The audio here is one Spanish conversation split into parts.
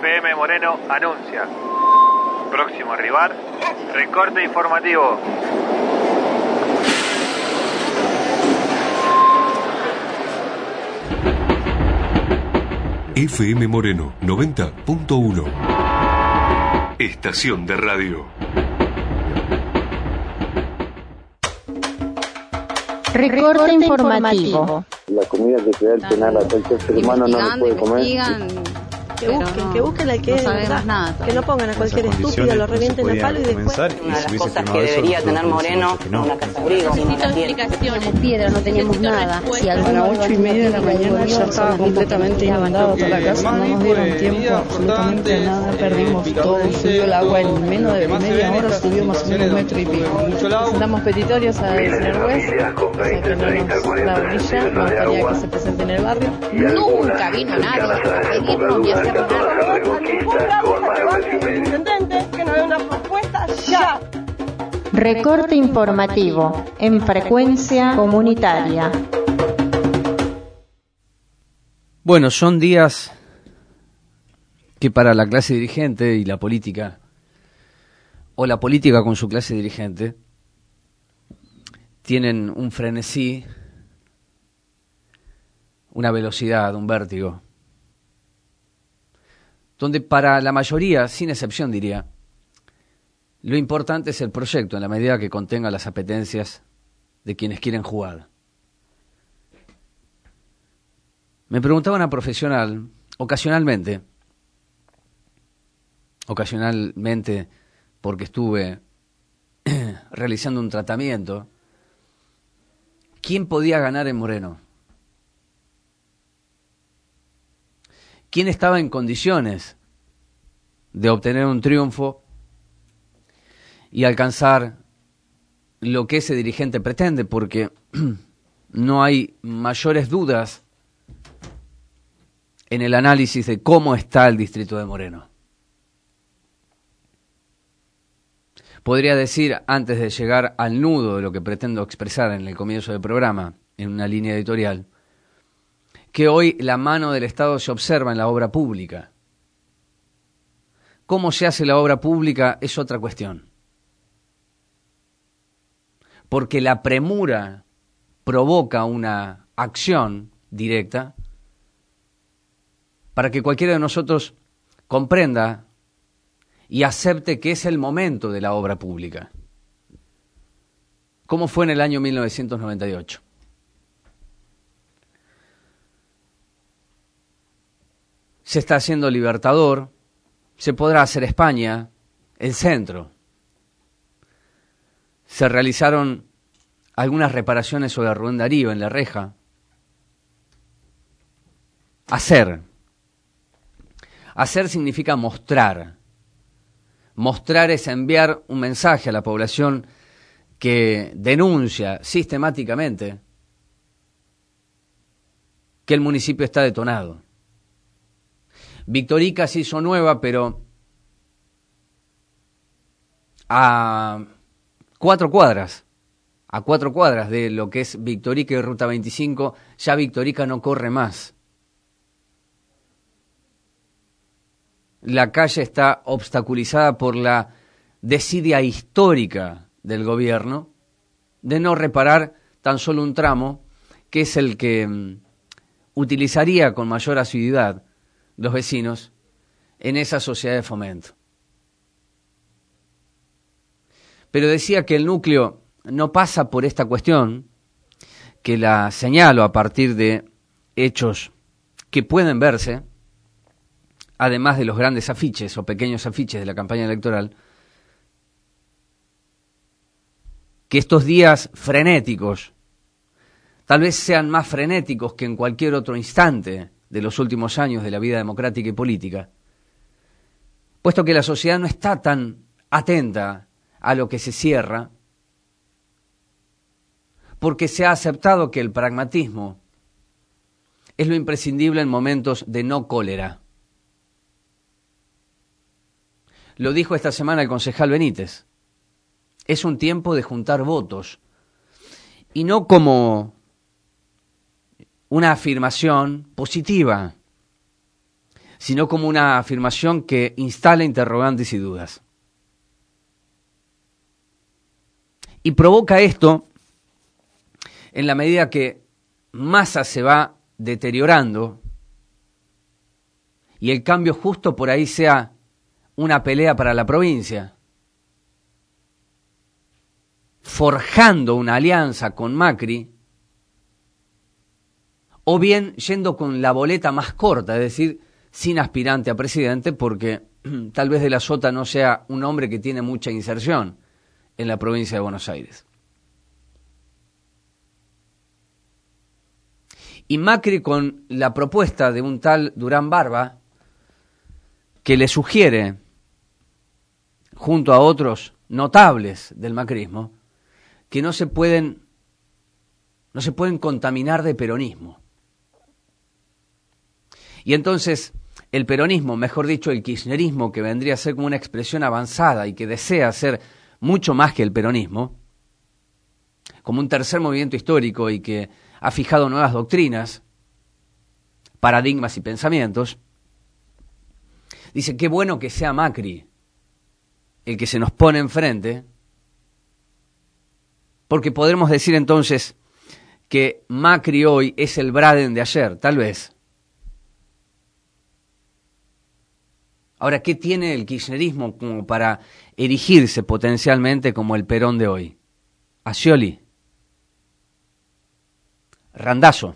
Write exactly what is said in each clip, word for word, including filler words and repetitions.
F M Moreno anuncia. Próximo rival, recorte informativo. F M Moreno noventa punto uno. Estación de radio. Recorte informativo. La comida que se da el penal a cualquier ser humano no lo puede comer. Que busquen, que busquen al que no es sabemos nada. Que no pongan a cualquier estúpido, lo revienten a palo y después. Una de las cosas que debería tener Moreno, no. una casa abrigo. Necesito explicaciones. Piedra, no teníamos nada. Si a las ocho y media de la mañana ya estaba completamente inundado toda la casa. No nos dieron tiempo absolutamente a nada. Perdimos todo. Subió el agua en menos de media hora, subió más o menos un metro y pico. Presentamos petitorios al señor juez, o sea que no nos da brilla. Me gustaría que se presente en el barrio. Nunca vino nadie a pedirnos ni a hacer nada. Intendente, que nos dé una propuesta ya. Recorte informativo en frecuencia comunitaria. Bueno, son días que para la clase dirigente y la política, o la política con su clase dirigente, tienen un frenesí, una velocidad, un vértigo, donde para la mayoría, sin excepción diría, lo importante es el proyecto en la medida que contenga las apetencias de quienes quieren jugar. Me preguntaba una profesional, ocasionalmente, ocasionalmente porque estuve realizando un tratamiento, ¿quién podía ganar en Moreno? ¿Quién estaba en condiciones de obtener un triunfo y alcanzar lo que ese dirigente pretende? Porque no hay mayores dudas en el análisis de cómo está el distrito de Moreno. Podría decir, antes de llegar al nudo de lo que pretendo expresar en el comienzo del programa, en una línea editorial, que hoy la mano del Estado se observa en la obra pública. ¿Cómo se hace la obra pública? Es otra cuestión. Porque la premura provoca una acción directa para que cualquiera de nosotros comprenda y acepte que es el momento de la obra pública. ¿Cómo fue en el año mil novecientos noventa y ocho? Se está haciendo Libertador, se podrá hacer España, el centro. Se realizaron algunas reparaciones sobre Rubén Darío en La Reja. Hacer. Hacer significa mostrar. Mostrar es enviar un mensaje a la población que denuncia sistemáticamente que el municipio está detonado. Victorica se hizo nueva, pero a cuatro cuadras, a cuatro cuadras de lo que es Victorica y Ruta veinticinco, ya Victorica no corre más. La calle está obstaculizada por la desidia histórica del gobierno de no reparar tan solo un tramo, que es el que um, utilizaría con mayor asiduidad los vecinos en esa sociedad de fomento. Pero decía que el núcleo no pasa por esta cuestión, que la señalo a partir de hechos que pueden verse, además de los grandes afiches o pequeños afiches de la campaña electoral, que estos días frenéticos tal vez sean más frenéticos que en cualquier otro instante de los últimos años de la vida democrática y política, puesto que la sociedad no está tan atenta a lo que se cierra, porque se ha aceptado que el pragmatismo es lo imprescindible en momentos de no cólera. Lo dijo esta semana el concejal Benítez. Es un tiempo de juntar votos, y no como una afirmación positiva, sino como una afirmación que instala interrogantes y dudas. Y provoca esto en la medida que Massa se va deteriorando y el cambio justo por ahí sea una pelea para la provincia, forjando una alianza con Macri, o bien yendo con la boleta más corta, es decir, sin aspirante a presidente, porque tal vez de la Sota no sea un hombre que tiene mucha inserción en la provincia de Buenos Aires. Y Macri, con la propuesta de un tal Durán Barba, que le sugiere, junto a otros notables del macrismo, que no se pueden, no se pueden contaminar de peronismo. Y entonces el peronismo, mejor dicho el kirchnerismo, que vendría a ser como una expresión avanzada y que desea ser mucho más que el peronismo, como un tercer movimiento histórico y que ha fijado nuevas doctrinas, paradigmas y pensamientos, dice, qué bueno que sea Macri el que se nos pone enfrente, porque podremos decir entonces que Macri hoy es el Braden de ayer, tal vez. Ahora, ¿qué tiene el kirchnerismo como para erigirse potencialmente como el Perón de hoy? A Scioli, Randazzo.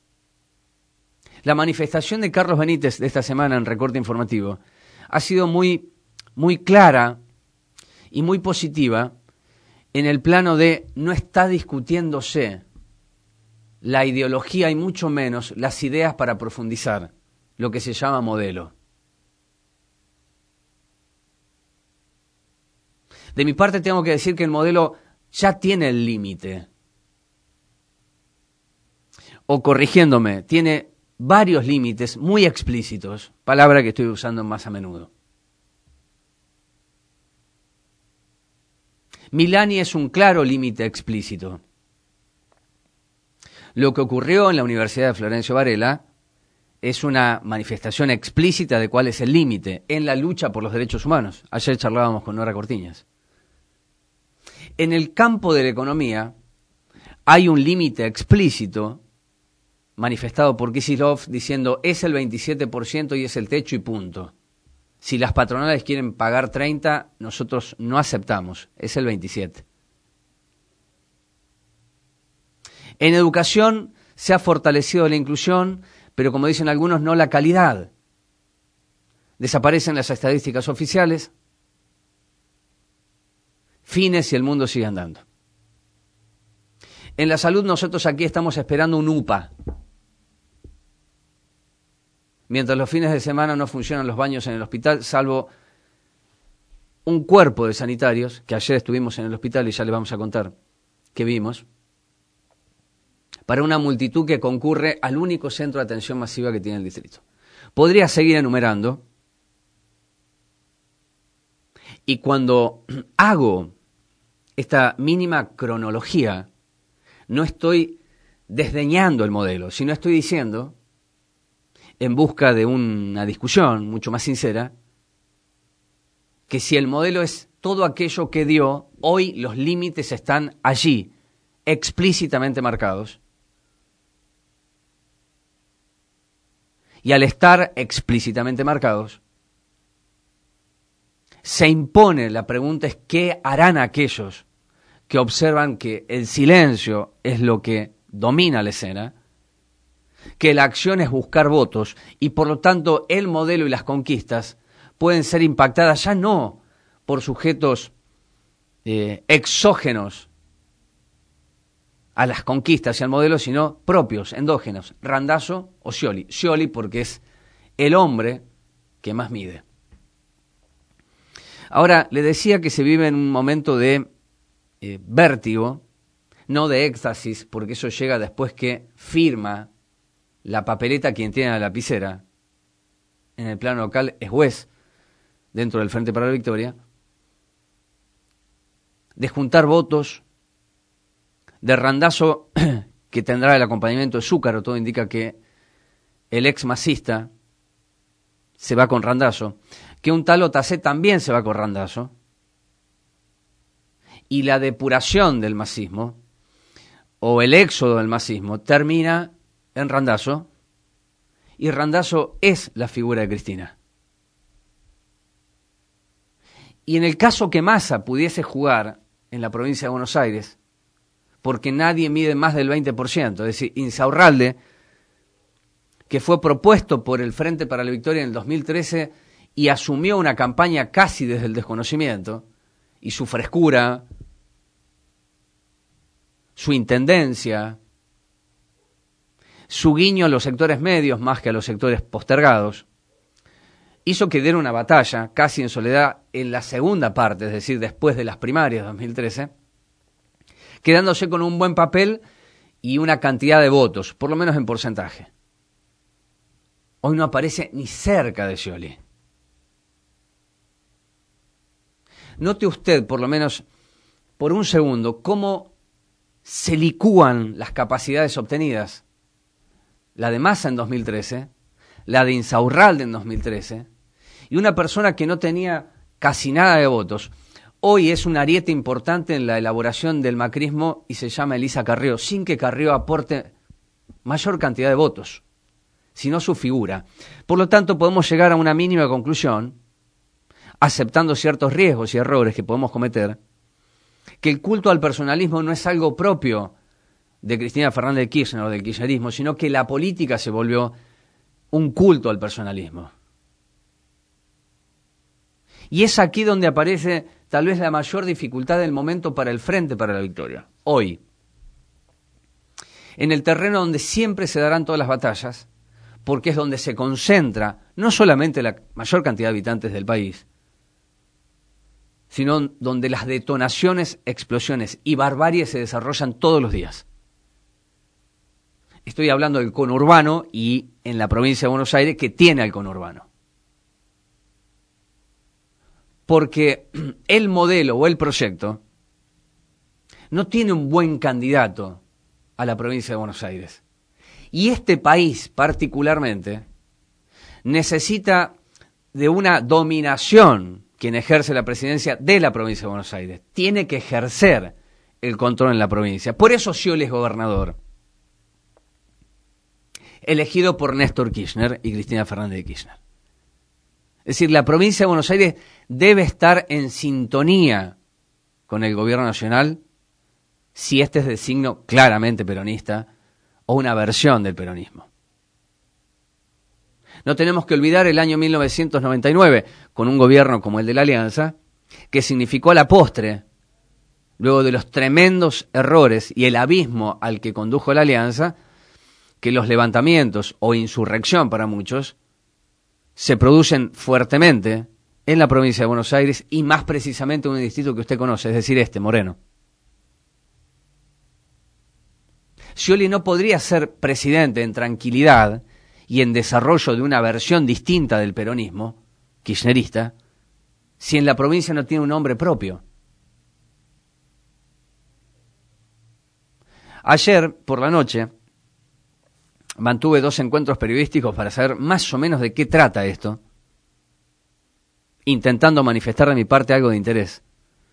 La manifestación de Carlos Benítez de esta semana en Recorte Informativo ha sido muy, muy clara y muy positiva en el plano de no está discutiéndose la ideología y mucho menos las ideas para profundizar, lo que se llama modelo. De mi parte tengo que decir que el modelo ya tiene el límite. O corrigiéndome, tiene varios límites muy explícitos, palabra que estoy usando más a menudo. Milani es un claro límite explícito. Lo que ocurrió en la Universidad de Florencio Varela es una manifestación explícita de cuál es el límite en la lucha por los derechos humanos. Ayer charlábamos con Nora Cortiñas. En el campo de la economía hay un límite explícito manifestado por Kicillof diciendo es el veintisiete por ciento y es el techo y punto. Si las patronales quieren pagar treinta, nosotros no aceptamos, es el veintisiete. En educación se ha fortalecido la inclusión, pero como dicen algunos, no la calidad. Desaparecen las estadísticas oficiales, fines y el mundo sigue andando. En la salud nosotros aquí estamos esperando un U P A. Mientras los fines de semana no funcionan los baños en el hospital, salvo un cuerpo de sanitarios, que ayer estuvimos en el hospital y ya les vamos a contar qué vimos, para una multitud que concurre al único centro de atención masiva que tiene el distrito. Podría seguir enumerando, y cuando hago esta mínima cronología, no estoy desdeñando el modelo, sino estoy diciendo, en busca de una discusión mucho más sincera, que si el modelo es todo aquello que dio, hoy los límites están allí, explícitamente marcados. Y al estar explícitamente marcados, se impone, la pregunta es, ¿qué harán aquellos que observan que el silencio es lo que domina la escena? Que la acción es buscar votos y por lo tanto el modelo y las conquistas pueden ser impactadas ya no por sujetos eh, exógenos a las conquistas y al modelo, sino propios, endógenos, Randazzo o Scioli. Scioli porque es el hombre que más mide. Ahora, le decía que se vive en un momento de eh, vértigo, no de éxtasis, porque eso llega después que firma la papeleta quien tiene la lapicera. En el plano local es juez dentro del Frente para la Victoria, de juntar votos, de Randazzo que tendrá el acompañamiento de Zúcaro. Todo indica que el ex masista se va con Randazzo, que un tal Otacé también se va con Randazzo, y la depuración del masismo, o el éxodo del masismo, termina en Randazzo, y Randazzo es la figura de Cristina. Y en el caso que Massa pudiese jugar en la provincia de Buenos Aires, porque nadie mide más del veinte por ciento, es decir, Insaurralde, que fue propuesto por el Frente para la Victoria en el dos mil trece y asumió una campaña casi desde el desconocimiento, y su frescura, su intendencia, su guiño a los sectores medios más que a los sectores postergados, hizo que diera una batalla, casi en soledad, en la segunda parte, es decir, después de las primarias de dos mil trece, quedándose con un buen papel y una cantidad de votos, por lo menos en porcentaje. Hoy no aparece ni cerca de Scioli. Note usted, por lo menos por un segundo, cómo se licúan las capacidades obtenidas. La de Massa en dos mil trece, la de Insaurralde en dos mil trece, y una persona que no tenía casi nada de votos. Hoy es un ariete importante en la elaboración del macrismo y se llama Elisa Carrió, sin que Carrió aporte mayor cantidad de votos, sino su figura. Por lo tanto, podemos llegar a una mínima conclusión, aceptando ciertos riesgos y errores que podemos cometer, que el culto al personalismo no es algo propio de Cristina Fernández de Kirchner o del kirchnerismo, sino que la política se volvió un culto al personalismo. Y es aquí donde aparece tal vez la mayor dificultad del momento para el Frente para la Victoria. Hoy, en el terreno donde siempre se darán todas las batallas, porque es donde se concentra no solamente la mayor cantidad de habitantes del país, sino donde las detonaciones, explosiones y barbarie se desarrollan todos los días. Estoy hablando del conurbano y en la provincia de Buenos Aires, que tiene al conurbano. Porque el modelo o el proyecto no tiene un buen candidato a la provincia de Buenos Aires. Y este país particularmente necesita de una dominación quien ejerce la presidencia de la provincia de Buenos Aires. Tiene que ejercer el control en la provincia. Por eso Scioli es gobernador, elegido por Néstor Kirchner y Cristina Fernández de Kirchner. Es decir, la provincia de Buenos Aires debe estar en sintonía con el gobierno nacional si este es de signo claramente peronista o una versión del peronismo. No tenemos que olvidar el año mil novecientos noventa y nueve, con un gobierno como el de la Alianza, que significó a la postre, luego de los tremendos errores y el abismo al que condujo la Alianza, que los levantamientos o insurrección para muchos se producen fuertemente en la provincia de Buenos Aires y más precisamente en un distrito que usted conoce, es decir, este, Moreno. Scioli no podría ser presidente en tranquilidad y en desarrollo de una versión distinta del peronismo, kirchnerista, si en la provincia no tiene un nombre propio. Ayer, por la noche, mantuve dos encuentros periodísticos para saber más o menos de qué trata esto, intentando manifestar de mi parte algo de interés.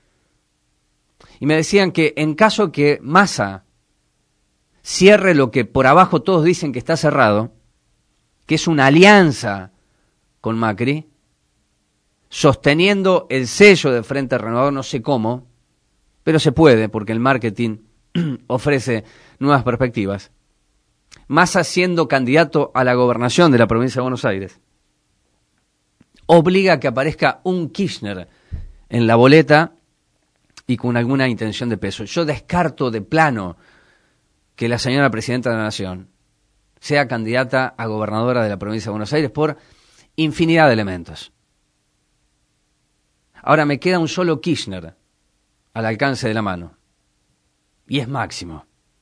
Y me decían que en caso que Massa cierre lo que por abajo todos dicen que está cerrado, que es una alianza con Macri, sosteniendo el sello de Frente Renovador, no sé cómo, pero se puede porque el marketing ofrece nuevas perspectivas. Massa siendo candidato a la gobernación de la provincia de Buenos Aires, obliga a que aparezca un Kirchner en la boleta y con alguna intención de peso. Yo descarto de plano que la señora presidenta de la Nación sea candidata a gobernadora de la provincia de Buenos Aires por infinidad de elementos. Ahora me queda un solo Kirchner al alcance de la mano, y es Máximo.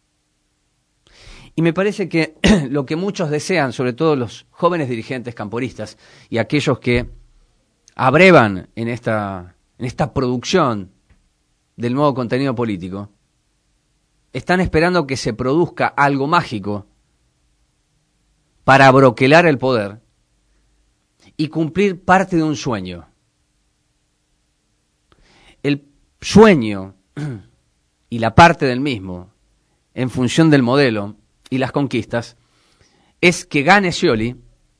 Y me parece que lo que muchos desean, sobre todo los jóvenes dirigentes camporistas y aquellos que abrevan en esta, en esta producción del nuevo contenido político, están esperando que se produzca algo mágico para abroquelar el poder y cumplir parte de un sueño. El sueño y la parte del mismo, en función del modelo y las conquistas, es que gane Scioli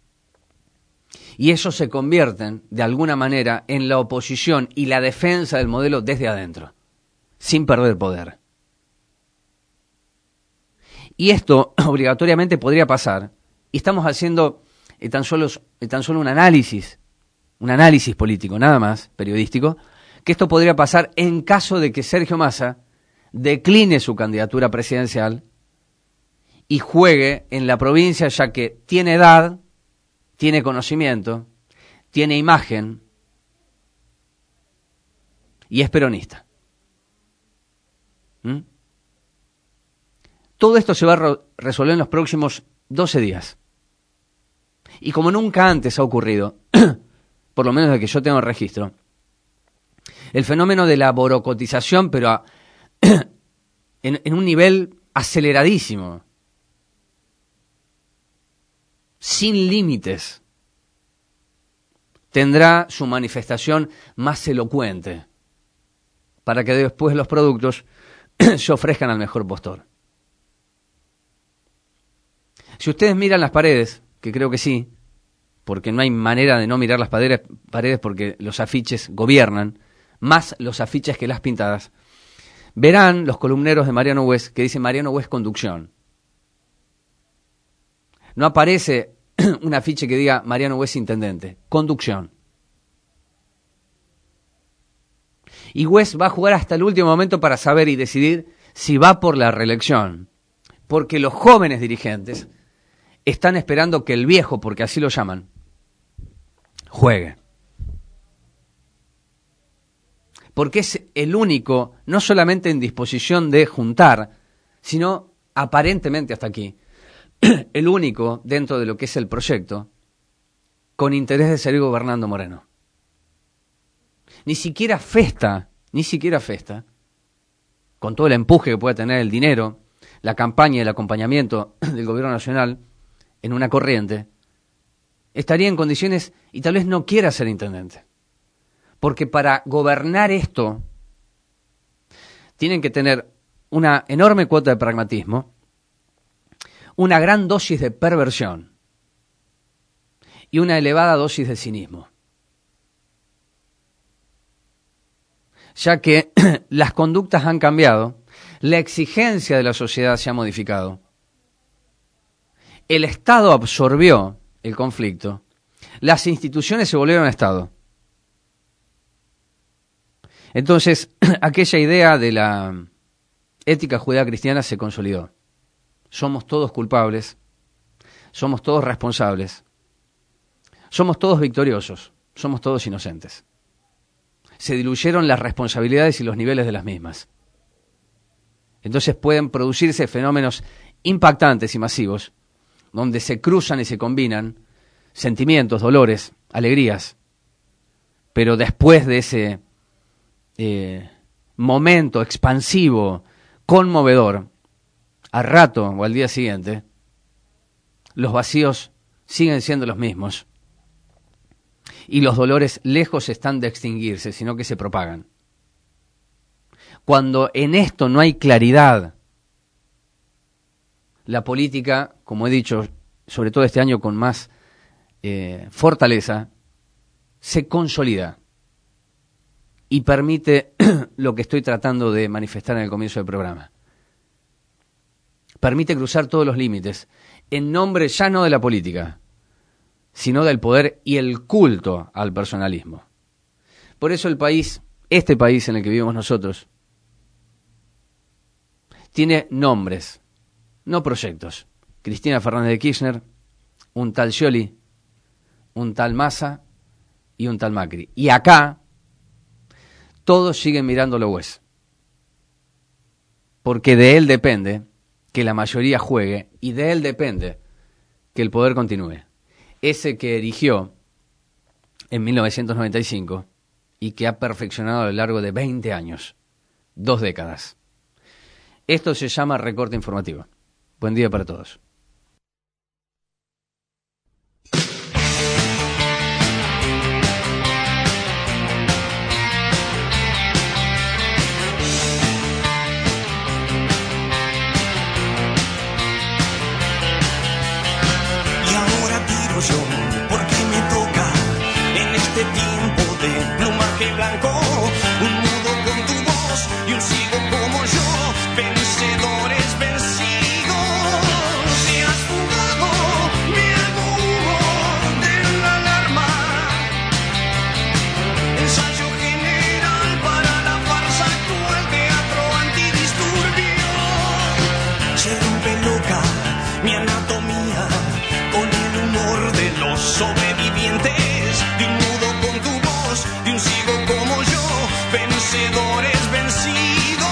y ellos se convierten, de alguna manera, en la oposición y la defensa del modelo desde adentro, sin perder poder. Y esto obligatoriamente podría pasar, y estamos haciendo eh, tan, solo, eh, tan solo un análisis, un análisis político, nada más, periodístico, que esto podría pasar en caso de que Sergio Massa decline su candidatura presidencial y juegue en la provincia, ya que tiene edad, tiene conocimiento, tiene imagen y es peronista. ¿Mm? Todo esto se va a re- resolver en los próximos doce días. Y como nunca antes ha ocurrido, por lo menos de que yo tengo registro, el fenómeno de la borocotización, pero a, en, en un nivel aceleradísimo, sin límites, tendrá su manifestación más elocuente, para que después los productos se ofrezcan al mejor postor. Si ustedes miran las paredes, que creo que sí, porque no hay manera de no mirar las paredes, paredes porque los afiches gobiernan, más los afiches que las pintadas, verán los columneros de Mariano West que dicen Mariano West Conducción. No aparece un afiche que diga Mariano West Intendente, Conducción. Y West va a jugar hasta el último momento para saber y decidir si va por la reelección, porque los jóvenes dirigentes están esperando que el viejo, porque así lo llaman, juegue. Porque es el único, no solamente en disposición de juntar, sino aparentemente hasta aquí, el único dentro de lo que es el proyecto, con interés de seguir gobernando Moreno. Ni siquiera Festa, ni siquiera Festa, con todo el empuje que puede tener el dinero, la campaña y el acompañamiento del gobierno nacional en una corriente, estaría en condiciones y tal vez no quiera ser intendente. Porque para gobernar esto tienen que tener una enorme cuota de pragmatismo, una gran dosis de perversión y una elevada dosis de cinismo. Ya que las conductas han cambiado, la exigencia de la sociedad se ha modificado, el Estado absorbió el conflicto, las instituciones se volvieron a Estado. Entonces, aquella idea de la ética judeo-cristiana se consolidó. Somos todos culpables, somos todos responsables, somos todos victoriosos, somos todos inocentes. Se diluyeron las responsabilidades y los niveles de las mismas. Entonces pueden producirse fenómenos impactantes y masivos, donde se cruzan y se combinan sentimientos, dolores, alegrías, pero después de ese eh, momento expansivo, conmovedor, al rato o al día siguiente, los vacíos siguen siendo los mismos y los dolores lejos están de extinguirse, sino que se propagan. Cuando en esto no hay claridad, la política, como he dicho, sobre todo este año con más eh, fortaleza, se consolida y permite lo que estoy tratando de manifestar en el comienzo del programa. Permite cruzar todos los límites, en nombre ya no de la política, sino del poder y el culto al personalismo. Por eso el país, este país en el que vivimos nosotros, tiene nombres, no proyectos. Cristina Fernández de Kirchner, un tal Scioli, un tal Massa y un tal Macri. Y acá, todos siguen mirándolo West. Porque de él depende que la mayoría juegue y de él depende que el poder continúe. Ese que erigió en mil novecientos noventa y cinco y que ha perfeccionado a lo largo de veinte años, dos décadas. Esto se llama recorte informativo. Buen día para todos. este tiempo de plumaje blanco, un mudo con tu voz y un ciego como yo, vencedores vencidos. Te has fugado, me hago humo de la alarma. Ensayo general para la farsa actual, teatro antidisturbio. Se rompe loca mi anatomía con el humor de los sobrevivientes, de un mudo con tu voz, de un ciego como yo, vencedores vencidos.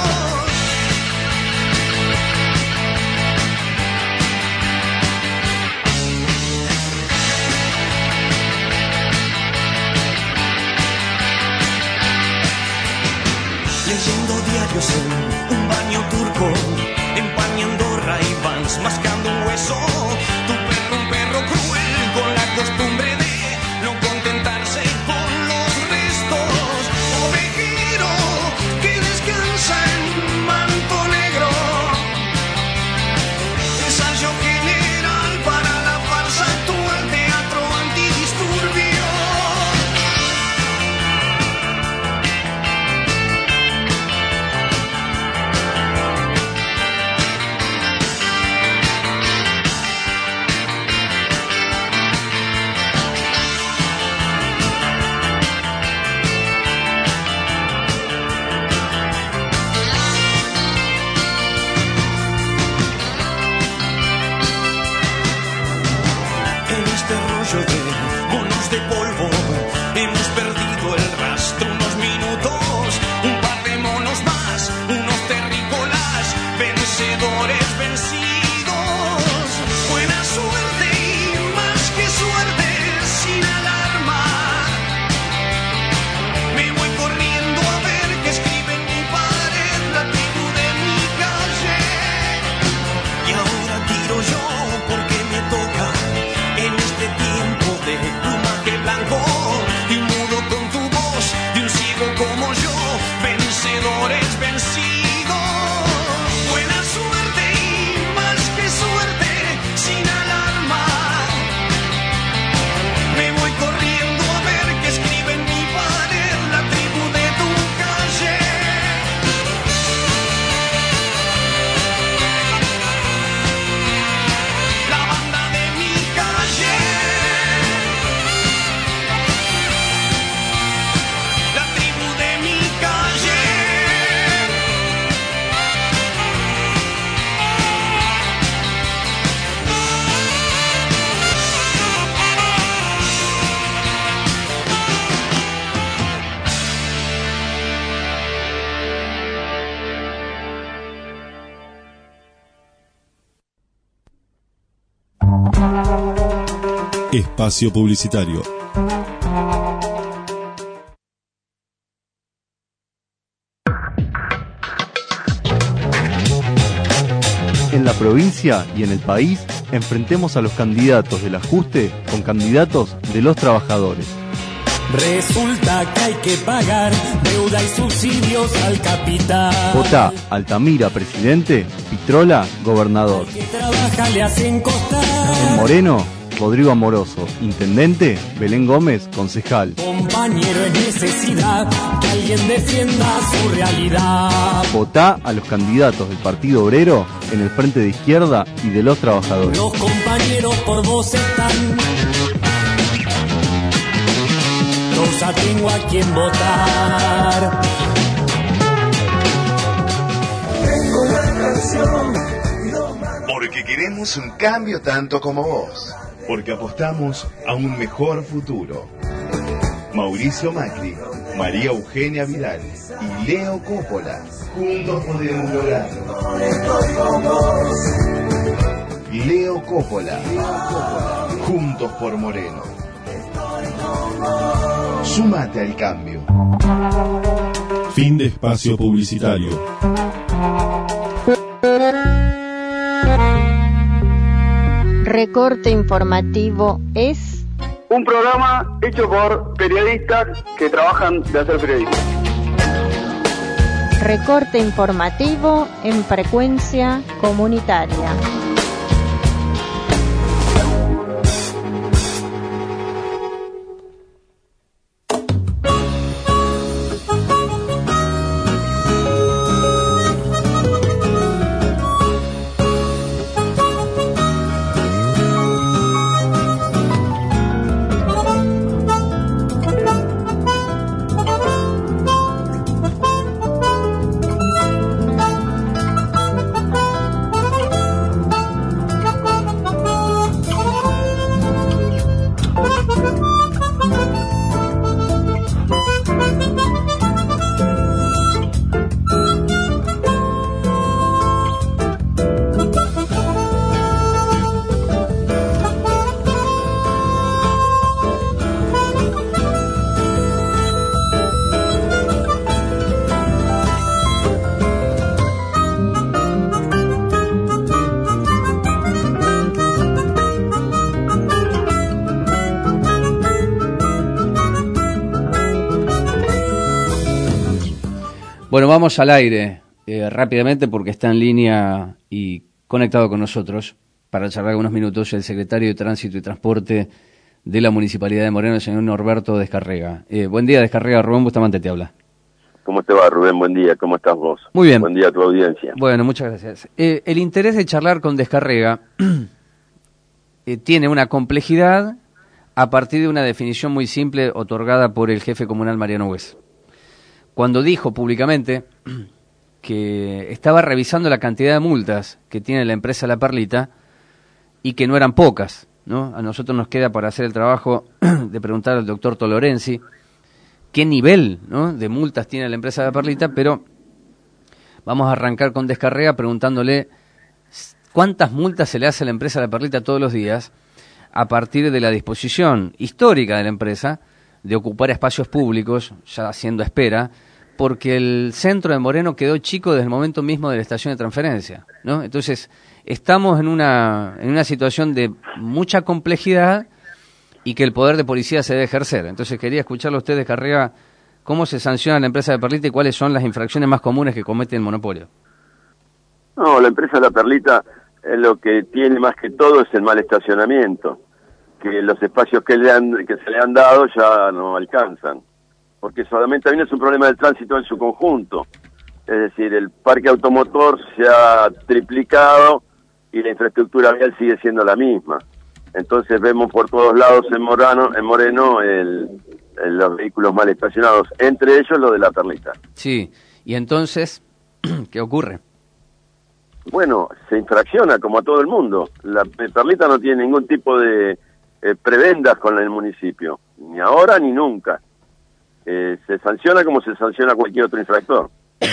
Leyendo diarios en un baño turco, empañando Ray-Bans, mascando un hueso. Tu perro, un perro cruel, con la costumbre de no contentarse con los restos. Ovejero que descansa en manto negro. Ensayo general para la farsa actual, teatro antidisturbio. En este rollo de monos de polvo hemos perdido el rastro unos minutos, un par de monos más, unos terrícolas, vencedores vencidos. Buena suerte y más que suerte, sin alarma. Me voy corriendo a ver qué escribe en mi pared la tribu de mi calle. Y ahora tiro yo porque me toca en este tiempo de plumaje blanco, y un mudo con tu voz, de un ciego como yo, vencedores vencidos. Buena suerte y más que suerte, sin alarma. Me voy corriendo a ver qué escribe en mi pared la tribu de tu calle. La banda de mi calle. La tribu de mi calle. Espacio publicitario. En la provincia y en el país, enfrentemos a los candidatos del ajuste con candidatos de los trabajadores. Resulta que hay que pagar deuda y subsidios al capital. Votá Altamira presidente, Pitrola gobernador. Que trabaja le hacen costar. En Moreno, Rodrigo Amoroso, intendente, Belén Gómez, concejal. Compañero en necesidad, que alguien defienda su realidad. Votá a los candidatos del Partido Obrero en el Frente de Izquierda y de los Trabajadores. Los compañeros por vos están. Rosa, tengo a quien votar. Tengo la canción. Porque queremos un cambio tanto como vos. Porque apostamos a un mejor futuro. Mauricio Macri, María Eugenia Vidal y Leo Coppola. Juntos podemos lograrlo. Leo Coppola. Juntos por Moreno. Súmate al cambio. Fin de espacio publicitario. Recorte informativo es un programa hecho por periodistas que trabajan de hacer periodismo. Recorte informativo en frecuencia comunitaria. Bueno, vamos al aire eh, rápidamente porque está en línea y conectado con nosotros para charlar unos minutos el secretario de Tránsito y Transporte de la Municipalidad de Moreno, el señor Norberto Descarrega. Eh, buen día, Descarrega. Rubén Bustamante te habla. ¿Cómo te va, Rubén? Buen día. ¿Cómo estás vos? Muy bien. Buen día a tu audiencia. Bueno, muchas gracias. Eh, el interés de charlar con Descarrega eh, tiene una complejidad a partir de una definición muy simple otorgada por el jefe comunal Mariano Hues, cuando dijo públicamente que estaba revisando la cantidad de multas que tiene la empresa La Perlita y que no eran pocas, ¿no? A nosotros nos queda para hacer el trabajo de preguntar al doctor Tolorenzi qué nivel, ¿no?, de multas tiene la empresa La Perlita, pero vamos a arrancar con Descarrega preguntándole cuántas multas se le hace a la empresa La Perlita todos los días a partir de la disposición histórica de la empresa de ocupar espacios públicos, ya haciendo espera, porque el centro de Moreno quedó chico desde el momento mismo de la estación de transferencia, ¿no? Entonces, estamos en una, en una situación de mucha complejidad y que el poder de policía se debe ejercer. Entonces, quería escucharlo a usted, Descarrega, cómo se sanciona la empresa de Perlita y cuáles son las infracciones más comunes que comete el monopolio. No, la empresa La Perlita eh, lo que tiene más que todo es el mal estacionamiento, que los espacios que, le han, que se le han dado ya no alcanzan, porque solamente también es un problema del tránsito en su conjunto, es decir, el parque automotor se ha triplicado y la infraestructura vial sigue siendo la misma, entonces vemos por todos lados en Morano, en Moreno el, el, los vehículos mal estacionados, entre ellos los de La Perlita. Sí, y entonces, ¿qué ocurre? Bueno, se infracciona como a todo el mundo, La Perlita no tiene ningún tipo de Eh, prebendas con el municipio, ni ahora ni nunca. Eh, se sanciona como se sanciona cualquier otro infractor.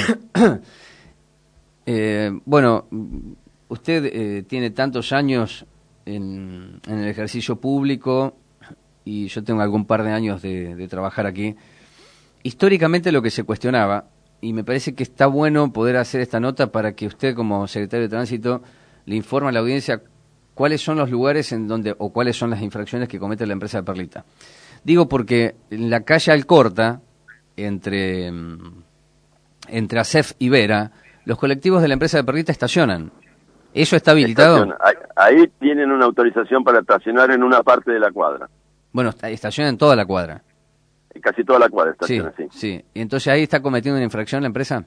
eh, bueno, usted eh, tiene tantos años en, en el ejercicio público y yo tengo algún par de años de, de trabajar aquí. Históricamente lo que se cuestionaba, y me parece que está bueno poder hacer esta nota para que usted como secretario de Tránsito le informe a la audiencia cuáles son los lugares en donde, o cuáles son las infracciones que comete la empresa de Perlita. Digo porque en la calle Alcorta, entre, entre Acef y Vera, los colectivos de la empresa de Perlita estacionan. ¿Eso está habilitado? Estaciona. Ahí, ahí tienen una autorización para estacionar en una parte de la cuadra. Bueno, estacionan en toda la cuadra. Casi toda la cuadra estaciona, sí. Sí, sí. ¿Y entonces ahí está cometiendo una infracción la empresa?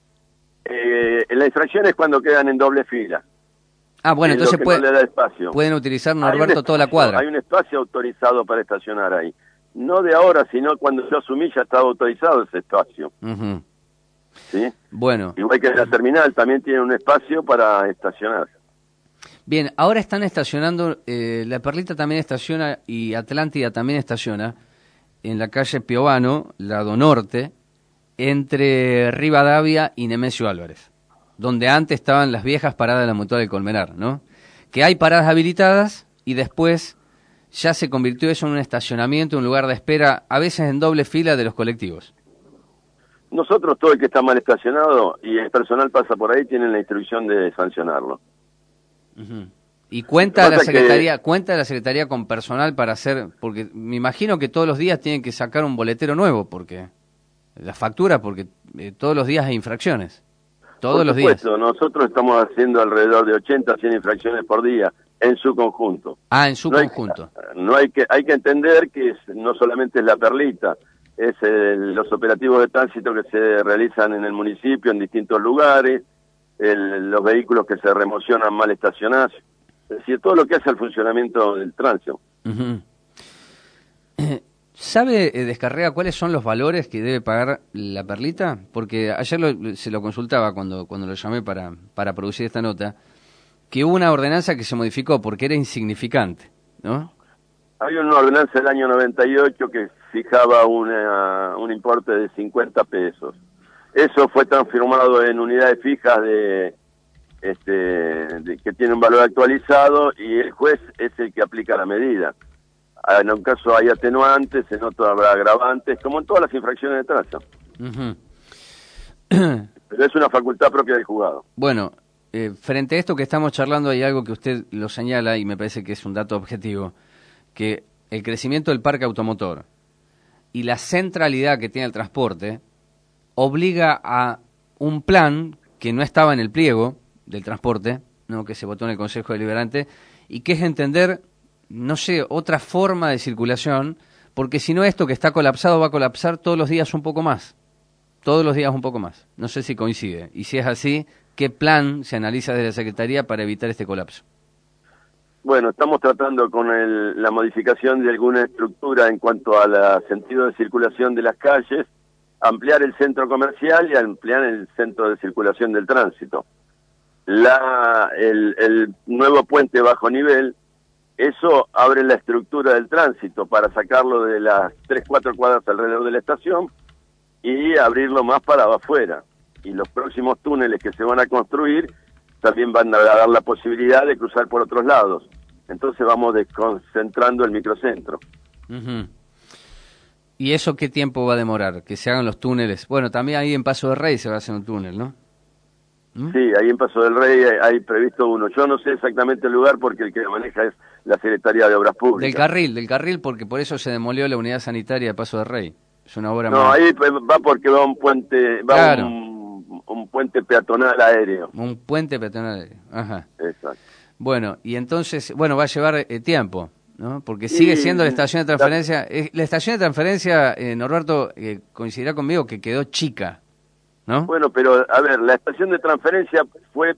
Eh, la infracción es cuando quedan en doble fila. Ah, bueno, entonces puede, no le da espacio. pueden utilizar, Norberto, espacio, toda la cuadra. Hay un espacio autorizado para estacionar ahí. No de ahora, sino cuando yo asumí ya estaba autorizado ese espacio. Uh-huh. ¿Sí? Bueno. Igual que en la terminal también tiene un espacio para estacionar. Bien, ahora están estacionando, eh, La Perlita también estaciona y Atlántida también estaciona en la calle Piovano, lado norte, entre Rivadavia y Nemesio Álvarez, donde antes estaban las viejas paradas de la Mutual del Colmenar, ¿no? Que hay paradas habilitadas y después ya se convirtió eso en un estacionamiento, un lugar de espera, a veces en doble fila de los colectivos. Nosotros, todo el que está mal estacionado y el personal pasa por ahí, tienen la instrucción de sancionarlo. Uh-huh. ¿Y cuenta la Secretaría que... cuenta la Secretaría con personal para hacer? Porque me imagino que todos los días tienen que sacar un boletero nuevo, porque la factura, porque eh, todos los días hay infracciones. Todos los días. Nosotros estamos haciendo alrededor de ochenta, cien infracciones por día en su conjunto. Ah, en su no conjunto. Hay, no hay que hay que entender que es, no solamente es La Perlita, es el, los operativos de tránsito que se realizan en el municipio en distintos lugares, el, los vehículos que se remocionan mal estacionados, es decir, todo lo que hace al funcionamiento del tránsito. Uh-huh. ¿Sabe, eh, Descarrega, cuáles son los valores que debe pagar La Perlita? Porque ayer lo, se lo consultaba cuando, cuando lo llamé para, para producir esta nota, que hubo una ordenanza que se modificó porque era insignificante, ¿no? Hay una ordenanza del año noventa y ocho que fijaba una, un importe de cincuenta pesos. Eso fue transformado en unidades fijas de, este, de, que tiene un valor actualizado y el juez es el que aplica la medida. En un caso hay atenuantes, en otro habrá agravantes, como en todas las infracciones de tránsito. Uh-huh. Pero es una facultad propia del juzgado. Bueno, eh, frente a esto que estamos charlando hay algo que usted lo señala y me parece que es un dato objetivo, que el crecimiento del parque automotor y la centralidad que tiene el transporte obliga a un plan que no estaba en el pliego del transporte, ¿no?, que se votó en el Consejo Deliberante, y que es entender, no sé, otra forma de circulación, porque si no esto que está colapsado va a colapsar todos los días un poco más, todos los días un poco más. No sé si coincide, y si es así, ¿qué plan se analiza desde la Secretaría para evitar este colapso? Bueno, estamos tratando con el, la modificación de alguna estructura en cuanto al sentido de circulación de las calles, ampliar el centro comercial y ampliar el centro de circulación del tránsito. La, el, el nuevo puente bajo nivel, eso abre la estructura del tránsito para sacarlo de las tres, cuatro cuadras alrededor de la estación y abrirlo más para afuera. Y los próximos túneles que se van a construir también van a dar la posibilidad de cruzar por otros lados. Entonces vamos desconcentrando el microcentro. Uh-huh. ¿Y eso qué tiempo va a demorar? Que se hagan los túneles. Bueno, también ahí en Paso del Rey se va a hacer un túnel, ¿no? ¿Mm? Sí, ahí en Paso del Rey hay, hay previsto uno. Yo no sé exactamente el lugar porque el que lo maneja es la Secretaría de Obras Públicas. Del carril, del carril, porque por eso se demolió la unidad sanitaria de Paso del Rey. Es una obra No, más... ahí va porque va un puente, va claro. un, un puente peatonal aéreo. Un puente peatonal aéreo, ajá. Exacto. Bueno, y entonces, bueno, va a llevar eh, tiempo, ¿no? Porque sigue siendo la estación de transferencia. La, eh, la estación de transferencia, eh, Norberto, eh, coincidirá conmigo que quedó chica, ¿no? Bueno, pero a ver, la estación de transferencia fue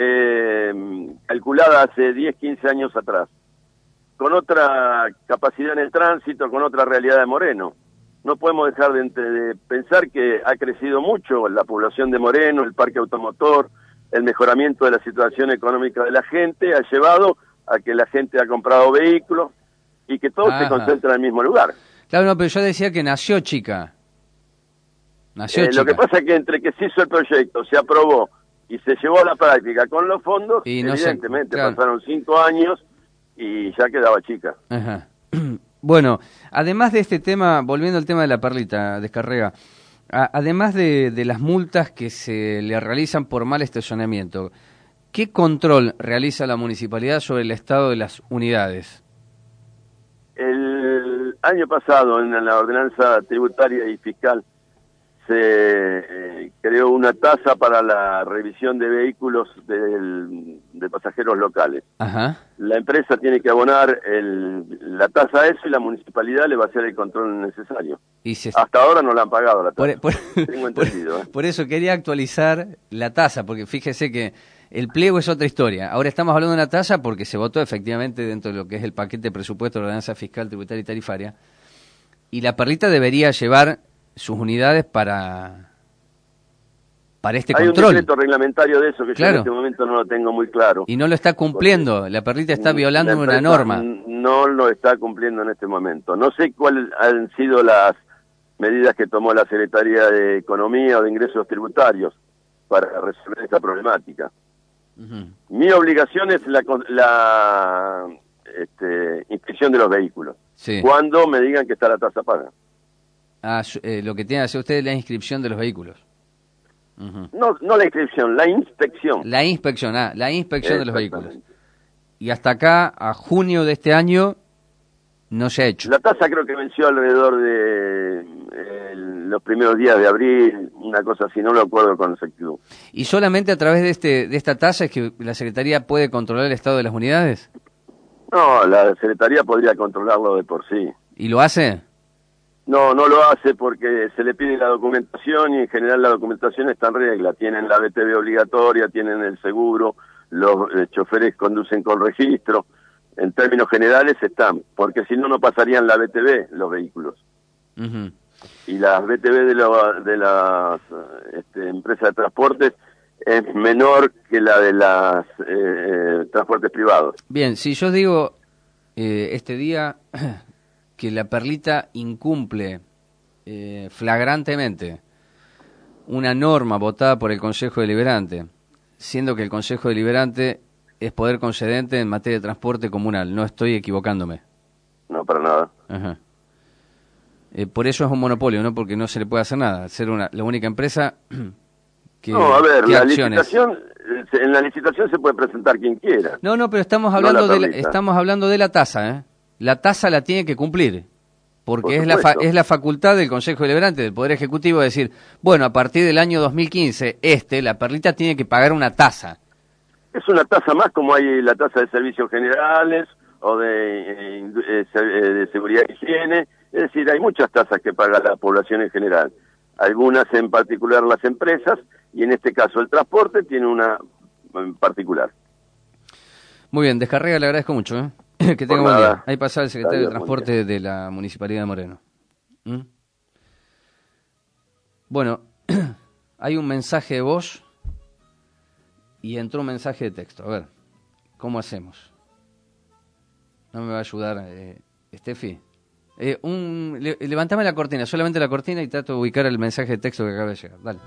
eh, calculada hace diez, quince años atrás, con otra capacidad en el tránsito, con otra realidad de Moreno. No podemos dejar de, de pensar que ha crecido mucho la población de Moreno, el parque automotor, el mejoramiento de la situación económica de la gente ha llevado a que la gente ha comprado vehículos y que todo Ajá. se concentra en el mismo lugar. Claro, no, pero yo decía que nació chica. Nació eh, chica. Lo que pasa es que entre que se hizo el proyecto, se aprobó y se llevó a la práctica con los fondos, y no evidentemente sé, claro. pasaron cinco años y ya quedaba chica. Ajá. Bueno, además de este tema, volviendo al tema de la perlita, Descarrega, a, además de, de las multas que se le realizan por mal estacionamiento, ¿qué control realiza la municipalidad sobre el estado de las unidades? El año pasado, en la ordenanza tributaria y fiscal, se eh, creó una tasa para la revisión de vehículos del, de pasajeros locales. Ajá. La empresa tiene que abonar el, la tasa a eso y la municipalidad le va a hacer el control necesario. Y se... Hasta ahora no la han pagado la tasa, por, por, tengo entendido. Por, ¿eh? Por eso quería actualizar la tasa, porque fíjese que el pliego es otra historia. Ahora estamos hablando de una tasa porque se votó efectivamente dentro de lo que es el paquete de presupuesto de la ordenanza fiscal, tributaria y tarifaria, y la perlita debería llevar sus unidades para para este Hay control. Hay un decreto reglamentario de eso que claro. yo en este momento no lo tengo muy claro. Y no lo está cumpliendo, la perlita está violando una norma. No lo está cumpliendo en este momento. No sé cuáles han sido las medidas que tomó la Secretaría de Economía o de Ingresos Tributarios para resolver esta problemática. Uh-huh. Mi obligación es la, la este, inspección de los vehículos. Sí. Cuando me digan que está la tasa paga. Ah, eh, lo que tiene que hacer usted es la inscripción de los vehículos. Uh-huh. No, no la inscripción, la inspección. La inspección, ah, la inspección de los vehículos. Y hasta acá, a junio de este año, no se ha hecho. La tasa creo que venció alrededor de eh, los primeros días de abril, una cosa así, no lo acuerdo con exactitud. ¿Y solamente a través de este de esta tasa es que la Secretaría puede controlar el estado de las unidades? No, la Secretaría podría controlarlo de por sí. ¿Y lo hace? No, no lo hace porque se le pide la documentación y en general la documentación está en regla. Tienen la B T V obligatoria, tienen el seguro, los eh, choferes conducen con registro. En términos generales están, porque si no, no pasarían la B T V los vehículos. Uh-huh. Y las B T V de, lo, de las este, empresas de transportes es menor que la de las eh, transportes privados. Bien, si yo digo eh, este día... que la perlita incumple eh, flagrantemente una norma votada por el Consejo Deliberante, siendo que el Consejo Deliberante es poder concedente en materia de transporte comunal. No estoy equivocándome. No, para nada. Ajá. Eh, por eso es un monopolio, ¿no? Porque no se le puede hacer nada. Ser una, la única empresa que... No, a ver, la acciones... licitación... En la licitación se puede presentar quien quiera. No, no, pero estamos hablando, no de, la, estamos hablando de la tasa, ¿eh? La tasa la tiene que cumplir, Porque Por es la, fa- supuesto. es la facultad del Consejo Deliberante, del Poder Ejecutivo, de decir, bueno, a partir del año dos mil quince, este, la Perlita tiene que pagar una tasa. Es una tasa más, como hay la tasa de servicios generales o de, eh, eh, se- eh, de seguridad y higiene. Es decir, hay muchas tasas que paga la población en general. Algunas en particular las empresas, y en este caso el transporte tiene una en particular. Muy bien, Descarrega, le agradezco mucho. ¿eh? Que tenga Por buen nada. día. Ahí pasa el secretario Adiós, de Transporte de la Municipalidad de Moreno. ¿Mm? Bueno, hay un mensaje de voz y entró un mensaje de texto. A ver, ¿cómo hacemos? ¿No me va a ayudar, eh, Steffi? Eh, un, le, levantame la cortina, solamente la cortina, y trato de ubicar el mensaje de texto que acaba de llegar. Dale.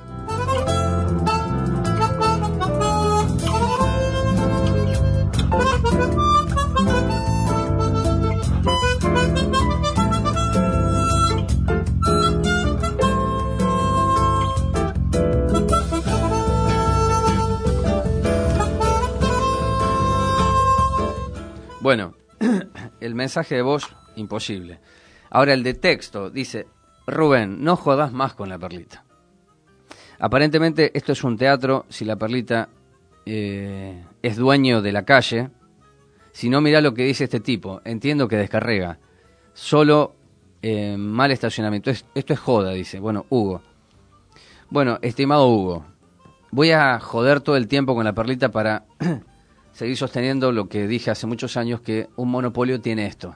Bueno, el mensaje de voz, imposible. Ahora el de texto dice: Rubén, no jodas más con la Perlita. Aparentemente esto es un teatro. Si la Perlita eh, es dueño de la calle, si no, mirá lo que dice este tipo. Entiendo que Descarrega. Solo eh, mal estacionamiento. Es- esto es joda, dice. Bueno, Hugo. Bueno, estimado Hugo, voy a joder todo el tiempo con la Perlita para seguir sosteniendo lo que dije hace muchos años, que un monopolio tiene esto.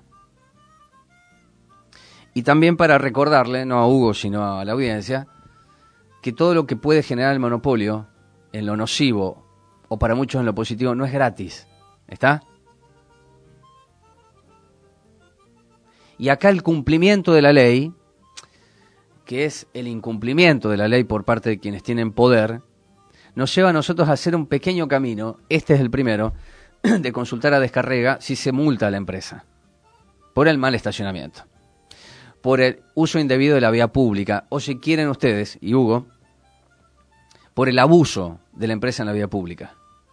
Y también para recordarle, no a Hugo, sino a la audiencia, que todo lo que puede generar el monopolio, en lo nocivo o para muchos en lo positivo, no es gratis. ¿Está? Y acá el cumplimiento de la ley, que es el incumplimiento de la ley por parte de quienes tienen poder, nos lleva a nosotros a hacer un pequeño camino. Este es el primero, de consultar a Descarrega si se multa a la empresa por el mal estacionamiento, por el uso indebido de la vía pública, o si quieren ustedes, y Hugo, por el abuso de la empresa en la vía pública.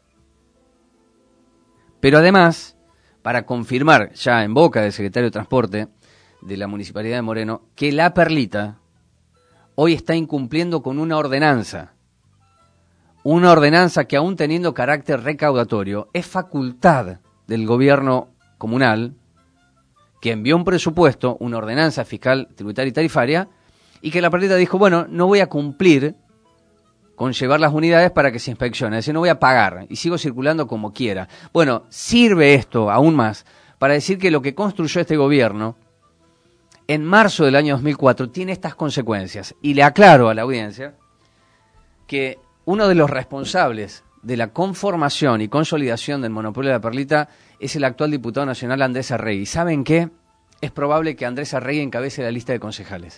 Pero además, para confirmar ya en boca del secretario de Transporte de la Municipalidad de Moreno, que la Perlita hoy está incumpliendo con una ordenanza. Una ordenanza que, aún teniendo carácter recaudatorio, es facultad del gobierno comunal, que envió un presupuesto, una ordenanza fiscal, tributaria y tarifaria, y que la Perlita dijo, bueno, no voy a cumplir con llevar las unidades para que se inspeccione, es decir, no voy a pagar y sigo circulando como quiera. Bueno, sirve esto aún más para decir que lo que construyó este gobierno en marzo del año dos mil cuatro tiene estas consecuencias. Y le aclaro a la audiencia que uno de los responsables de la conformación y consolidación del monopolio de la Perlita es el actual diputado nacional Andrés Arregui. ¿Saben qué? Es probable que Andrés Arregui encabece la lista de concejales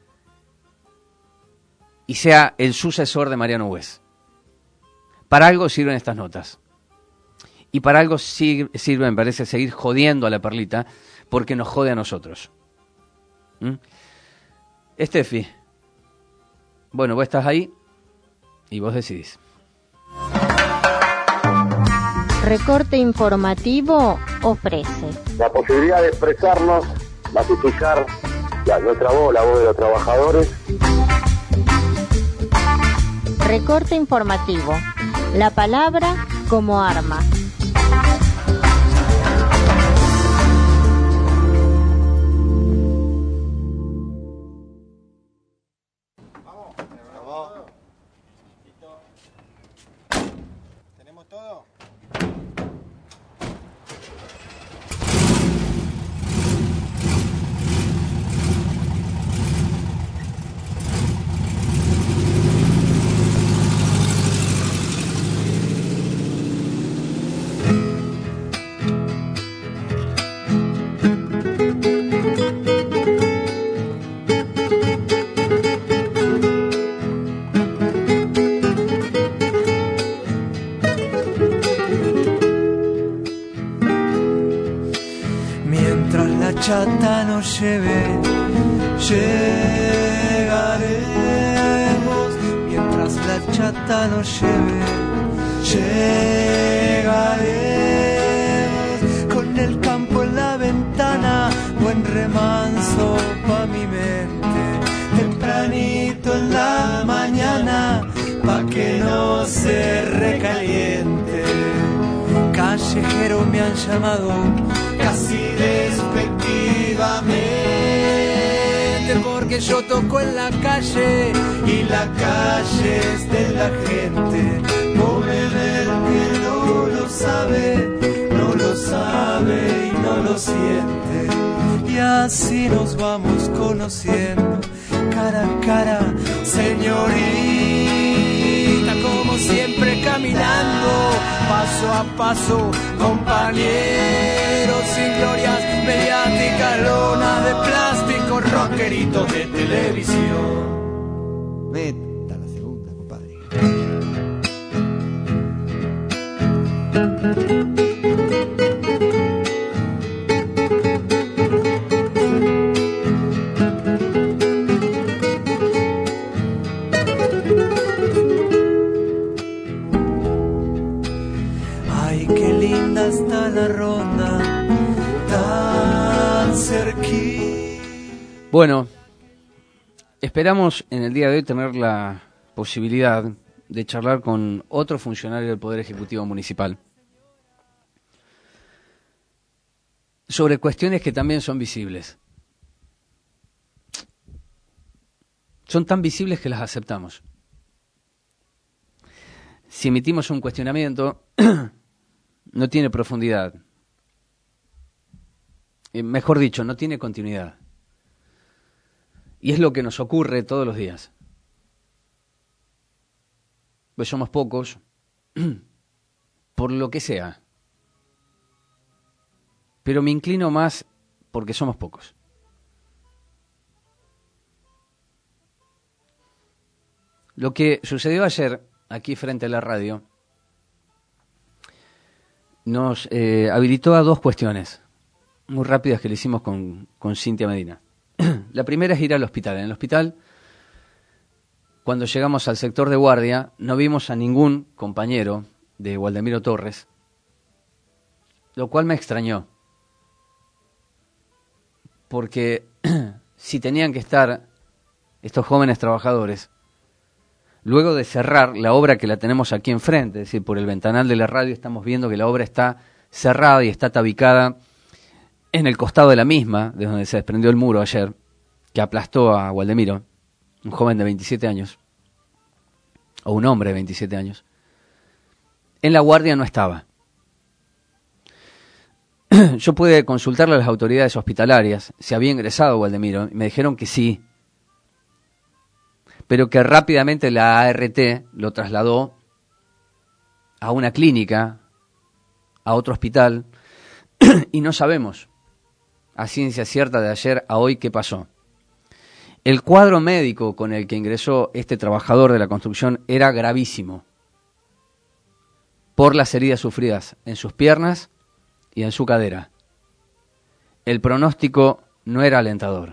y sea el sucesor de Mariano Hues. Para algo sirven estas notas. Y para algo sir- sirve, me parece, seguir jodiendo a la Perlita, porque nos jode a nosotros. ¿Mm? Estefi, bueno, vos estás ahí y vos decidís. Recorte Informativo ofrece La posibilidad de expresarnos, masificar la, nuestra voz, la voz de los trabajadores. Recorte Informativo, la palabra como arma. Mientras la chata nos lleve, llegaremos. Mientras la chata nos lleve, llegaremos. Con el campo en la ventana, buen remanso se recaliente. Callejero me han llamado casi despectivamente, porque yo toco en la calle y la calle es de la gente. Pobre del que no lo sabe, no lo sabe y no lo siente. Y así nos vamos conociendo cara a cara, señorita, como siempre caminando, paso a paso, compañeros sin glorias mediáticas, lonas de plástico, rockeritos de televisión. Meta la segunda, compadre. Está la ronda tan cerquita. Bueno, esperamos en el día de hoy tener la posibilidad de charlar con otro funcionario del Poder Ejecutivo Municipal sobre cuestiones que también son visibles. Son tan visibles que las aceptamos. Si emitimos un cuestionamiento, no tiene profundidad. Eh, mejor dicho, no tiene continuidad. Y es lo que nos ocurre todos los días. Pues somos pocos, por lo que sea. Pero me inclino más porque somos pocos. Lo que sucedió ayer, aquí frente a la radio, nos eh, habilitó a dos cuestiones muy rápidas que le hicimos con, con Cintia Medina. La primera es ir al hospital. En el hospital, cuando llegamos al sector de guardia, no vimos a ningún compañero de Waldemiro Torres, lo cual me extrañó. Porque si tenían que estar estos jóvenes trabajadores, luego de cerrar la obra que la tenemos aquí enfrente, es decir, por el ventanal de la radio estamos viendo que la obra está cerrada y está tabicada en el costado de la misma, de donde se desprendió el muro ayer, que aplastó a Waldemiro, un joven de veintisiete años, o un hombre de veintisiete años. En la guardia no estaba. Yo pude consultarle a las autoridades hospitalarias si había ingresado Waldemiro, y me dijeron que sí, pero que rápidamente la A R T lo trasladó a una clínica, a otro hospital, y no sabemos a ciencia cierta de ayer a hoy qué pasó. El cuadro médico con el que ingresó este trabajador de la construcción era gravísimo, por las heridas sufridas en sus piernas y en su cadera. El pronóstico no era alentador.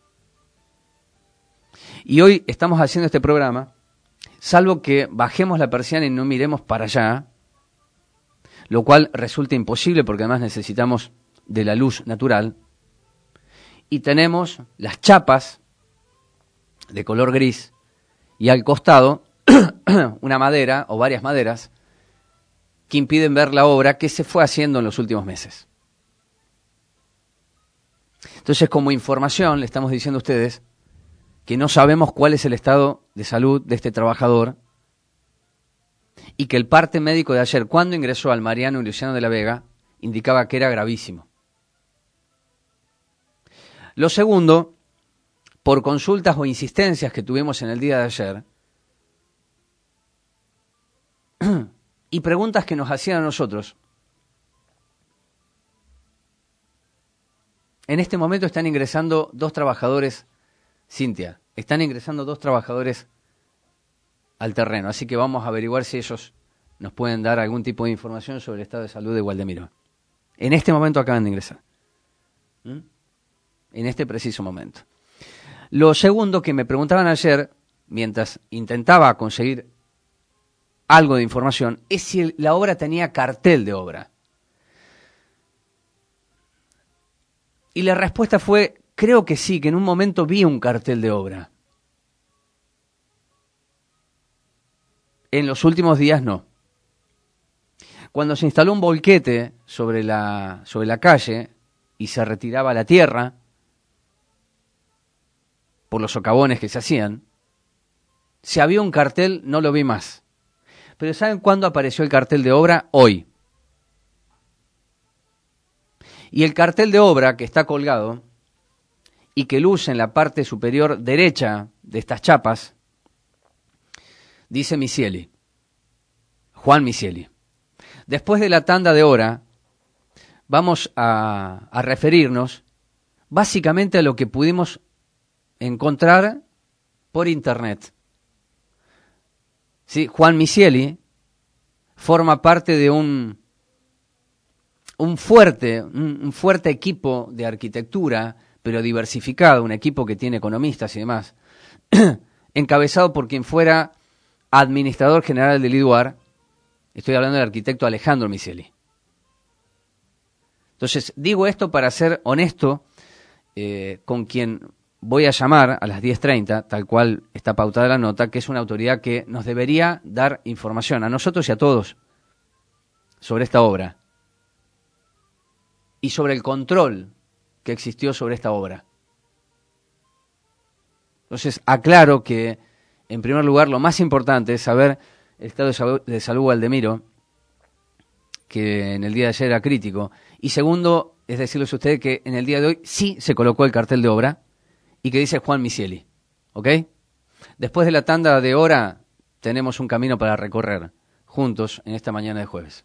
Y hoy estamos haciendo este programa, salvo que bajemos la persiana y no miremos para allá, lo cual resulta imposible porque además necesitamos de la luz natural, y tenemos las chapas de color gris y al costado una madera o varias maderas que impiden ver la obra que se fue haciendo en los últimos meses. Entonces, como información, le estamos diciendo a ustedes que no sabemos cuál es el estado de salud de este trabajador y que el parte médico de ayer, cuando ingresó al Mariano y Luciano de la Vega, indicaba que era gravísimo. Lo segundo, por consultas o insistencias que tuvimos en el día de ayer y preguntas que nos hacían a nosotros, en este momento están ingresando dos trabajadores, Cintia, están ingresando dos trabajadores al terreno, así que vamos a averiguar si ellos nos pueden dar algún tipo de información sobre el estado de salud de Waldemiro. En este momento acaban de ingresar. ¿Mm? En este preciso momento. Lo segundo que me preguntaban ayer, mientras intentaba conseguir algo de información, es si la obra tenía cartel de obra. Y la respuesta fue, creo que sí, que en un momento vi un cartel de obra. En los últimos días no. Cuando se instaló un volquete sobre la, sobre la calle y se retiraba la tierra por los socavones que se hacían, si había un cartel, no lo vi más. Pero ¿saben cuándo apareció el cartel de obra? Hoy. Y el cartel de obra que está colgado y que luce en la parte superior derecha de estas chapas, dice Misieli, Juan Misieli. Después de la tanda de hora, vamos a, a referirnos básicamente a lo que pudimos encontrar por internet. Sí, Juan Misieli forma parte de un, un, fuerte, un, un fuerte equipo de arquitectura, pero diversificado, un equipo que tiene economistas y demás, encabezado por quien fuera administrador general del I D U A R. Estoy hablando del arquitecto Alejandro Misieli. Entonces, digo esto para ser honesto eh, con quien voy a llamar a las diez treinta, tal cual está pautada la nota, que es una autoridad que nos debería dar información a nosotros y a todos sobre esta obra y sobre el control que existió sobre esta obra. Entonces, aclaro que, en primer lugar, lo más importante es saber el estado de salud, de salud Valdemiro, que en el día de ayer era crítico. Y segundo, es decirles a ustedes que en el día de hoy sí se colocó el cartel de obra y que dice Juan Misieli. ¿Ok? Después de la tanda de hora tenemos un camino para recorrer juntos en esta mañana de jueves.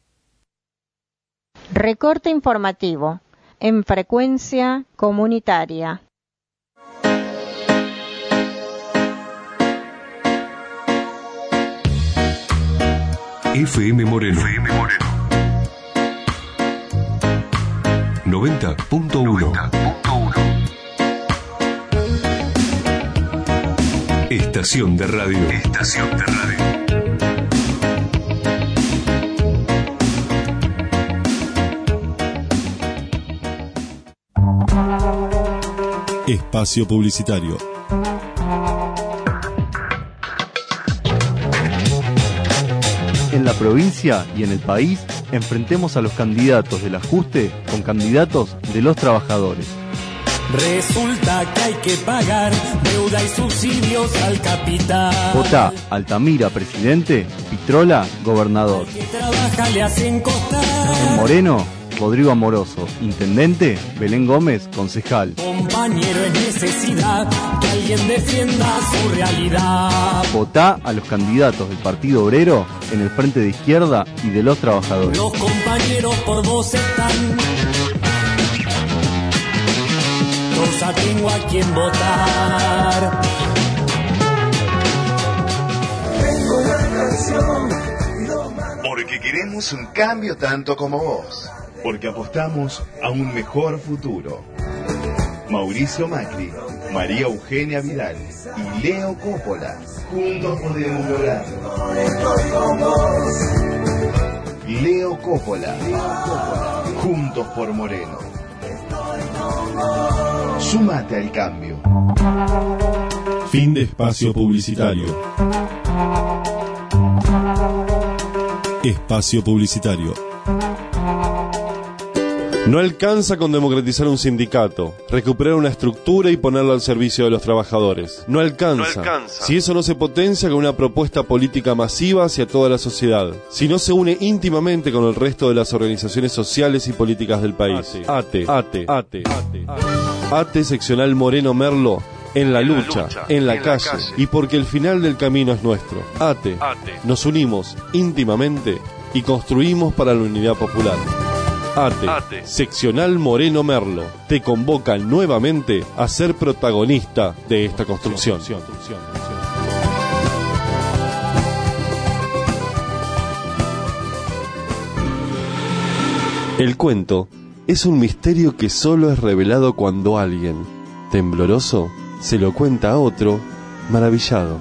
Recorte informativo en frecuencia comunitaria. F M Moreno. F M Moreno. noventa punto uno. Estación de radio. Estación de radio. Espacio publicitario. En la provincia y en el país, enfrentemos a los candidatos del ajuste con candidatos de los trabajadores. Resulta que hay que pagar deuda y subsidios al capital. Votá Altamira presidente, Pitrola gobernador. Que trabaja le hacen costar. En Moreno, Rodrigo Amoroso, intendente, Belén Gómez, concejal. Compañero, es necesidad que alguien defienda su realidad. Votá a los candidatos del Partido Obrero en el Frente de Izquierda y de los Trabajadores. Los compañeros por vos están. Cosa tengo a quien votar. Tengo la canción. Porque queremos un cambio tanto como vos. Porque apostamos a un mejor futuro. Mauricio Macri, María Eugenia Vidal y Leo Coppola. Juntos podemos lograrlo. Leo Coppola. Juntos por Moreno. Súmate al cambio. Fin de espacio publicitario. Espacio publicitario. No alcanza con democratizar un sindicato, recuperar una estructura y ponerlo al servicio de los trabajadores. No alcanza, no alcanza si eso no se potencia con una propuesta política masiva hacia toda la sociedad, si no se une íntimamente con el resto de las organizaciones sociales y políticas del país. ATE, ATE, ATE, ATE, ATE seccional Moreno Merlo, en la lucha, en la calle, y porque el final del camino es nuestro. ATE, nos unimos íntimamente y construimos para la unidad popular. ATE, ATE, seccional Moreno Merlo, te convoca nuevamente a ser protagonista de esta construcción. El cuento es un misterio que solo es revelado cuando alguien, tembloroso, se lo cuenta a otro, maravillado.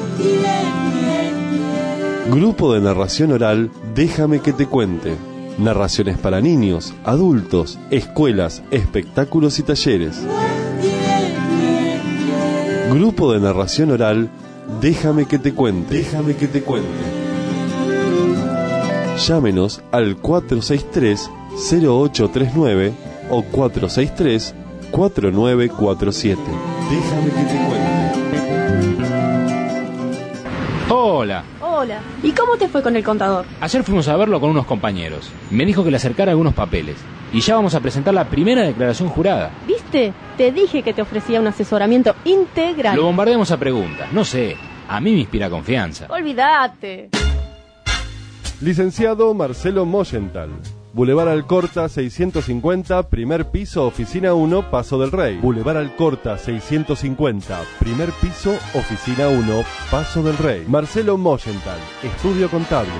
Grupo de narración oral, déjame que te cuente. Narraciones para niños, adultos, escuelas, espectáculos y talleres. Grupo de narración oral, Déjame que te cuente. Déjame que te cuente. Llámenos al cuatro seis tres, cero ocho tres nueve o cuatro seis tres, cuatro nueve cuatro siete. Déjame que te cuente. Hola. Hola. ¿Y cómo te fue con el contador? Ayer fuimos a verlo con unos compañeros. Me dijo que le acercara algunos papeles. Y ya vamos a presentar la primera declaración jurada. ¿Viste? Te dije que te ofrecía un asesoramiento integral. Lo bombardeamos a preguntas. No sé. A mí me inspira confianza. Olvídate. Licenciado Marcelo Moyental. Boulevard Alcorta seiscientos cincuenta, primer piso, oficina uno, Paso del Rey. Boulevard Alcorta seiscientos cincuenta, primer piso, oficina uno, Paso del Rey. Marcelo Moyental, estudio contable.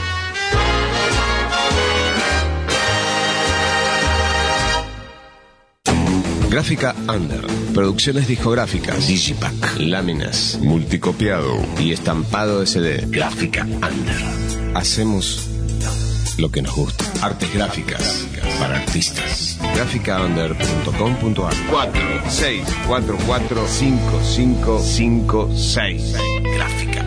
Gráfica Under, producciones discográficas, Digipack, láminas, multicopiado y estampado S D. Gráfica Under. Hacemos lo que nos gusta. Artes gráficas para artistas. gráfica under punto com punto a r. cuatro seis cuatro cuatro cinco cinco cinco seis. Gráfica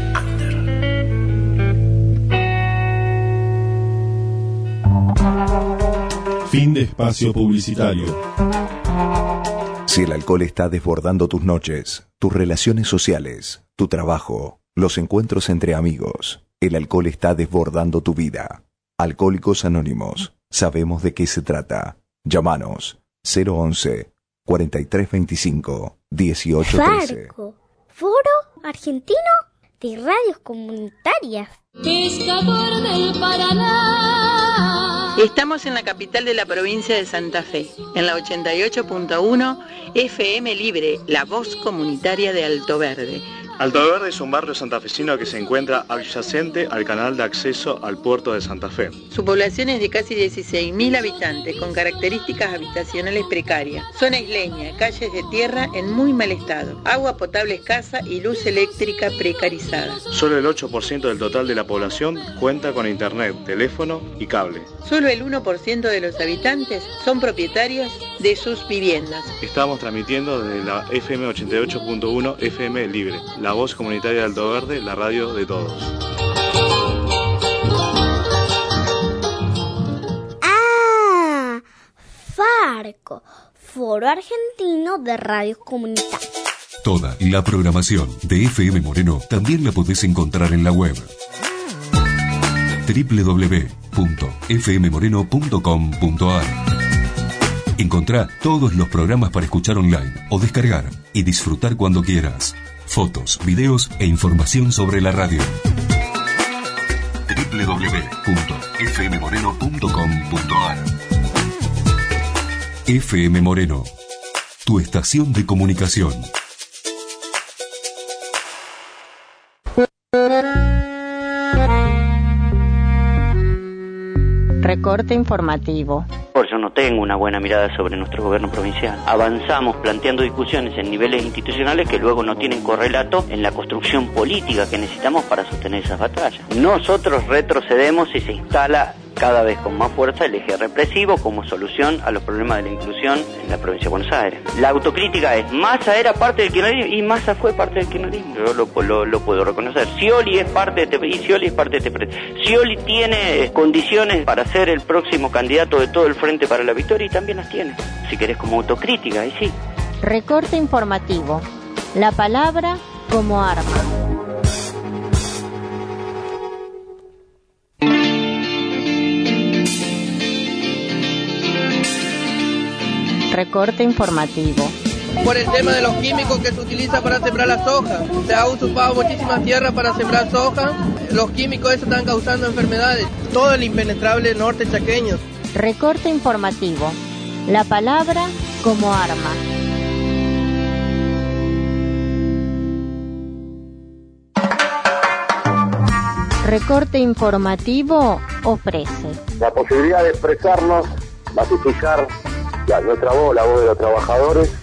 Under. Fin de espacio publicitario. Si el alcohol está desbordando tus noches, tus relaciones sociales, tu trabajo, los encuentros entre amigos, el alcohol está desbordando tu vida. Alcohólicos Anónimos, sabemos de qué se trata. Llámanos cero once, cuarenta y tres veinticinco, dieciocho trece. Farco, Foro Argentino de Radios Comunitarias. Pescador del Paraná. Estamos en la capital de la provincia de Santa Fe, en la ochenta y ocho punto uno F M Libre, la voz comunitaria de Alto Verde. Alto Verde es un barrio santafesino que se encuentra adyacente al canal de acceso al puerto de Santa Fe. Su población es de casi dieciséis mil habitantes, con características habitacionales precarias. Zona isleña, calles de tierra en muy mal estado, agua potable escasa y luz eléctrica precarizada. Solo el ocho por ciento del total de la población cuenta con internet, teléfono y cable. Solo el uno por ciento de los habitantes son propietarios de sus viviendas. Estamos transmitiendo desde la F M ochenta y ocho punto uno F M Libre, la voz comunitaria de Alto Verde, la radio de todos. Ah, Farco, Foro Argentino de Radios Comunitarias. Toda la programación de F M Moreno también la podés encontrar en la web doble u doble u doble u punto f m moreno punto com punto a r. Encontrá todos los programas para escuchar online o descargar y disfrutar cuando quieras. Fotos, videos e información sobre la radio. doble u doble u doble u punto f m moreno punto com punto a r. F M Moreno, tu estación de comunicación. Recorte informativo. Yo no tengo una buena mirada sobre nuestro gobierno provincial. Avanzamos planteando discusiones en niveles institucionales que luego no tienen correlato en la construcción política que necesitamos para sostener esas batallas. Nosotros retrocedemos y se instala cada vez con más fuerza el eje represivo como solución a los problemas de la inclusión en la provincia de Buenos Aires. La autocrítica es, Massa era parte del kirchnerismo y Massa fue parte del kirchnerismo. Yo lo, lo, lo puedo reconocer. Scioli es parte de este y Scioli es parte de este frente. Scioli tiene condiciones para ser el próximo candidato de todo el Frente para la Victoria y también las tiene. Si querés como autocrítica, y sí. Recorte informativo. La palabra como arma. Recorte informativo. Por el tema de los químicos que se utiliza para sembrar la soja. Se ha usurpado muchísimas tierras para sembrar soja. Los químicos esos están causando enfermedades. Todo el impenetrable norte chaqueño. Recorte informativo. La palabra como arma. Recorte informativo ofrece la posibilidad de expresarnos, masificar la, nuestra voz, la voz de los trabajadores.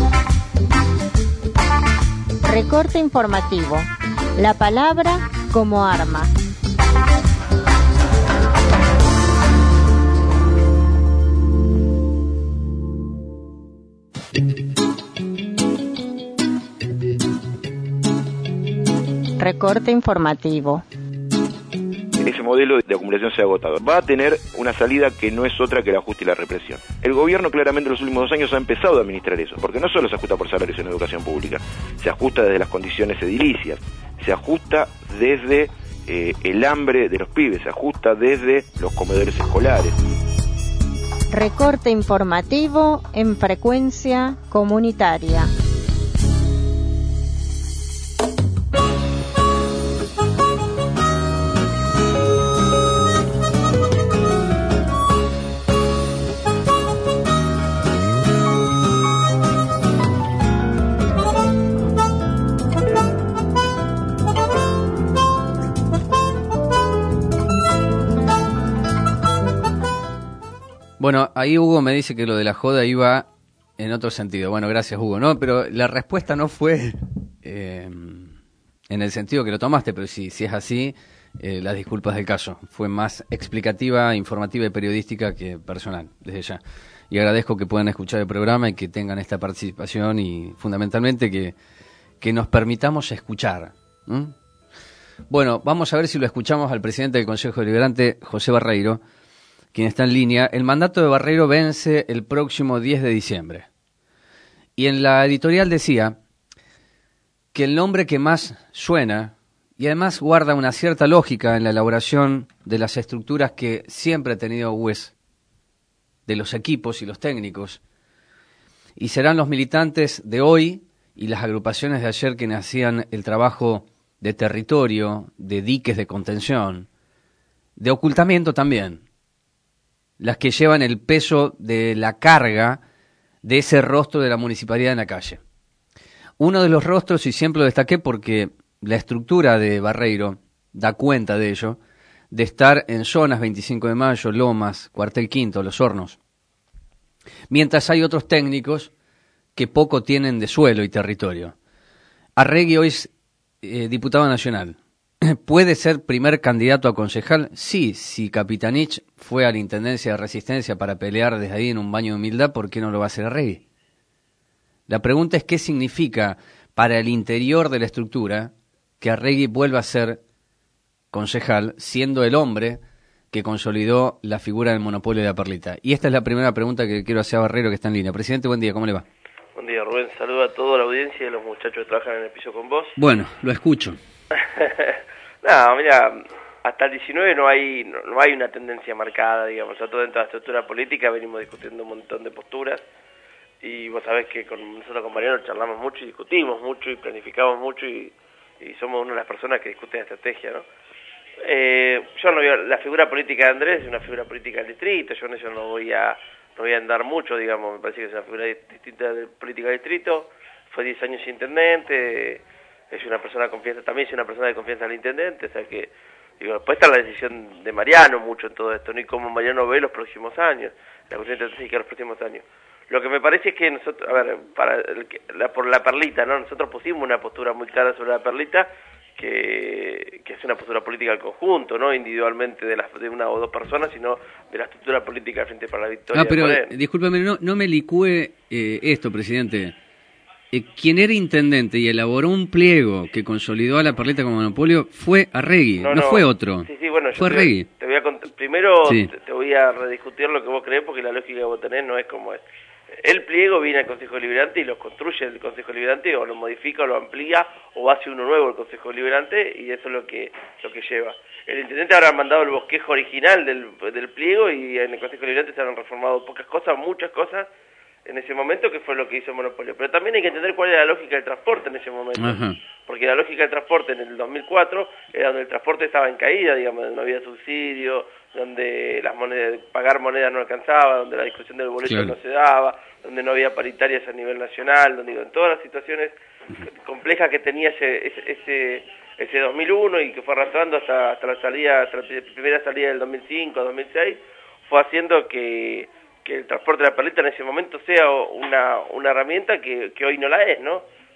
Recorte informativo. La palabra como arma. Recorte informativo. Ese modelo de acumulación se ha agotado. Va a tener una salida que no es otra que el ajuste y la represión. El gobierno claramente en los últimos dos años ha empezado a administrar eso, porque no solo se ajusta por salarios en educación pública, se ajusta desde las condiciones edilicias, se ajusta desde eh, el hambre de los pibes, se ajusta desde los comedores escolares. Recorte informativo en frecuencia comunitaria. Bueno, ahí Hugo me dice que lo de la joda iba en otro sentido. Bueno, gracias Hugo, ¿no? Pero la respuesta no fue eh, en el sentido que lo tomaste, pero si, si es así, eh, las disculpas del caso. Fue más explicativa, informativa y periodística que personal, desde ya. Y agradezco que puedan escuchar el programa y que tengan esta participación y fundamentalmente que, que nos permitamos escuchar. ¿Mm? Bueno, vamos a ver si lo escuchamos al presidente del Consejo Deliberante, José Barreiro, quien está en línea. El mandato de Barreiro vence el próximo diez de diciembre. Y en la editorial decía que el nombre que más suena, y además guarda una cierta lógica en la elaboración de las estructuras que siempre ha tenido U E S, de los equipos y los técnicos, y serán los militantes de hoy y las agrupaciones de ayer quienes hacían el trabajo de territorio, de diques de contención, de ocultamiento también, las que llevan el peso de la carga de ese rostro de la municipalidad en la calle. Uno de los rostros, y siempre lo destaqué porque la estructura de Barreiro da cuenta de ello, de estar en zonas veinticinco de mayo, Lomas, Cuartel Quinto, Los Hornos, mientras hay otros técnicos que poco tienen de suelo y territorio. Arregui hoy es eh, diputado nacional. ¿Puede ser primer candidato a concejal? Sí, si Capitanich fue a la Intendencia de Resistencia para pelear desde ahí en un baño de humildad, ¿por qué no lo va a hacer Arregui? La pregunta es qué significa para el interior de la estructura que Arregui vuelva a ser concejal, siendo el hombre que consolidó la figura del monopolio de la perlita. Y esta es la primera pregunta que quiero hacer a Barreiro, que está en línea. Presidente, buen día, ¿cómo le va? Buen día, Rubén. Saludo a toda la audiencia y a los muchachos que trabajan en el piso con vos. Bueno, lo escucho. No, mira, hasta el diecinueve no hay no, no hay una tendencia marcada, digamos. Nosotros dentro de la estructura política venimos discutiendo un montón de posturas y vos sabés que con nosotros con Mariano charlamos mucho y discutimos mucho y planificamos mucho y, y somos una de las personas que discuten estrategia, ¿no? Eh, yo no veo, la figura política de Andrés es una figura política del distrito, yo en eso no voy a no voy a andar mucho, digamos, me parece que es una figura distinta de política del distrito, fue diez años intendente, es una persona de confianza, también es una persona de confianza del intendente, o sea que, digo, después está la decisión de Mariano mucho en todo esto, ¿no? Y cómo Mariano ve los próximos años, la cuestión estratégica de los próximos años. Lo que me parece es que nosotros, a ver, para el, la, por la perlita, ¿no? Nosotros pusimos una postura muy clara sobre la perlita, que, que es una postura política al conjunto, no individualmente de, las, de una o dos personas, sino de la estructura política del Frente para la Victoria. Ah, pero discúlpame, no, no me licúe eh, esto, presidente. Eh, quien era intendente y elaboró un pliego que consolidó a la perlita como monopolio fue Arregui, no, no, no fue otro. Sí, sí, bueno, fue yo Arregui. Te, te voy a contar, primero sí. te, te voy a rediscutir lo que vos creés, porque la lógica que vos tenés no es como es. El pliego viene al Consejo Deliberante y lo construye el Consejo Deliberante, o lo modifica, o lo amplía, o hace uno nuevo el Consejo Deliberante, y eso es lo que lo que lleva. El intendente habrá mandado el bosquejo original del, del pliego, y en el Consejo Deliberante se han reformado pocas cosas, muchas cosas, en ese momento, que fue lo que hizo el monopolio. Pero también hay que entender cuál era la lógica del transporte en ese momento. Ajá. Porque la lógica del transporte en el dos mil cuatro era donde el transporte estaba en caída, digamos, donde no había subsidio, donde las monedas, pagar monedas no alcanzaba, donde la discusión del boleto claro. no se daba, donde no había paritarias a nivel nacional, donde en todas las situaciones complejas que tenía ese ese, ese, ese dos mil uno y que fue arrastrando hasta, hasta la salida, hasta la primera salida del dos mil cinco, dos mil seis, fue haciendo que que el transporte de la perlita en ese momento sea una una herramienta que, que hoy no la es, ¿no?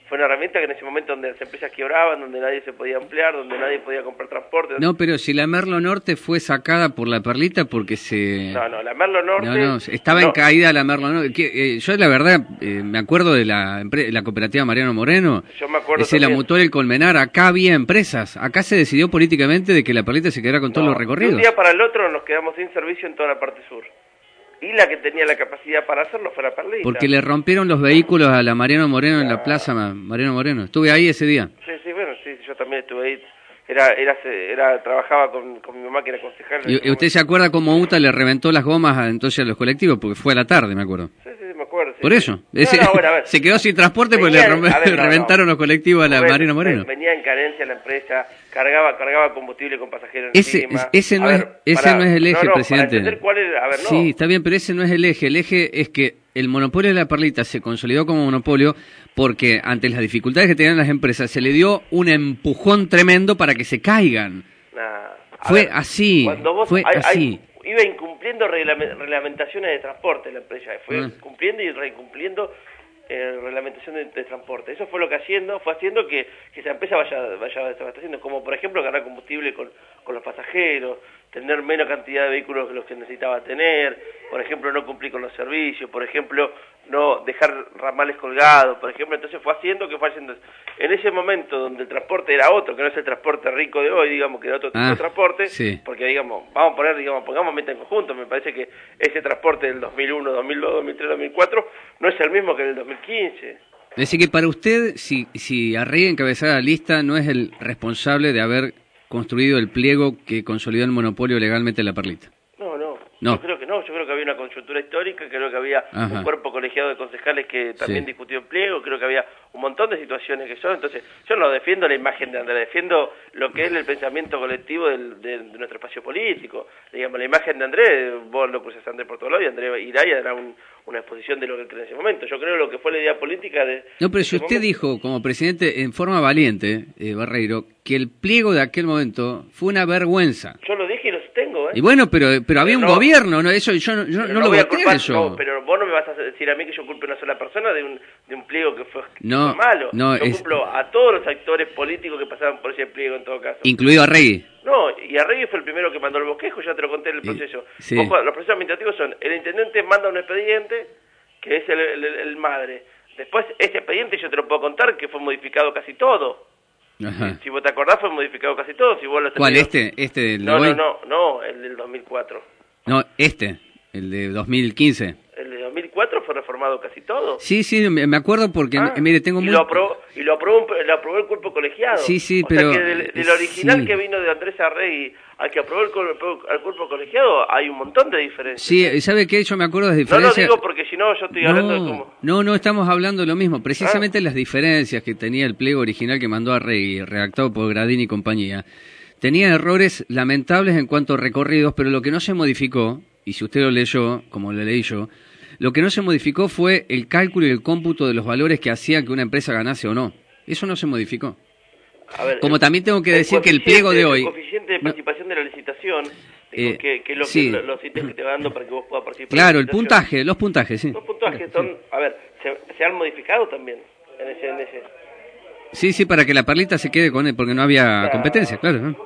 fue una herramienta que en ese momento donde las empresas quebraban, donde nadie se podía emplear, donde nadie podía comprar transporte. No, pero si la Merlo Norte fue sacada por la Perlita porque se... No, no, la Merlo Norte... No, no, estaba no. en caída la Merlo Norte. Que, eh, yo la verdad eh, me acuerdo de la, la cooperativa Mariano Moreno. Yo me acuerdo Ese la Mutual El Colmenar, acá había empresas. Acá se decidió políticamente de que la Perlita se quedara con no, todos los recorridos. De un día para el otro nos quedamos sin servicio en toda la parte sur. Y la que tenía la capacidad para hacerlo fue la Perlita. Porque le rompieron los vehículos a la Mariano Moreno en la plaza Mariano Moreno. Estuve ahí ese día. Sí, sí, bueno, sí, yo también estuve ahí. Era, era, era, trabajaba con, con mi mamá que era concejal. ¿Y usted se acuerda cómo U T A le reventó las gomas a, entonces a los colectivos? Porque fue a la tarde, me acuerdo. Sí, sí, me acuerdo. Sí, Por sí. eso. No, Ese, no, bueno, a ver. Se quedó sin transporte porque Venían, le, ver, no, reventaron no. los colectivos a la Ven, Mariano Moreno. Venía en carencia la empresa, cargaba cargaba combustible con pasajeros ese, encima. Ese, no, ver, es, ese para, no es el eje, no, no, presidente. Para cuál era, a ver, no. Sí, está bien, pero ese no es el eje. El eje es que el monopolio de la Perlita se consolidó como monopolio porque ante las dificultades que tenían las empresas se le dio un empujón tremendo para que se caigan. Nah, fue ver, así, cuando vos, fue hay, así. Hay, iba incumpliendo reglame, reglamentaciones de transporte la empresa, fue mm. cumpliendo y reincumpliendo eh, reglamentación de, de transporte. Eso fue lo que haciendo, fue haciendo que, que esa empresa vaya, vaya haciendo, como por ejemplo cargar combustible con, con los pasajeros, tener menos cantidad de vehículos que los que necesitaba tener, por ejemplo no cumplir con los servicios, por ejemplo no dejar ramales colgados, por ejemplo, entonces fue haciendo que fue haciendo. En ese momento donde el transporte era otro, que no es el transporte rico de hoy, digamos que era otro tipo ah, de transporte, sí. porque digamos, vamos a poner, digamos, pongamos meta en conjunto, me parece que ese transporte del dos mil uno, dos mil dos, dos mil tres, dos mil cuatro no es el mismo que el del dos mil quince. Es decir que para usted, si, si Arregui encabezara la lista, no es el responsable de haber construido el pliego que consolidó el monopolio legalmente de la Perlita. No, no, no, yo creo que no, yo creo que había una coyuntura histórica, creo que había Ajá. un cuerpo colegiado de concejales que también sí. discutió el pliego, creo que había un montón de situaciones que son, entonces yo no defiendo la imagen de Andrés, defiendo lo que es el pensamiento colectivo del, de, de nuestro espacio político, digamos, la imagen de Andrés, vos lo cruzás a Andrés por todos lados y Andrés Iraya era un, una exposición de lo que él cree en ese momento, yo creo lo que fue la idea política de... No, pero si usted momento. dijo como presidente en forma valiente, eh, Barreiro, que el pliego de aquel momento fue una vergüenza. Yo lo dije y lo sostengo, ¿eh? Y bueno, pero pero había pero un no, gobierno, no eso yo, yo no, no lo voy a voté culpar, eso. No, pero vos no me vas a decir a mí que yo culpe a una sola persona de un de un pliego que fue, no, que fue malo. No, yo es... culpo a todos los actores políticos que pasaban por ese pliego en todo caso. Incluido Arregui. No, y Arregui fue el primero que mandó el bosquejo, ya te lo conté en el proceso. Sí. Vos, los procesos administrativos son, el intendente manda un expediente, que es el, el, el madre. Después, ese expediente yo te lo puedo contar, que fue modificado casi todo. Ajá. Si vos te acordás, fue modificado casi todo. Si vos lo ¿Cuál, este? ¿Este del no, hoy? no, no, no, el del dos mil cuatro. No, este, el de dos mil quince. El de dos mil cuatro fue reformado casi todo. Sí, sí, me acuerdo porque, ah, mire, tengo y muy... Lo aprobó, y lo aprobó, lo aprobó el cuerpo colegiado. Sí, sí, o pero... sea que del, del original sí. que vino de Andrés Arregui al que aprobó el cuerpo, al cuerpo colegiado hay un montón de diferencias. Sí, ¿sabe qué? Yo me acuerdo de diferencias... No lo digo porque si no yo estoy no, hablando de cómo... No, no, estamos hablando de lo mismo. Precisamente ah. las diferencias que tenía el pliego original que mandó Arregui, redactado por Gradini y compañía, tenía errores lamentables en cuanto a recorridos, pero lo que no se modificó, y si usted lo leyó, como lo leí yo, lo que no se modificó fue el cálculo y el cómputo de los valores que hacía que una empresa ganase o no. Eso no se modificó. A ver, como el, también tengo que decir que el pliego de hoy... El coeficiente de participación no, de la licitación, digo, eh, que, que es lo sí. que los ítems que te va dando para que vos puedas participar. Claro, el puntaje, los puntajes, sí. Los puntajes son, a ver, se, se han modificado también en ese, en ese. Sí, sí, para que la Perlita se quede con él, porque no había claro. competencia, claro. ¿no?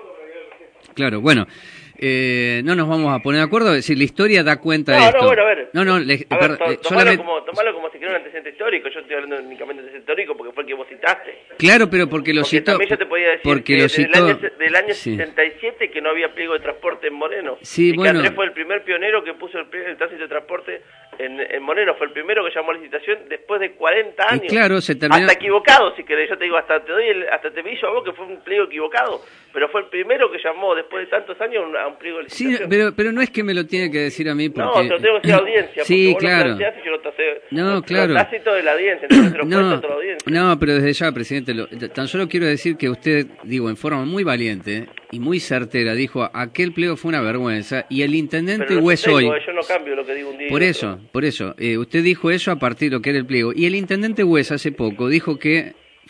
Claro, bueno. Eh, no nos vamos a poner de acuerdo, es decir, la historia da cuenta no, de esto. No, bueno, a ver. No, no, le, a per, ver, to, eh, tomalo, solamente... como, tomalo como si fuera un antecedente histórico, yo estoy hablando únicamente de antecedente histórico porque fue el que vos citaste. Claro, pero porque lo porque citó... también yo te podía decir porque que lo desde citó... el año, del año sí. sesenta y siete que no había pliego de transporte en Moreno. Sí, y bueno. que Andrés fue el primer pionero que puso el, el tránsito de transporte en, en Moreno, fue el primero que llamó a licitación después de cuarenta años. Y claro, se terminó... Hasta equivocado, si querés, yo te digo, hasta te doy el, hasta te pillo a vos que fue un pliego equivocado, pero fue el primero que llamó después de tantos años a un pliego de licitación. Sí, pero, pero no es que me lo tiene que decir a mí porque... No, te lo tengo que decir a la audiencia, sí, porque claro. vos lo y yo lo tasé, no, lo, claro. Lo tácito de la audiencia, entonces te lo no, cuento a toda la audiencia. No, pero desde ya, presidente, lo, tan solo quiero decir que usted, digo, en forma muy valiente y muy certera, dijo, aquel pliego fue una vergüenza, y el intendente Huesoy... Yo no cambio lo que digo un día. Por eso, por eso, eh, usted dijo eso a partir de lo que era el pliego, y el intendente Hues hace poco dijo que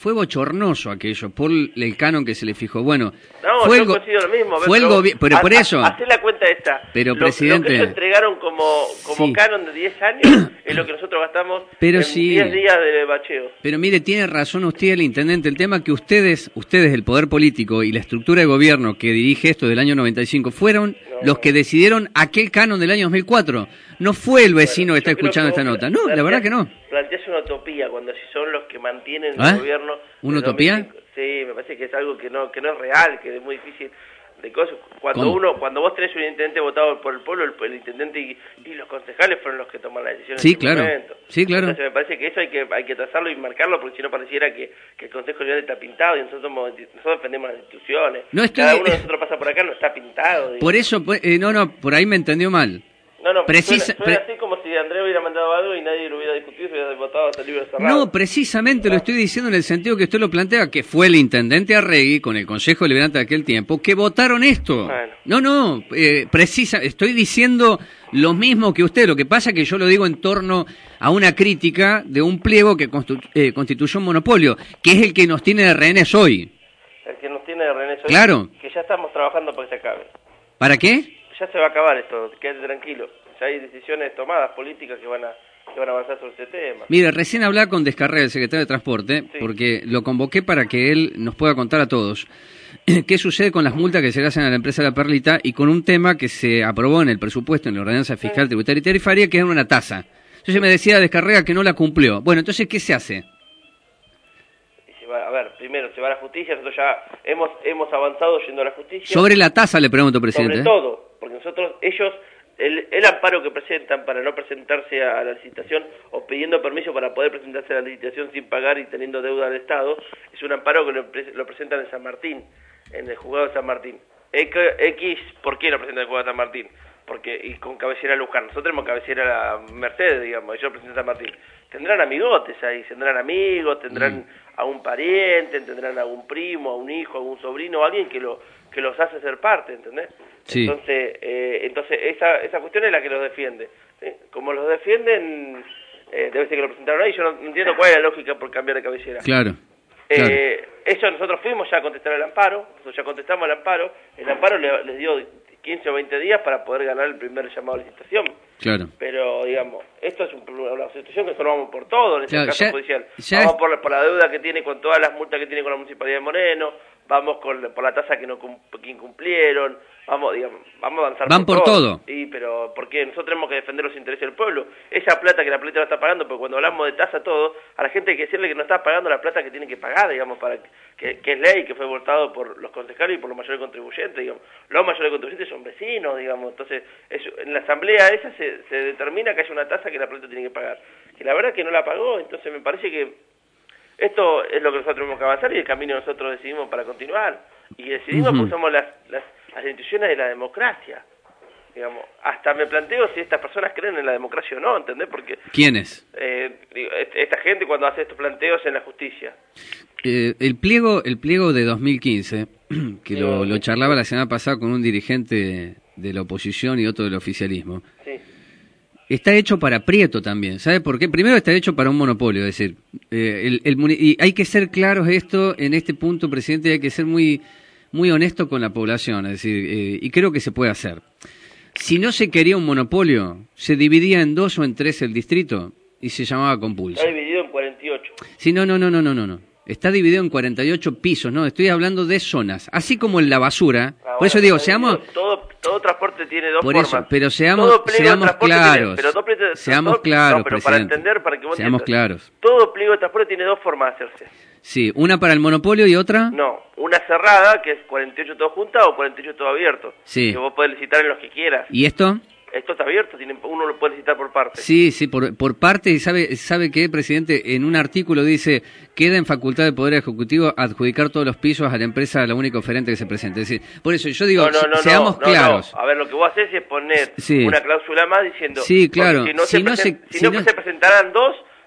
fue bochornoso aquello, por el canon que se le fijó. Bueno, no, fue yo el go- considero lo mismo. fue el gobierno, pero por eso... Hacé la cuenta esta. Pero, lo, presidente... Lo que ellos entregaron como, como sí. canon de diez años es lo que nosotros gastamos pero en sí. diez días de bacheo. Pero mire, tiene razón usted, el intendente, el tema que ustedes, ustedes, el poder político y la estructura de gobierno que dirige esto del año noventa y cinco, fueron no. los que decidieron aquel canon del año dos mil cuatro. No fue el vecino bueno, que está escuchando esta nota. No, plantea, la verdad que no. Planteas una utopía cuando si son los que mantienen ¿Ah? el gobierno. ¿Una utopía? dos mil cinco. Sí, me parece que es algo que no que no es real, que es muy difícil de cosas. Cuando ¿Cómo? uno cuando vos tenés un intendente votado por el pueblo, el, el intendente y, y los concejales fueron los que toman las decisiones. Sí, en claro. Momento. Sí, claro. Entonces me parece que eso hay que hay que trazarlo y marcarlo, porque si no pareciera que, que el Consejo Liberal está pintado y nosotros somos, nosotros defendemos las instituciones. No estoy... Cada uno de nosotros pasa por acá, no está pintado. Digamos. Por eso, eh, no, no, por ahí me entendió mal. No, no, Precisa, suena, suena pre- así como si Andrés hubiera mandado algo y nadie lo hubiera discutido, se hubiera votado hasta el libro cerrado. No, precisamente lo estoy diciendo en el sentido que usted lo plantea, que fue el intendente Arregui, con el Consejo Deliberante de aquel tiempo, que votaron esto. Bueno. No, no, eh, precisa, estoy diciendo lo mismo que usted, lo que pasa que yo lo digo en torno a una crítica de un pliego que constitu- eh, constituyó un monopolio, que es el que nos tiene de rehenes hoy. El que nos tiene de rehenes hoy, claro. Que ya estamos trabajando para que se acabe. ¿Para qué? Ya se va a acabar esto, quédate tranquilo. Ya hay decisiones tomadas políticas que van a que van a avanzar sobre este tema. Mire, recién hablaba con Descarrega, el secretario de Transporte, sí. porque lo convoqué para que él nos pueda contar a todos qué sucede con las multas que se le hacen a la empresa La Perlita y con un tema que se aprobó en el presupuesto, en la ordenanza fiscal, sí. tributaria y tarifaria, que es una tasa. Entonces me decía Descarrega que no la cumplió. Bueno, entonces, ¿qué se hace? A ver, primero, se va a la justicia, nosotros ya hemos hemos avanzado yendo a la justicia. Sobre la tasa, le pregunto, presidente. Sobre todo, porque nosotros, ellos, el, el amparo que presentan para no presentarse a la licitación o pidiendo permiso para poder presentarse a la licitación sin pagar y teniendo deuda al Estado, es un amparo que lo, lo presentan en San Martín, en el juzgado de San Martín. X, ¿por qué lo presentan en el juzgado de San Martín? Porque, y con cabecera Luján. Nosotros tenemos cabecera la Mercedes, digamos, ellos presentan San Martín. Tendrán amigotes ahí, tendrán amigos, tendrán mm. a un pariente, tendrán a un primo, a un hijo, a un sobrino, a alguien que lo que los hace ser parte, ¿entendés? Sí. Entonces, eh, entonces esa esa cuestión es la que los defiende. ¿Sí? Como los defienden, eh, debe ser que lo presentaron ahí, yo no, no entiendo cuál es la lógica por cambiar de cabecera. Claro. Eh, claro. Eso nosotros fuimos ya a contestar el amparo, nosotros ya contestamos el amparo, el amparo le, les dio quince o veinte días para poder ganar el primer llamado a licitación. Claro. Pero, digamos, esto es un, una situación que nosotros vamos por todo en este claro, caso ya, judicial. Ya vamos es... por la, por la deuda que tiene con todas las multas que tiene con la Municipalidad de Moreno, vamos con por la tasa que no que incumplieron, vamos, digamos, vamos a avanzar Van por, por todo. todo. Sí, pero porque nosotros tenemos que defender los intereses del pueblo. Esa plata que la plata no está pagando, porque cuando hablamos de tasa todo, a la gente hay que decirle que no está pagando la plata que tiene que pagar, digamos, para que, que es ley, que fue votado por los concejales y por los mayores contribuyentes, digamos. Los mayores contribuyentes son vecinos, digamos, entonces eso, en la asamblea esa se, se determina que haya una tasa que la plata tiene que pagar. Que la verdad que no la pagó, entonces me parece que esto es lo que nosotros tenemos que avanzar y el camino nosotros decidimos para continuar. Y decidimos uh-huh. porque somos las, las, las instituciones de la democracia. Digamos, hasta me planteo si estas personas creen en la democracia o no, ¿entendés? Porque ¿quiénes? Eh, esta gente cuando hace estos planteos en la justicia. Eh, el pliego el pliego de dos mil quince, que sí, lo, lo charlaba la semana pasada con un dirigente de la oposición y otro del oficialismo, sí. está hecho para Prieto también. ¿Sabe por qué? Primero está hecho para un monopolio, es decir, eh, el, el, y hay que ser claros esto en este punto, presidente, hay que ser muy, muy honesto con la población, es decir, eh, y creo que se puede hacer. Si no se quería un monopolio, se dividía en dos o en tres el distrito y se llamaba Compulsa. Está dividido en cuarenta y ocho. Sí, no, no, no, no, no, no. Está dividido en cuarenta y ocho pisos, no, estoy hablando de zonas, así como en la basura. Ah, por bueno, eso digo, seamos... Todo, todo transporte tiene dos por formas. Eso, pero seamos, seamos claros. Tiene, pero dos pliegos, seamos dos, claros, no, pero presidente. Para entender, para que vos seamos entiendas. Claros. Todo pliego de transporte tiene dos formas de hacerse. Sí, una para el monopolio y otra... No, una cerrada, que es cuarenta y ocho todo junta o cuarenta y ocho todo abierto. Sí. Que vos podés licitar en los que quieras. ¿Y esto? Esto está abierto, tiene, uno lo puede licitar por parte. Sí, sí, por, por parte, y sabe, sabe que, presidente, en un artículo dice, queda en facultad del Poder Ejecutivo adjudicar todos los pisos a la empresa, a la única oferente que se presente. Es decir, por eso yo digo, no, no, no, seamos no, claros. No. A ver, lo que vos haces es poner sí. una cláusula más diciendo, sí, claro. si no, si se, no, presen, se, si no, si no se presentaran dos,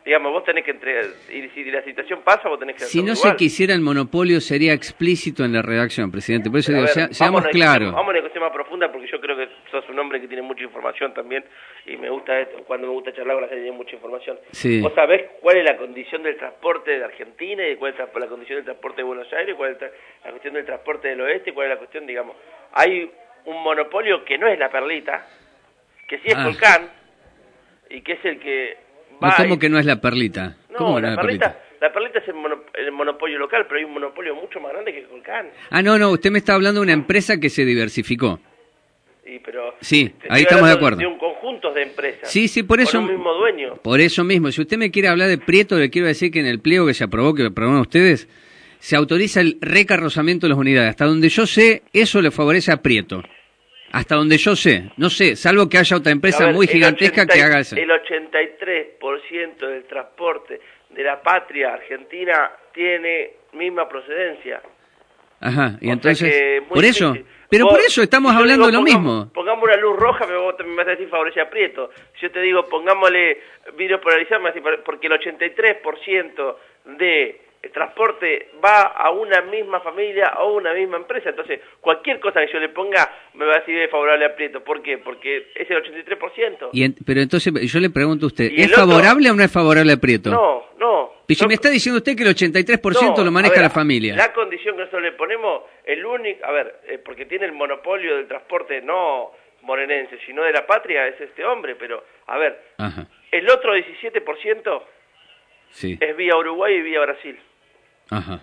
digamos, vos tenés que entregar, y si la situación pasa, vos tenés que Si no igual. se quisiera el monopolio, sería explícito en la redacción, presidente. Por eso A digo, ver, sea- vamos seamos a una claros. discusión- Vamos a una cuestión más profunda, porque yo creo que sos un hombre que tiene mucha información también, y me gusta esto, cuando me gusta charlar con la gente que tiene mucha información. Sí. ¿Vos sabés cuál es la condición del transporte de Argentina, y cuál es la condición del transporte de Buenos Aires, cuál es la la cuestión del transporte del oeste, cuál es la cuestión, digamos, hay un monopolio que no es La Perlita, que sí es Ah. Colcan, y que es el que No, va... ¿cómo y- que no es la perlita? ¿Cómo No, que no la es la perlita, perlita? la perlita es el, mono- el monopolio local, pero hay un monopolio mucho más grande que Colcan. Ah, no, no, usted me está hablando de una empresa que se diversificó. Y, pero Sí, te ahí estoy estamos de hablando acuerdo. De un conjunto de empresas. Sí, sí, por eso. Con un mismo dueño. Por eso mismo, si usted me quiere hablar de Prieto, le quiero decir que en el pliego que se aprobó, que aprobaron ustedes, se autoriza el recarrozamiento de las unidades. Hasta donde yo sé, eso le favorece a Prieto. Hasta donde yo sé. No sé, salvo que haya otra empresa A ver, muy el gigantesca ochenta que haga eso. El ochenta y tres por ciento del transporte de la patria argentina tiene misma procedencia. Ajá, y O entonces, sea que muy por eso, difícil. pero Vos- por eso estamos yo hablando de digo, lo pongamos- mismo. Pongamos una luz roja, pero vos también me vas a decir favorece a Prieto. Si yo te digo, pongámosle vidrio polarizado, me vas a decir, porque el ochenta y tres por ciento de el transporte va a una misma familia o una misma empresa. Entonces, cualquier cosa que yo le ponga me va a decir es favorable a Prieto. ¿Por qué? Porque es el ochenta y tres por ciento. Y en- pero entonces yo le pregunto a usted, Y ¿es el otro- favorable o no es favorable a Prieto? No, no. Y si me está diciendo usted que el ochenta y tres por ciento No, lo maneja a ver, la familia. La condición que nosotros le ponemos, el único, a ver, eh, porque tiene el monopolio del transporte no morenense, sino de la patria, es este hombre, pero, a ver, Ajá, el otro diecisiete por ciento sí, es vía Uruguay y vía Brasil. ajá.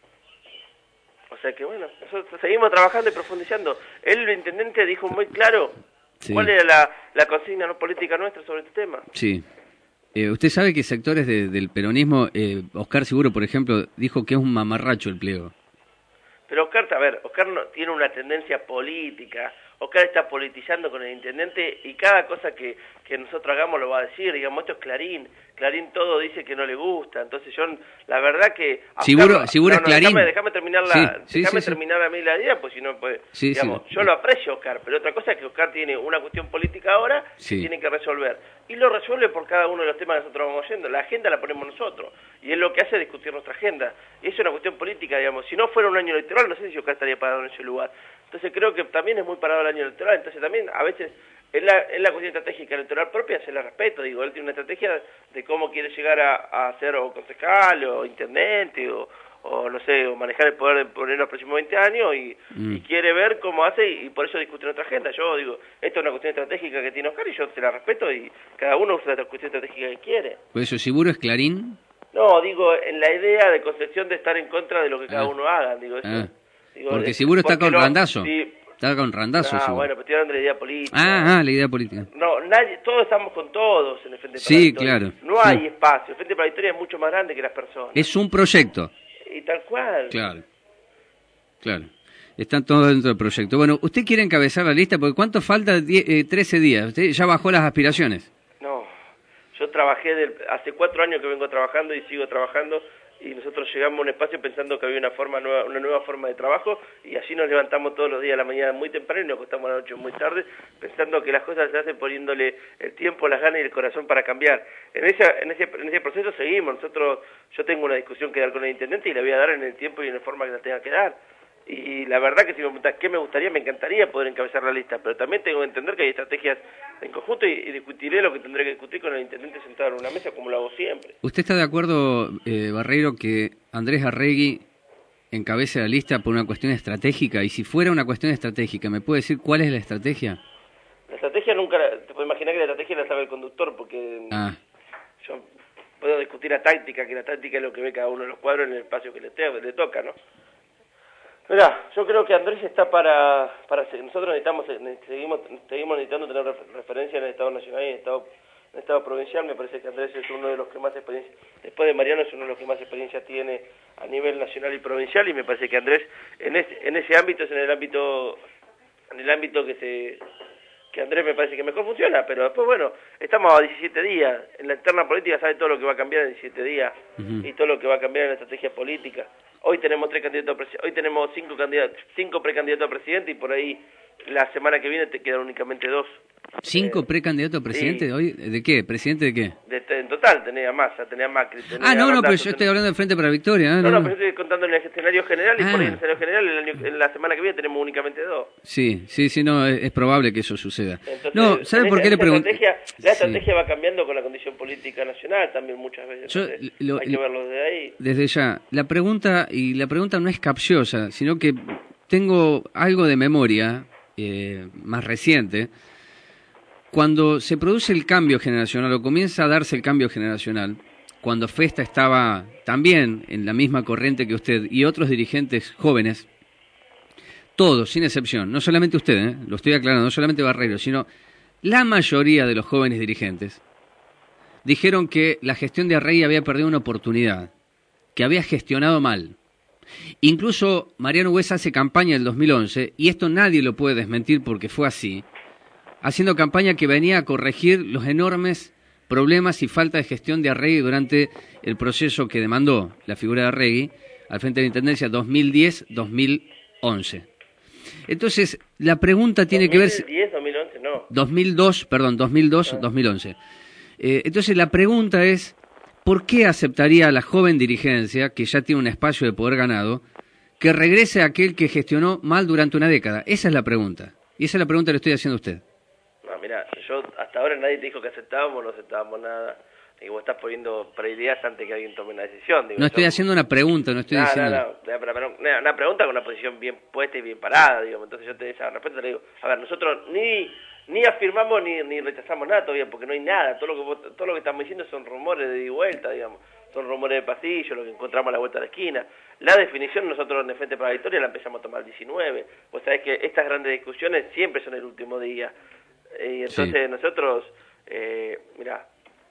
O sea que bueno, nosotros seguimos trabajando y profundizando. Él, el intendente, dijo muy claro Sí. cuál era la, la consigna no política nuestra sobre este tema. Sí. Eh, usted sabe que sectores de- del peronismo, eh, Oscar Seguro, por ejemplo, dijo que es un mamarracho el pliego. Pero Oscar, a ver, Oscar no, tiene una tendencia política, Oscar está politizando con el intendente y cada cosa que, que nosotros hagamos lo va a decir, digamos, esto es Clarín, Clarín todo dice que no le gusta, entonces yo, la verdad que... a Seguro- Oscar- seguro es Clarín. Déjame, déjame terminar la, Sí, sí, déjame sí, sí. terminar a mí la idea, pues si no, pues, Sí, digamos, sí. yo lo aprecio a Oscar, pero otra cosa es que Oscar tiene una cuestión política ahora Sí. que tiene que resolver, y lo resuelve por cada uno de los temas que nosotros vamos yendo, la agenda la ponemos nosotros, y es lo que hace discutir nuestra agenda, y eso es una cuestión política, digamos, si no fuera un año electoral, no sé si Oscar estaría parado en ese lugar, entonces creo que también es muy parado el año electoral, entonces también a veces es la, es la cuestión estratégica electoral propia, se la respeto, digo, él tiene una estrategia de cómo quiere llegar a, a ser o concejal o intendente o, o no sé, o manejar el poder en los próximos veinte años y, Mm. y quiere ver cómo hace y, y por eso discute nuestra agenda. Yo digo, esto es una cuestión estratégica que tiene Oscar y yo se la respeto y cada uno usa la cuestión estratégica que quiere. Por eso, ¿Seguro es Clarín? No, digo, en la idea de concepción de estar en contra de lo que cada Ah. uno haga, digo, eso. Ah. Digo, Porque es- Seguro está porque con no- Randazo. sí. Está con Randazo, Ah, Seguro. bueno, pero estoy hablando de la idea política. Ah, ah, la idea política. No, nadie, todos estamos con todos en el Frente para Sí, la Victoria. claro, No sí. hay espacio. El Frente para la Victoria es mucho más grande que las personas. Es un proyecto. Y tal cual. Claro, claro. Están todos dentro del proyecto. Bueno, ¿usted quiere encabezar la lista? Porque ¿cuánto falta? Die- eh, trece días. Usted ya bajó las aspiraciones. No, yo trabajé, del, hace cuatro años que vengo trabajando y sigo trabajando y nosotros llegamos a un espacio pensando que había una forma nueva, una nueva forma de trabajo y así nos levantamos todos los días a la mañana muy temprano y nos acostamos a la noche muy tarde pensando que las cosas se hacen poniéndole el tiempo, las ganas y el corazón para cambiar. En, esa, en, ese, en ese proceso seguimos. Nosotros, yo tengo una discusión que dar con el intendente y la voy a dar en el tiempo y en la forma que la tenga que dar. Y la verdad que si me preguntas qué me gustaría, me encantaría poder encabezar la lista, pero también tengo que entender que hay estrategias en conjunto y, y discutiré lo que tendré que discutir con el intendente sentado en una mesa como lo hago siempre. ¿Usted está de acuerdo, eh, Barreiro, que Andrés Arregui encabece la lista por una cuestión estratégica? Y si fuera una cuestión estratégica, ¿me puede decir cuál es la estrategia? La estrategia nunca, la- te puedes imaginar que la estrategia la sabe el conductor, porque Ah, yo puedo discutir la táctica, que la táctica es lo que ve cada uno de los cuadros en el espacio que le, te- le toca, ¿no? Mirá, yo creo que Andrés está para, para nosotros necesitamos, ne- seguimos, seguimos necesitando tener refer- referencia en el Estado Nacional y en el Estado, en el Estado Provincial. Me parece que Andrés es uno de los que más experiencia, después de Mariano es uno de los que más experiencia tiene a nivel nacional y provincial, y me parece que Andrés en ese, en ese ámbito es en el ámbito, en el ámbito que se, que Andrés me parece que mejor funciona, pero después bueno, estamos a diecisiete días, en la interna política sabe todo lo que va a cambiar en diecisiete días ujú. y todo lo que va a cambiar en la estrategia política. Hoy tenemos tres candidatos a presi- hoy tenemos cinco candidatos, cinco precandidatos a presidente y por ahí La semana que viene te quedan únicamente dos. ¿Cinco eh, precandidatos a presidente? Sí. ¿Hoy? ¿De qué? ¿Presidente de qué? De, en total tenía Massa, tenía Macri. Tenía ah, no, no, pero yo tenía... estoy hablando de Frente para Victoria. ¿eh? No, No, no, no, pero yo estoy contando en el escenario general y ah. por ahí en el escenario general el año, en la semana que viene tenemos únicamente dos. Sí, sí, sí, no, es, es probable que eso suceda. Entonces, no, ¿sabe por qué le pregunto? La estrategia sí. va cambiando con la condición política nacional también muchas veces. Yo, lo, hay que verlo desde ahí. Desde ya. La pregunta, y la pregunta no es capciosa, sino que tengo algo de memoria eh, más reciente. Cuando se produce el cambio generacional, o comienza a darse el cambio generacional, cuando Festa estaba también en la misma corriente que usted y otros dirigentes jóvenes, todos, sin excepción, no solamente usted, ¿eh? Lo estoy aclarando, no solamente Barreiro, sino la mayoría de los jóvenes dirigentes, dijeron que la gestión de Arrey había perdido una oportunidad, que había gestionado mal. Incluso Mariano Hues hace campaña en el dos mil once, y esto nadie lo puede desmentir porque fue así, haciendo campaña que venía a corregir los enormes problemas y falta de gestión de Arregui durante el proceso que demandó la figura de Arregui al frente de la Intendencia dos mil diez dos mil once. Entonces, la pregunta tiene que ver... dos mil diez, dos mil once, no. dos mil dos, perdón, dos mil dos, ah. dos mil once. Eh, entonces, la pregunta es, ¿por qué aceptaría la joven dirigencia, que ya tiene un espacio de poder ganado, que regrese a aquel que gestionó mal durante una década? Esa es la pregunta. Y esa es la pregunta que le estoy haciendo a usted. Mira, yo hasta ahora nadie te dijo que aceptábamos, no aceptábamos nada. Y vos estás poniendo prioridades antes que alguien tome una decisión. Digo, no estoy yo... haciendo una pregunta, no estoy no, diciendo... No, no, no, no, no, una pregunta con una posición bien puesta y bien parada, digamos. Entonces yo te esa respuesta te digo, a ver, nosotros ni ni afirmamos ni, ni rechazamos nada todavía, porque no hay nada. Todo lo que vos, todo lo que estamos diciendo son rumores de ida y vuelta, digamos. Son rumores de pasillo, lo que encontramos a la vuelta de la esquina. La definición nosotros en el Frente para la Victoria la empezamos a tomar el diecinueve. Vos sabés que estas grandes discusiones siempre son el último día. Y entonces sí. nosotros, eh, mira,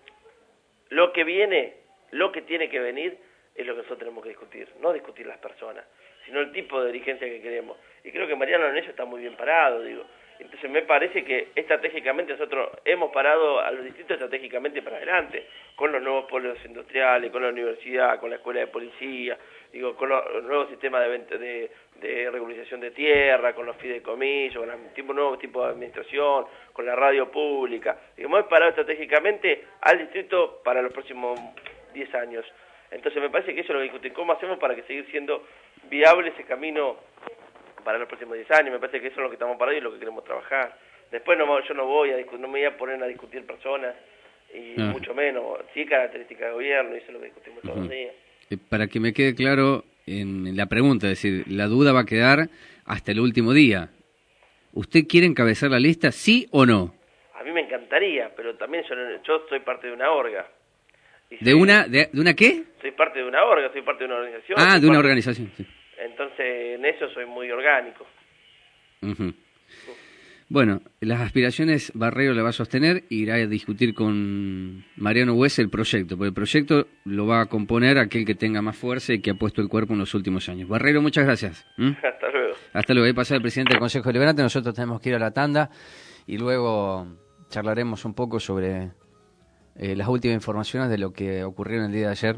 lo que viene, lo que tiene que venir es lo que nosotros tenemos que discutir, no discutir las personas, sino el tipo de dirigencia que queremos. Y creo que Mariano en eso está muy bien parado, digo. Entonces me parece que estratégicamente nosotros hemos parado a los distritos estratégicamente para adelante, con los nuevos polos industriales, con la universidad, con la escuela de policía, digo, con los nuevos sistemas de, de, de regularización de tierra, con los fideicomisos, con el tipo, nuevo tipo de administración, con la radio pública. Digo, hemos parado estratégicamente al distrito para los próximos diez años. Entonces me parece que eso es lo que discutir, cómo hacemos para que seguir siendo viable ese camino para los próximos diez años. Me parece que eso es lo que estamos parados y lo que queremos trabajar. Después no, yo no voy a discutir, no me voy a poner a discutir personas, y no. mucho menos, sí características de gobierno, y eso es lo que discutimos todos los días. Para que me quede claro en la pregunta, es decir, la duda va a quedar hasta el último día. ¿Usted quiere encabezar la lista, sí o no? A mí me encantaría, pero también yo, yo soy parte de una orga. ¿De soy, una de, de una qué? Soy parte de una orga, soy parte de una organización. Ah, de una parte, organización, sí. Entonces, en eso soy muy orgánico. Uh-huh. Bueno, las aspiraciones Barreiro le va a sostener, irá a discutir con Mariano Hues el proyecto, porque el proyecto lo va a componer aquel que tenga más fuerza y que ha puesto el cuerpo en los últimos años. Barreiro, muchas gracias. ¿Mm? Hasta luego. Hasta luego. Ahí pasa el presidente del Consejo Deliberante, nosotros tenemos que ir a la tanda y luego charlaremos un poco sobre eh, las últimas informaciones de lo que ocurrió en el día de ayer,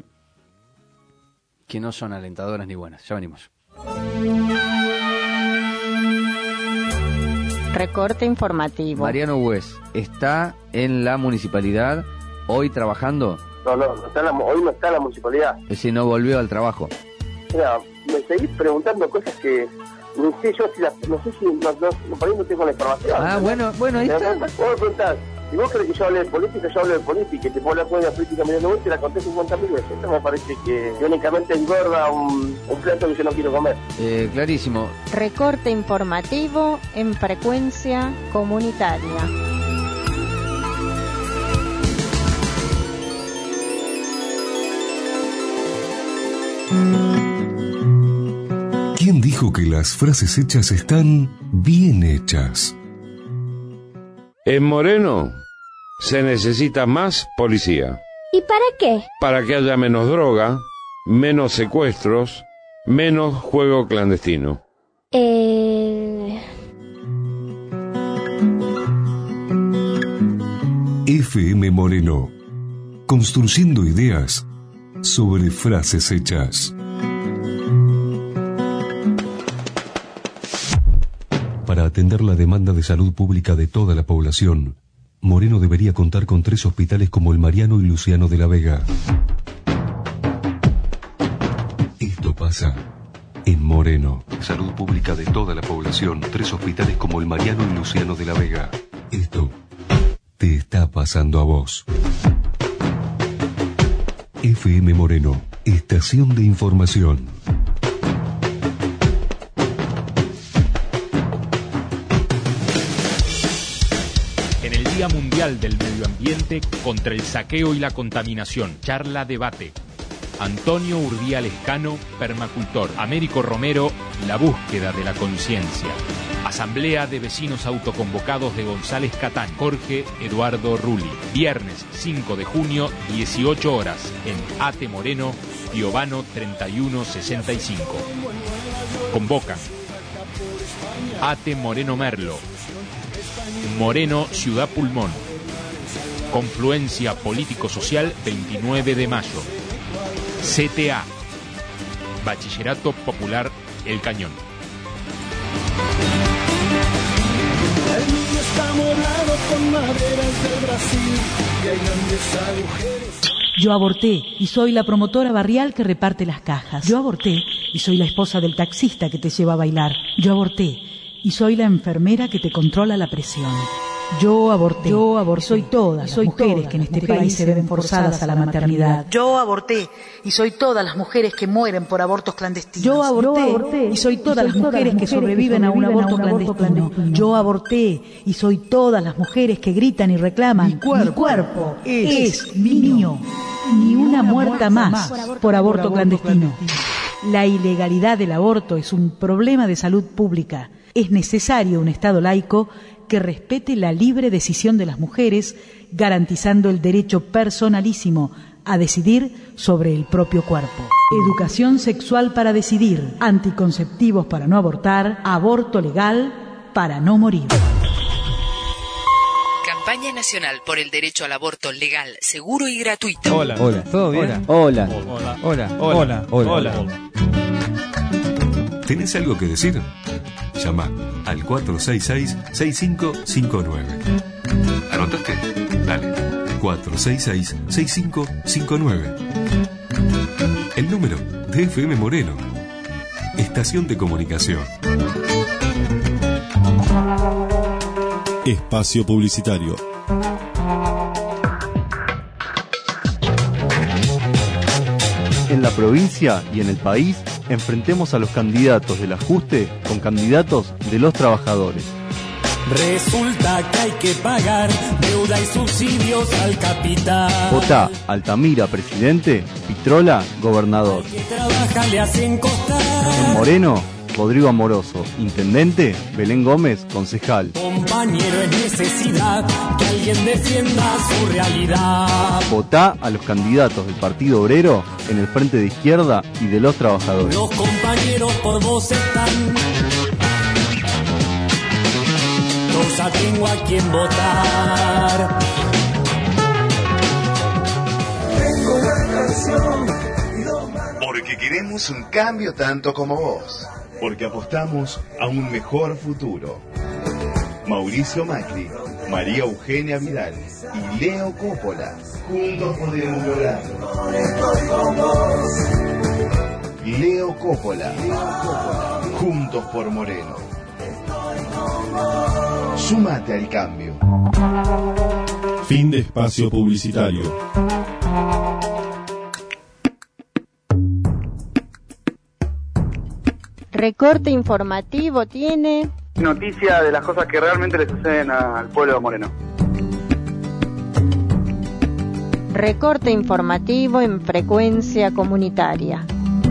que no son alentadoras ni buenas. Ya venimos. Recorte informativo. Mariano Hues, ¿está en la municipalidad hoy trabajando? No, no, no está en la, hoy no está en la municipalidad. Es decir, no volvió al trabajo. Mira, me seguís preguntando cosas que no sé yo si las, no sé si, no, no, por ahí no tengo la información. Ah, bueno, bueno, ahí está. Vos me preguntás, si vos crees que yo hable de política, yo hablo de política, y te puedo hablar de la política Mariano Hues y la conté cincuenta mil veces. Esto me parece que únicamente engorda un, un plato que yo no quiero comer. Eh, clarísimo. Recorte informativo en frecuencia comunitaria. ¿Quién dijo que las frases hechas están bien hechas? En Moreno se necesita más policía. ¿Y para qué? Para que haya menos droga, menos secuestros, menos juego clandestino. Eh... F M Moreno, construyendo ideas sobre frases hechas. para atender la demanda de salud pública de toda la población, Moreno debería contar con tres hospitales como el Mariano y Luciano de la Vega. Esto pasa en Moreno. Salud pública de toda la población, tres hospitales como el Mariano y Luciano de la Vega. Esto te está pasando a vos. F M Moreno, estación de información. En el Día Mundial del Medio Ambiente contra el saqueo y la contaminación, charla debate. Antonio Urdiales Lescano, permacultor. Américo Romero, la búsqueda de la conciencia. Asamblea de Vecinos Autoconvocados de González Catán. Jorge Eduardo Rulli. Viernes cinco de junio, dieciocho horas, en Ate Moreno, Piovano treinta y uno sesenta y cinco. Convocan Ate Moreno Merlo, Moreno Ciudad Pulmón, Confluencia Político-Social veintinueve de mayo, C T A, Bachillerato Popular El Cañón. El niño está morado con maderas del Brasil y hay grandes agujeros. Yo aborté y soy la promotora barrial que reparte las cajas. Yo aborté y soy la esposa del taxista que te lleva a bailar. Yo aborté y soy la enfermera que te controla la presión. Yo aborté. Yo aborté. Soy todas las mujeres que en este país se ven forzadas a la maternidad. Yo aborté y soy todas las mujeres que mueren por abortos clandestinos. Yo aborté y soy todas las mujeres que sobreviven a un aborto clandestino. Yo aborté y soy todas las mujeres que gritan y reclaman. Mi cuerpo, mi cuerpo es, es mío. Ni una muerta más por aborto clandestino. La ilegalidad del aborto es un problema de salud pública. Es necesario un Estado laico que respete la libre decisión de las mujeres, garantizando el derecho personalísimo a decidir sobre el propio cuerpo. Educación sexual para decidir, anticonceptivos para no abortar, aborto legal para no morir. Campaña Nacional por el Derecho al Aborto Legal, Seguro y Gratuito. Hola. Hola. ¿Todo bien? Hola. Hola. Hola. Hola. Hola. Hola. ¿Tenés algo que decir? Llama al cuatro seis seis, seis cinco cinco nueve. ¿Anotaste? Dale. cuatro seis seis, seis cinco cinco nueve. El número de F M Moreno. Estación de comunicación. Espacio publicitario. En la provincia y en el país, enfrentemos a los candidatos del ajuste con candidatos de los trabajadores. Resulta que hay que pagar deuda y subsidios al capital. Votá Altamira presidente, Pitrola gobernador. Que trabaja le hacen costar. En Moreno, Rodrigo Amoroso, intendente, Belén Gómez, concejal. Compañero, es necesidad que alguien defienda su realidad. Votá a los candidatos del Partido Obrero en el Frente de Izquierda y de los Trabajadores. Los compañeros por vos están. Yo ya tengo a quien votar. Tengo una canción. Porque queremos un cambio tanto como vos. Porque apostamos a un mejor futuro. Mauricio Macri, María Eugenia Vidal y Leo Coppola. Juntos podemos lograrlo. Leo Coppola. Juntos por Moreno. Súmate al cambio. Fin de espacio publicitario. Recorte informativo tiene... Noticia de las cosas que realmente le suceden al pueblo de Moreno. Recorte informativo en frecuencia comunitaria.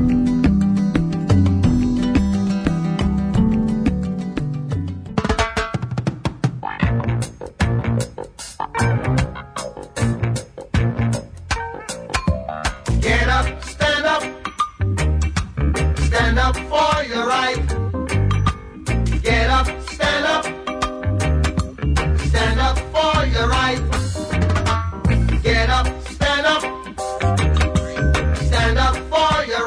Get up, stand up. Stand up for your right. Get up, stand up. Stand up for your right. Get up, stand up. Stand up for your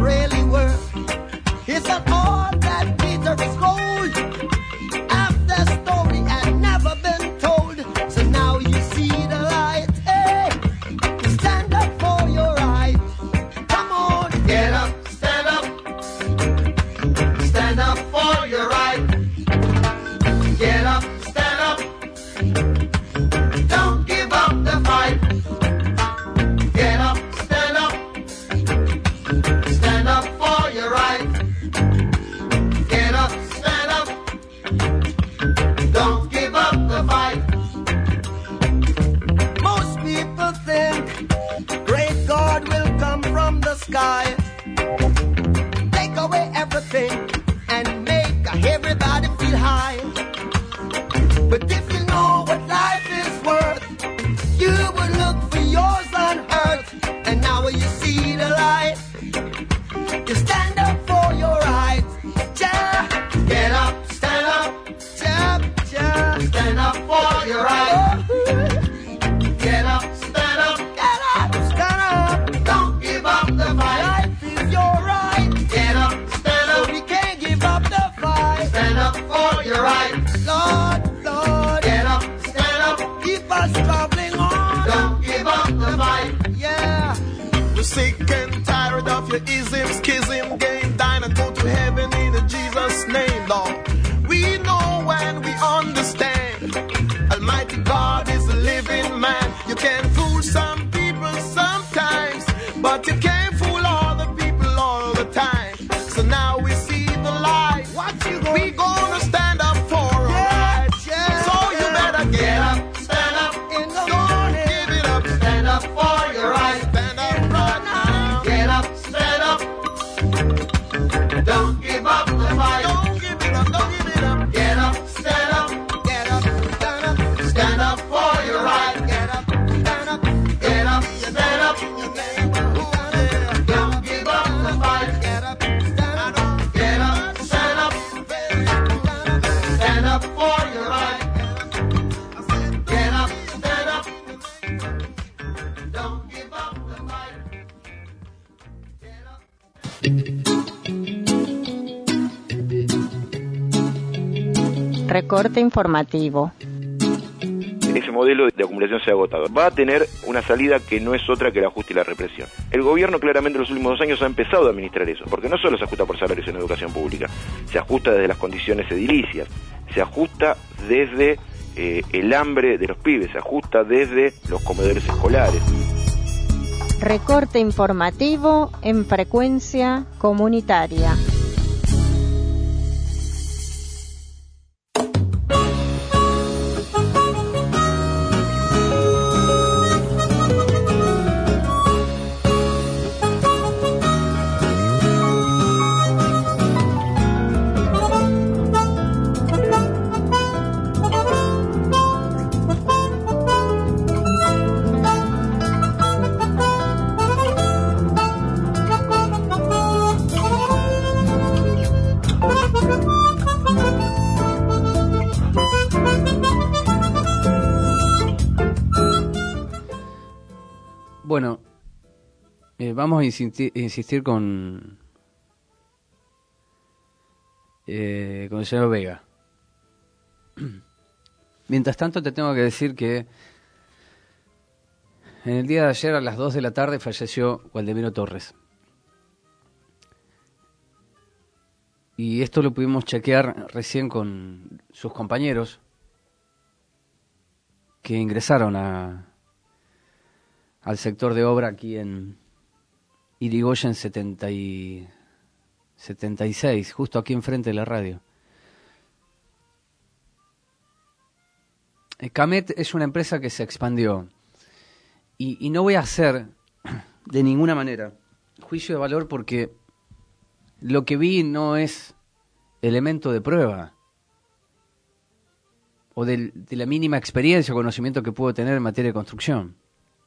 really work. It's not all that Peter is gold. Half the story had never been told. So now you see the light. Hey, stand up for your right. Come on, get up, stand up. Stand up for your right. Get up, stand up. Don't give up the fight. Get up, stand up. Stand up for your right. Get up, stand up. Don't give up the fight. Most people think great God will come from the sky, take away everything and make everybody feel high. But if you know what life is worth, you would look for yours on earth. And now when you see the light, you stand up for your rights. Yeah. Get up, stand up. Yeah, yeah. Stand up for your rights. Get up, stand up. Get up, stand up. Don't give up the fight. Life is your right. Get up, stand up. We can't give up the fight. Stand up for your rights. Lord, Lord. Get up, stand up. Keep us traveling on. Don't give up the fight. Yeah. We're sick and tired of your ism, schism, game, dine and go to heaven in Jesus' name, Lord. We know and we understand. Almighty God is a living man. You can fool some people sometimes, but you can't fool all the people all the time. So now we see the light. What you gonna we gonna stand up for our rights. Yeah, so you better get, get up, up, stand up. In the Don't morning. give it up. Stand up for your rights. Stand up right now. Get up, stand up. Don't give up the fight. Don't give it up. Don't give it up. Get up, stand up. Get up, stand up. Stand up for your right. Get up, stand up. Get up, stand up. Don't give up the fight. Get up, stand up. Get up, stand up. Stand up for your right. Get up, stand up. Don't give up the fight. Recorte informativo. Ese modelo de acumulación se ha agotado. Va a tener una salida que no es otra que el ajuste y la represión. El gobierno claramente en los últimos dos años ha empezado a administrar eso, porque no solo se ajusta por salarios en educación pública, se ajusta desde las condiciones edilicias, se ajusta desde eh, el hambre de los pibes, se ajusta desde los comedores escolares. Recorte informativo en frecuencia comunitaria. Bueno, eh, vamos a insistir, insistir con, eh, con el señor Vega. Mientras tanto, te tengo que decir que en el día de ayer a las dos de la tarde falleció Waldemiro Torres. Y esto lo pudimos chequear recién con sus compañeros que ingresaron a... al sector de obra aquí en Irigoyen setenta y seis, justo aquí enfrente de la radio. Camet es una empresa que se expandió y, y no voy a hacer de ninguna manera juicio de valor porque lo que vi no es elemento de prueba o de, de la mínima experiencia o conocimiento que puedo tener en materia de construcción.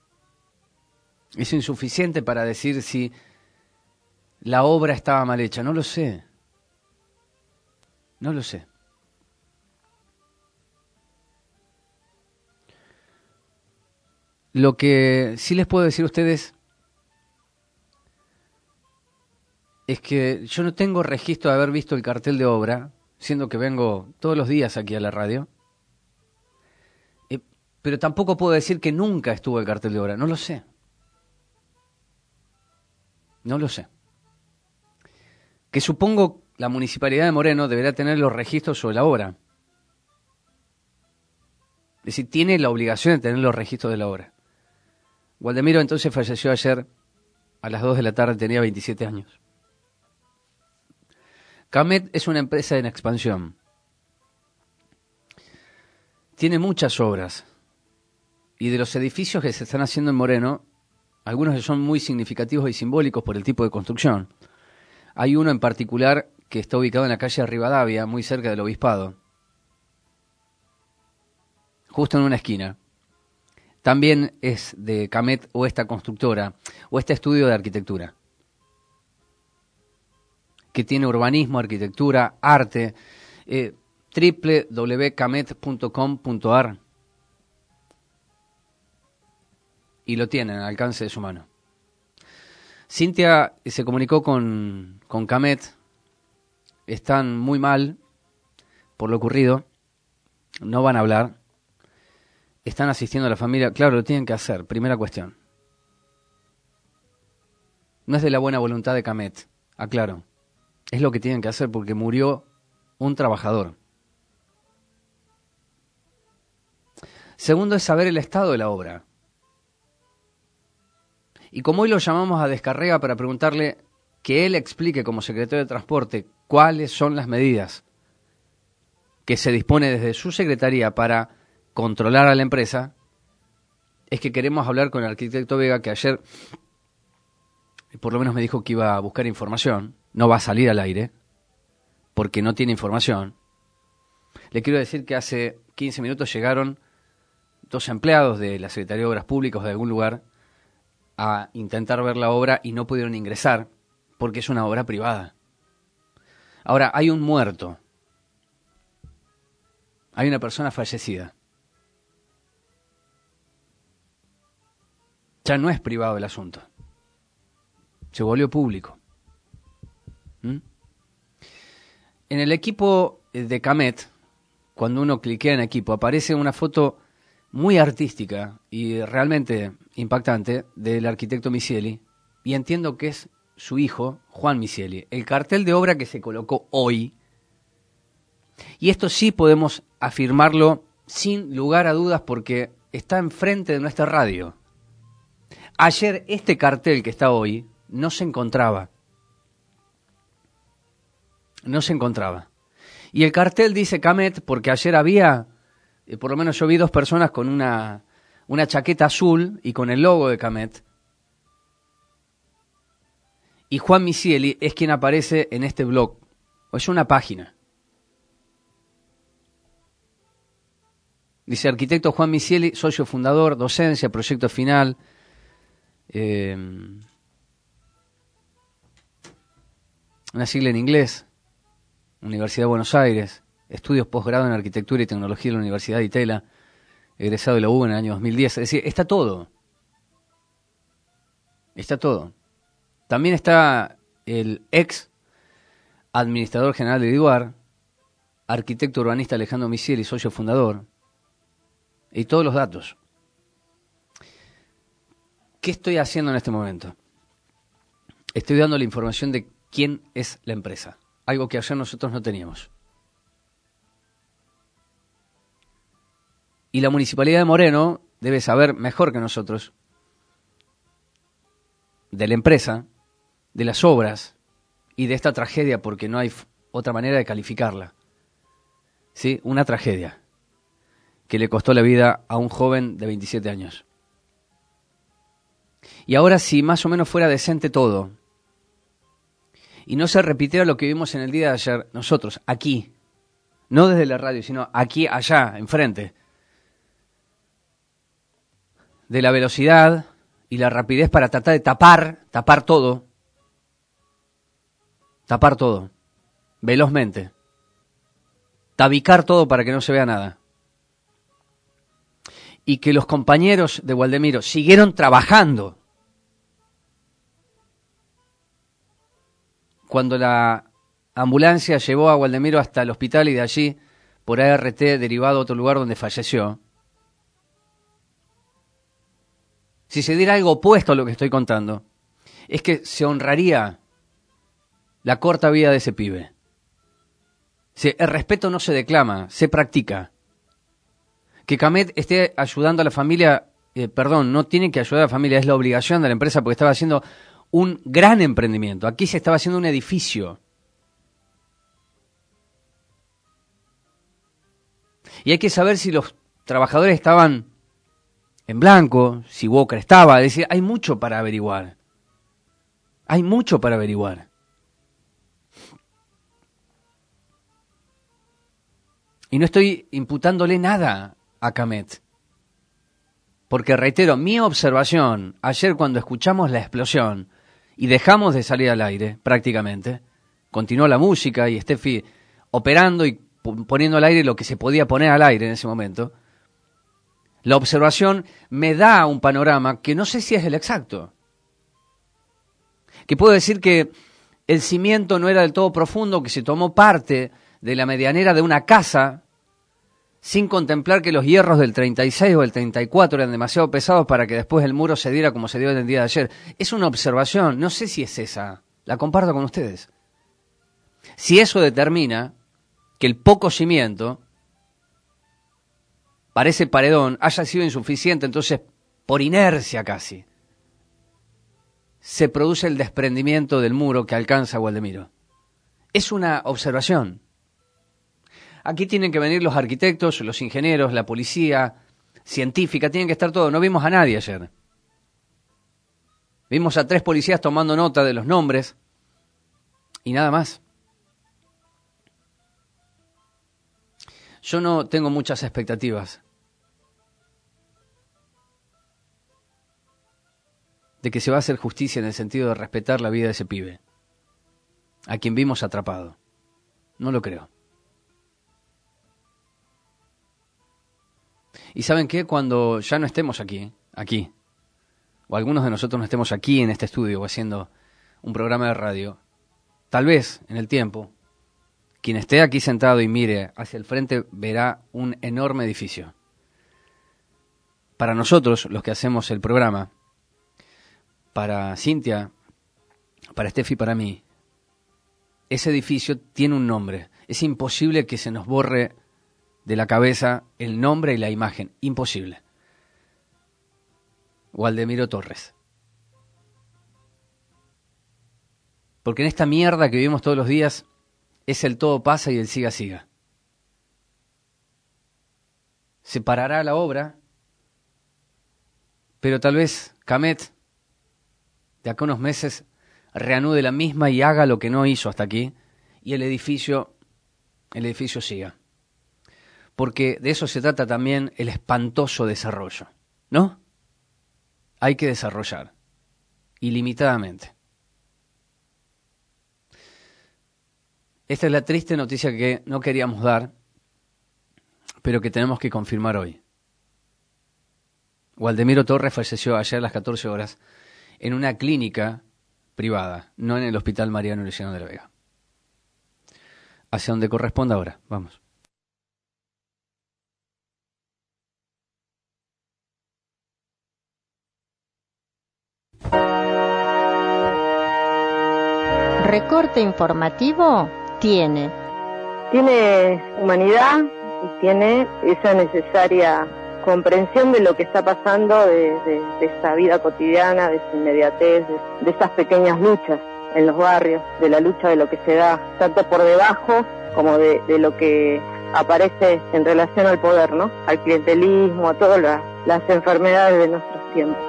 Es insuficiente para decir si la obra estaba mal hecha. No lo sé. No lo sé. Lo que sí les puedo decir a ustedes es que yo no tengo registro de haber visto el cartel de obra, siendo que vengo todos los días aquí a la radio. Eh, pero tampoco puedo decir que nunca estuvo el cartel de obra. No lo sé. No lo sé. Que supongo la Municipalidad de Moreno deberá tener los registros sobre la obra. Es decir, tiene la obligación de tener los registros de la obra. Waldemiro entonces falleció ayer a las dos de la tarde, tenía veintisiete años. Camet es una empresa en expansión. Tiene muchas obras. Y de los edificios que se están haciendo en Moreno, algunos son muy significativos y simbólicos por el tipo de construcción. Hay uno en particular que está ubicado en la calle Rivadavia, muy cerca del Obispado, justo en una esquina. También es de Camet o esta constructora, o este estudio de arquitectura, que tiene urbanismo, arquitectura, arte, eh, doble u doble u doble u punto camet punto com punto a r, y lo tienen al alcance de su mano. Cintia se comunicó con, con Camet, están muy mal por lo ocurrido, no van a hablar, están asistiendo a la familia, claro, lo tienen que hacer, primera cuestión. No es de la buena voluntad de Camet, aclaro, es lo que tienen que hacer porque murió un trabajador. Segundo es saber el estado de la obra. Y como hoy lo llamamos a Descarrega para preguntarle que él explique como secretario de Transporte cuáles son las medidas que se dispone desde su secretaría para controlar a la empresa, es que queremos hablar con el arquitecto Vega, que ayer por lo menos me dijo que iba a buscar información, no va a salir al aire, porque no tiene información. Le quiero decir que hace quince minutos llegaron dos empleados de la Secretaría de Obras Públicas de algún lugar a intentar ver la obra y no pudieron ingresar porque es una obra privada. Ahora, hay un muerto. Hay una persona fallecida. Ya no es privado el asunto. Se volvió público. ¿Mm? En el equipo de Camet, cuando uno cliquea en equipo, aparece una foto muy artística y realmente impactante del arquitecto Misieli, y entiendo que es su hijo, Juan Misieli. El cartel de obra que se colocó hoy, y esto sí podemos afirmarlo sin lugar a dudas porque está enfrente de nuestra radio. Ayer este cartel que está hoy no se encontraba. No se encontraba. Y el cartel dice Camet porque ayer había, eh, por lo menos yo vi dos personas con una, una chaqueta azul y con el logo de Camet. Y Juan Misieli es quien aparece en este blog. Es una página. Dice arquitecto Juan Misieli, socio fundador, docencia, proyecto final. Eh, una sigla en inglés. Universidad de Buenos Aires, estudios posgrado en Arquitectura y Tecnología de la Universidad de Itela, egresado de la U B A en el año dos mil diez. Es decir, está todo. Está todo. También está el ex administrador general de Diduar, arquitecto urbanista Alejandro Misieli, socio fundador, y todos los datos. ¿Qué estoy haciendo en este momento? Estoy dando la información de quién es la empresa. Algo que ayer nosotros no teníamos. Y la Municipalidad de Moreno debe saber mejor que nosotros de la empresa, de las obras y de esta tragedia, porque no hay otra manera de calificarla. ¿Sí? Una tragedia que le costó la vida a un joven de veintisiete años. Y ahora, si más o menos fuera decente todo, y no se repitiera lo que vimos en el día de ayer, nosotros, aquí, no desde la radio, sino aquí, allá, enfrente, de la velocidad y la rapidez para tratar de tapar, tapar todo, tapar todo, velozmente, tabicar todo para que no se vea nada. Y que los compañeros de Waldemiro siguieron trabajando cuando la ambulancia llevó a Waldemiro hasta el hospital y de allí, por A R T, derivado a otro lugar donde falleció, si se diera algo opuesto a lo que estoy contando, es que se honraría la corta vida de ese pibe. Si el respeto no se declama, se practica. Que Camet esté ayudando a la familia, eh, perdón, no tiene que ayudar a la familia, es la obligación de la empresa porque estaba haciendo un gran emprendimiento. Aquí se estaba haciendo un edificio. Y hay que saber si los trabajadores estaban en blanco, si Walker estaba. Es decir, hay mucho para averiguar. Hay mucho para averiguar. Y no estoy imputándole nada a Camet. Porque, reitero, mi observación, ayer cuando escuchamos la explosión y dejamos de salir al aire, prácticamente, continuó la música y Steffi operando y poniendo al aire lo que se podía poner al aire en ese momento, la observación me da un panorama que no sé si es el exacto. Que puedo decir que el cimiento no era del todo profundo, que se tomó parte de la medianera de una casa sin contemplar que los hierros del treinta y seis o del treinta y cuatro eran demasiado pesados para que después el muro se diera como se dio el día de ayer. Es una observación, no sé si es esa, la comparto con ustedes. Si eso determina que el poco cimiento, parece paredón, haya sido insuficiente, entonces por inercia casi, se produce el desprendimiento del muro que alcanza a Waldemiro. Es una observación. Aquí tienen que venir los arquitectos, los ingenieros, la policía, científica, tienen que estar todos. No vimos a nadie ayer. Vimos a tres policías tomando nota de los nombres y nada más. Yo no tengo muchas expectativas de que se va a hacer justicia en el sentido de respetar la vida de ese pibe, a quien vimos atrapado. No lo creo. Y ¿saben qué? Cuando ya no estemos aquí, aquí, o algunos de nosotros no estemos aquí en este estudio o haciendo un programa de radio, tal vez en el tiempo, quien esté aquí sentado y mire hacia el frente verá un enorme edificio. Para nosotros, los que hacemos el programa, para Cintia, para Steffi, para mí, ese edificio tiene un nombre. Es imposible que se nos borre de la cabeza el nombre y la imagen. Imposible. Waldemiro Torres. Porque en esta mierda que vivimos todos los días es el todo pasa y el siga siga. Se parará la obra, pero tal vez Camet de acá a unos meses reanude la misma y haga lo que no hizo hasta aquí y el edificio, el edificio siga. Porque de eso se trata también el espantoso desarrollo, ¿no? Hay que desarrollar, ilimitadamente. Esta es la triste noticia que no queríamos dar, pero que tenemos que confirmar hoy. Waldemiro Torres falleció ayer a las catorce horas en una clínica privada, no en el Hospital Mariano Luciano de la Vega. Hacia donde corresponda ahora, vamos. Recorte informativo tiene. Tiene humanidad y tiene esa necesaria comprensión de lo que está pasando, de, de, de esa vida cotidiana, de esa inmediatez, de, de esas pequeñas luchas en los barrios, de la lucha de lo que se da tanto por debajo como de, de lo que aparece en relación al poder, ¿no? Al clientelismo, a todas las, las enfermedades de nuestros tiempos.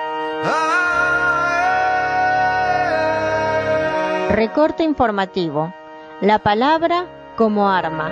Recorte informativo. La palabra como arma.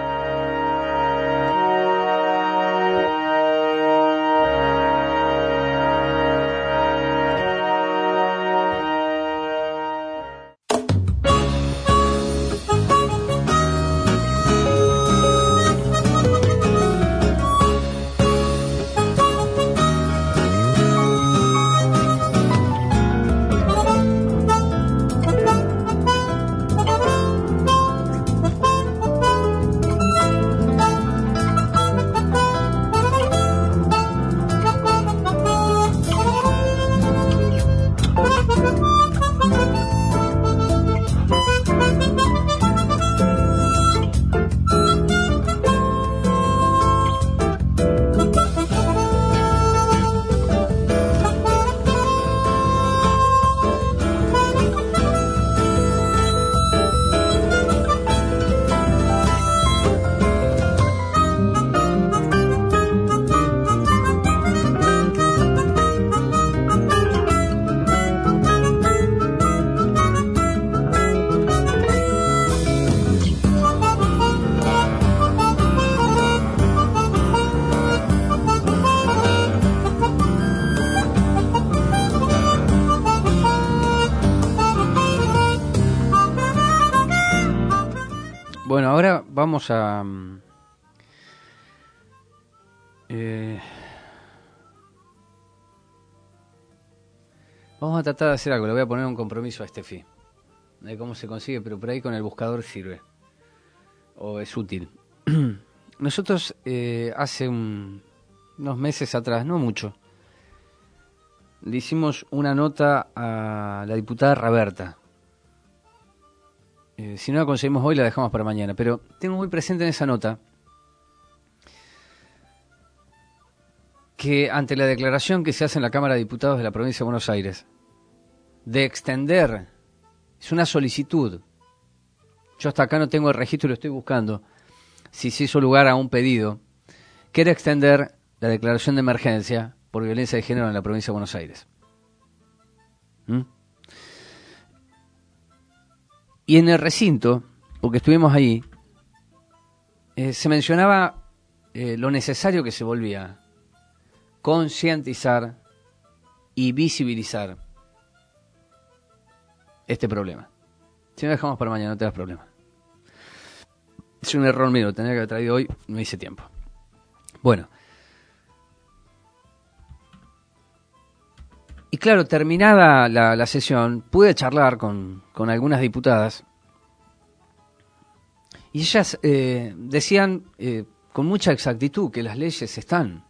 Bueno, ahora vamos a... Eh, vamos a tratar de hacer algo. Le voy a poner un compromiso a Estefi. De cómo se consigue, pero por ahí con el buscador sirve. O es útil. Nosotros eh, hace un, unos meses atrás, no mucho, le hicimos una nota a la diputada Raberta. Eh, si no la conseguimos hoy, la dejamos para mañana. Pero tengo muy presente en esa nota que ante la declaración que se hace en la Cámara de Diputados de la Provincia de Buenos Aires de extender, es una solicitud, yo hasta acá no tengo el registro y lo estoy buscando, si se hizo lugar a un pedido, que era extender la declaración de emergencia por violencia de género en la Provincia de Buenos Aires. ¿Mm? Y en el recinto, porque estuvimos ahí, eh, se mencionaba eh, lo necesario que se volvía concientizar y visibilizar este problema. Si no dejamos para mañana, no te das problema. Es un error mío, lo tendría que haber traído hoy, no hice tiempo. Bueno. Y claro, terminada la, la sesión, pude charlar con, con algunas diputadas y ellas eh, decían eh, con mucha exactitud que las leyes están,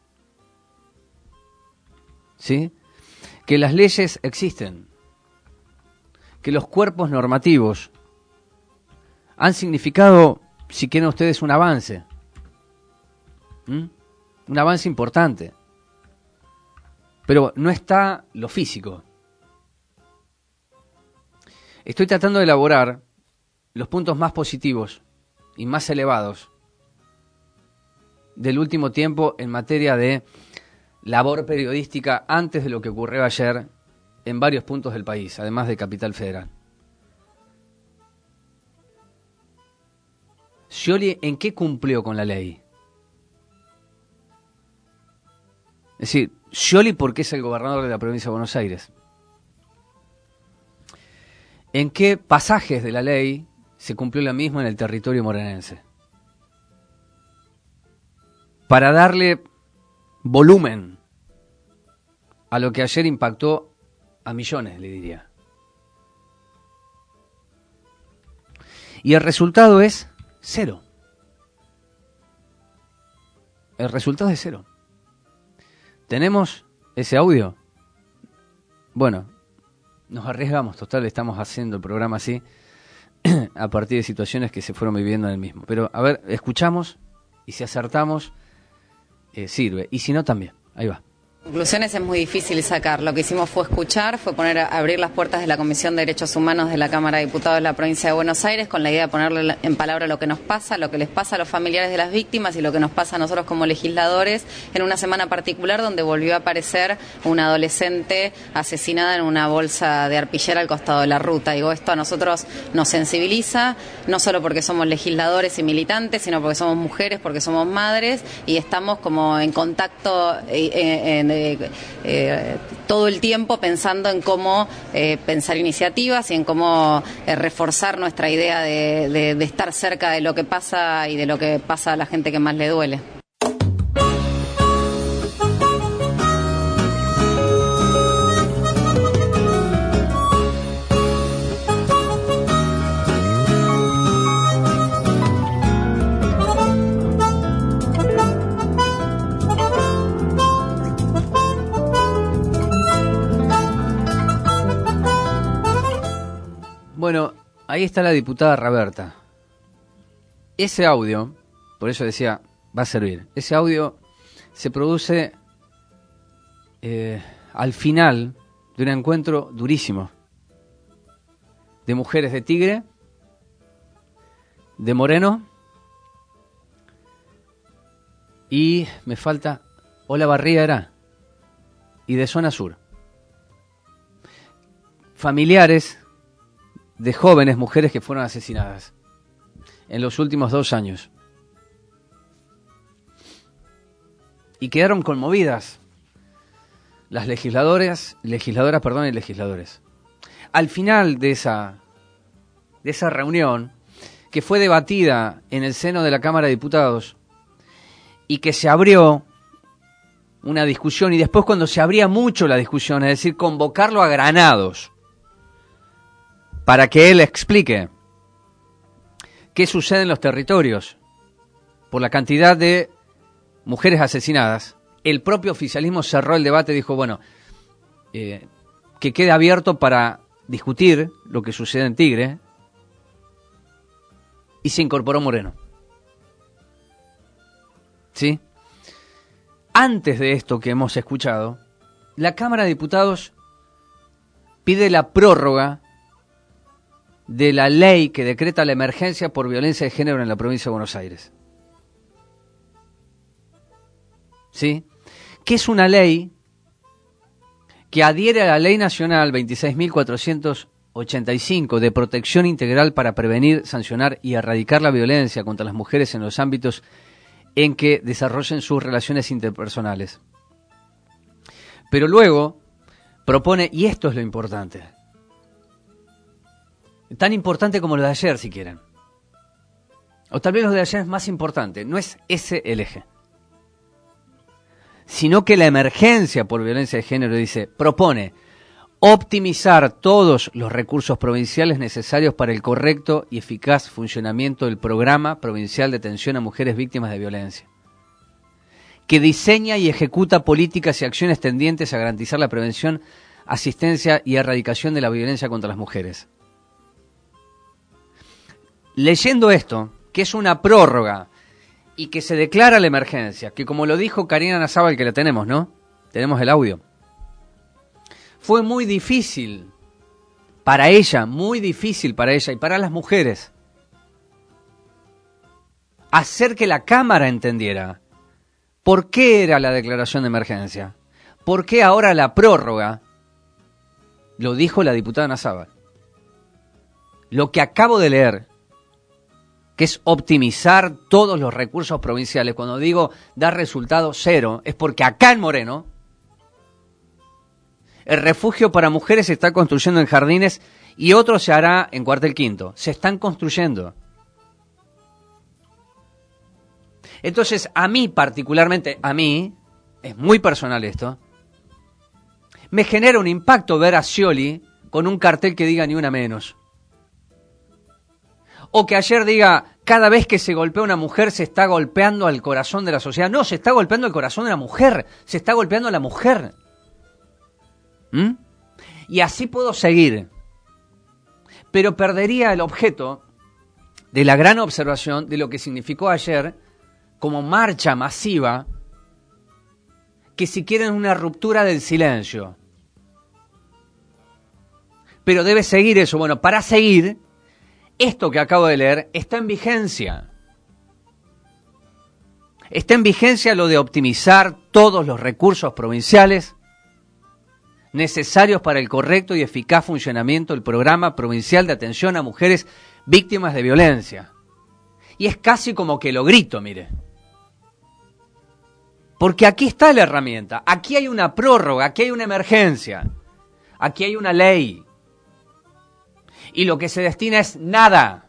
¿sí? Que las leyes existen, que los cuerpos normativos han significado, si quieren ustedes, un avance, ¿Mm? un avance importante. Pero no está lo físico. Estoy tratando de elaborar los puntos más positivos y más elevados del último tiempo en materia de labor periodística antes de lo que ocurrió ayer en varios puntos del país, además de Capital Federal. Scioli, ¿en qué cumplió con la ley? Es decir, Scioli, ¿por qué es el gobernador de la provincia de Buenos Aires? ¿En qué pasajes de la ley se cumplió la misma en el territorio morenense? Para darle volumen a lo que ayer impactó a millones, le diría. Y el resultado es cero. El resultado es cero. ¿Tenemos ese audio? Bueno, nos arriesgamos, total, estamos haciendo el programa así a partir de situaciones que se fueron viviendo en el mismo. Pero, a ver, escuchamos y si acertamos, eh, sirve. Y si no, también. Ahí va. Conclusiones es muy difícil sacar. Lo que hicimos fue escuchar, fue poner a abrir las puertas de la Comisión de Derechos Humanos de la Cámara de Diputados de la Provincia de Buenos Aires con la idea de ponerle en palabra lo que nos pasa, lo que les pasa a los familiares de las víctimas y lo que nos pasa a nosotros como legisladores en una semana particular donde volvió a aparecer una adolescente asesinada en una bolsa de arpillera al costado de la ruta. Digo, esto a nosotros nos sensibiliza, no solo porque somos legisladores y militantes, sino porque somos mujeres, porque somos madres y estamos como en contacto eh, en Eh, eh, todo el tiempo pensando en cómo eh, pensar iniciativas y en cómo eh, reforzar nuestra idea de, de, de estar cerca de lo que pasa y de lo que pasa a la gente que más le duele. Bueno, ahí está la diputada Raberta. Ese audio, por eso decía, va a servir. Ese audio se produce eh, al final de un encuentro durísimo de mujeres de Tigre, de Moreno y me falta Olavarría era y de Zona Sur. Familiares de jóvenes mujeres que fueron asesinadas en los últimos dos años. Y quedaron conmovidas las legisladoras, legisladoras, perdón, y legisladores. Al final de esa, de esa reunión, que fue debatida en el seno de la Cámara de Diputados y que se abrió una discusión, y después cuando se abría mucho la discusión, es decir, convocarlo a Granados para que él explique qué sucede en los territorios por la cantidad de mujeres asesinadas, el propio oficialismo cerró el debate y dijo, bueno, eh, que quede abierto para discutir lo que sucede en Tigre, y se incorporó Moreno. ¿Sí? Antes de esto que hemos escuchado, la Cámara de Diputados pide la prórroga de la ley que decreta la emergencia por violencia de género en la provincia de Buenos Aires. ¿Sí? Que es una ley que adhiere a la Ley Nacional veintiséis mil cuatrocientos ochenta y cinco de protección integral para prevenir, sancionar y erradicar la violencia contra las mujeres en los ámbitos en que desarrollen sus relaciones interpersonales. Pero luego propone, y esto es lo importante, tan importante como lo de ayer si quieren, o tal vez lo de ayer es más importante, no es ese el eje, sino que la emergencia por violencia de género, dice, propone optimizar todos los recursos provinciales necesarios para el correcto y eficaz funcionamiento del Programa Provincial de Atención a Mujeres Víctimas de Violencia, que diseña y ejecuta políticas y acciones tendientes a garantizar la prevención, asistencia y erradicación de la violencia contra las mujeres. Leyendo esto, que es una prórroga y que se declara la emergencia, que como lo dijo Karina Nazábal, que la tenemos, ¿no? Tenemos el audio. Fue muy difícil para ella, muy difícil para ella y para las mujeres, hacer que la Cámara entendiera por qué era la declaración de emergencia, por qué ahora la prórroga, lo dijo la diputada Nazábal. Lo que acabo de leer, que es optimizar todos los recursos provinciales, cuando digo dar resultado cero, es porque acá en Moreno, el refugio para mujeres se está construyendo en Jardines y otro se hará en Cuartel Quinto. Se están construyendo. Entonces, a mí particularmente, a mí, es muy personal esto, me genera un impacto ver a Scioli con un cartel que diga ni una menos. O que ayer diga, cada vez que se golpea una mujer se está golpeando al corazón de la sociedad. No, se está golpeando el corazón de la mujer, se está golpeando a la mujer. ¿Mm? Y así puedo seguir, pero perdería el objeto de la gran observación de lo que significó ayer como marcha masiva, que si quieren una ruptura del silencio. Pero debe seguir eso. Bueno, para seguir, esto que acabo de leer está en vigencia. Está en vigencia lo de optimizar todos los recursos provinciales necesarios para el correcto y eficaz funcionamiento del Programa Provincial de Atención a Mujeres Víctimas de Violencia. Y es casi como que lo grito, mire. Porque aquí está la herramienta, aquí hay una prórroga, aquí hay una emergencia, aquí hay una ley. Y lo que se destina es nada.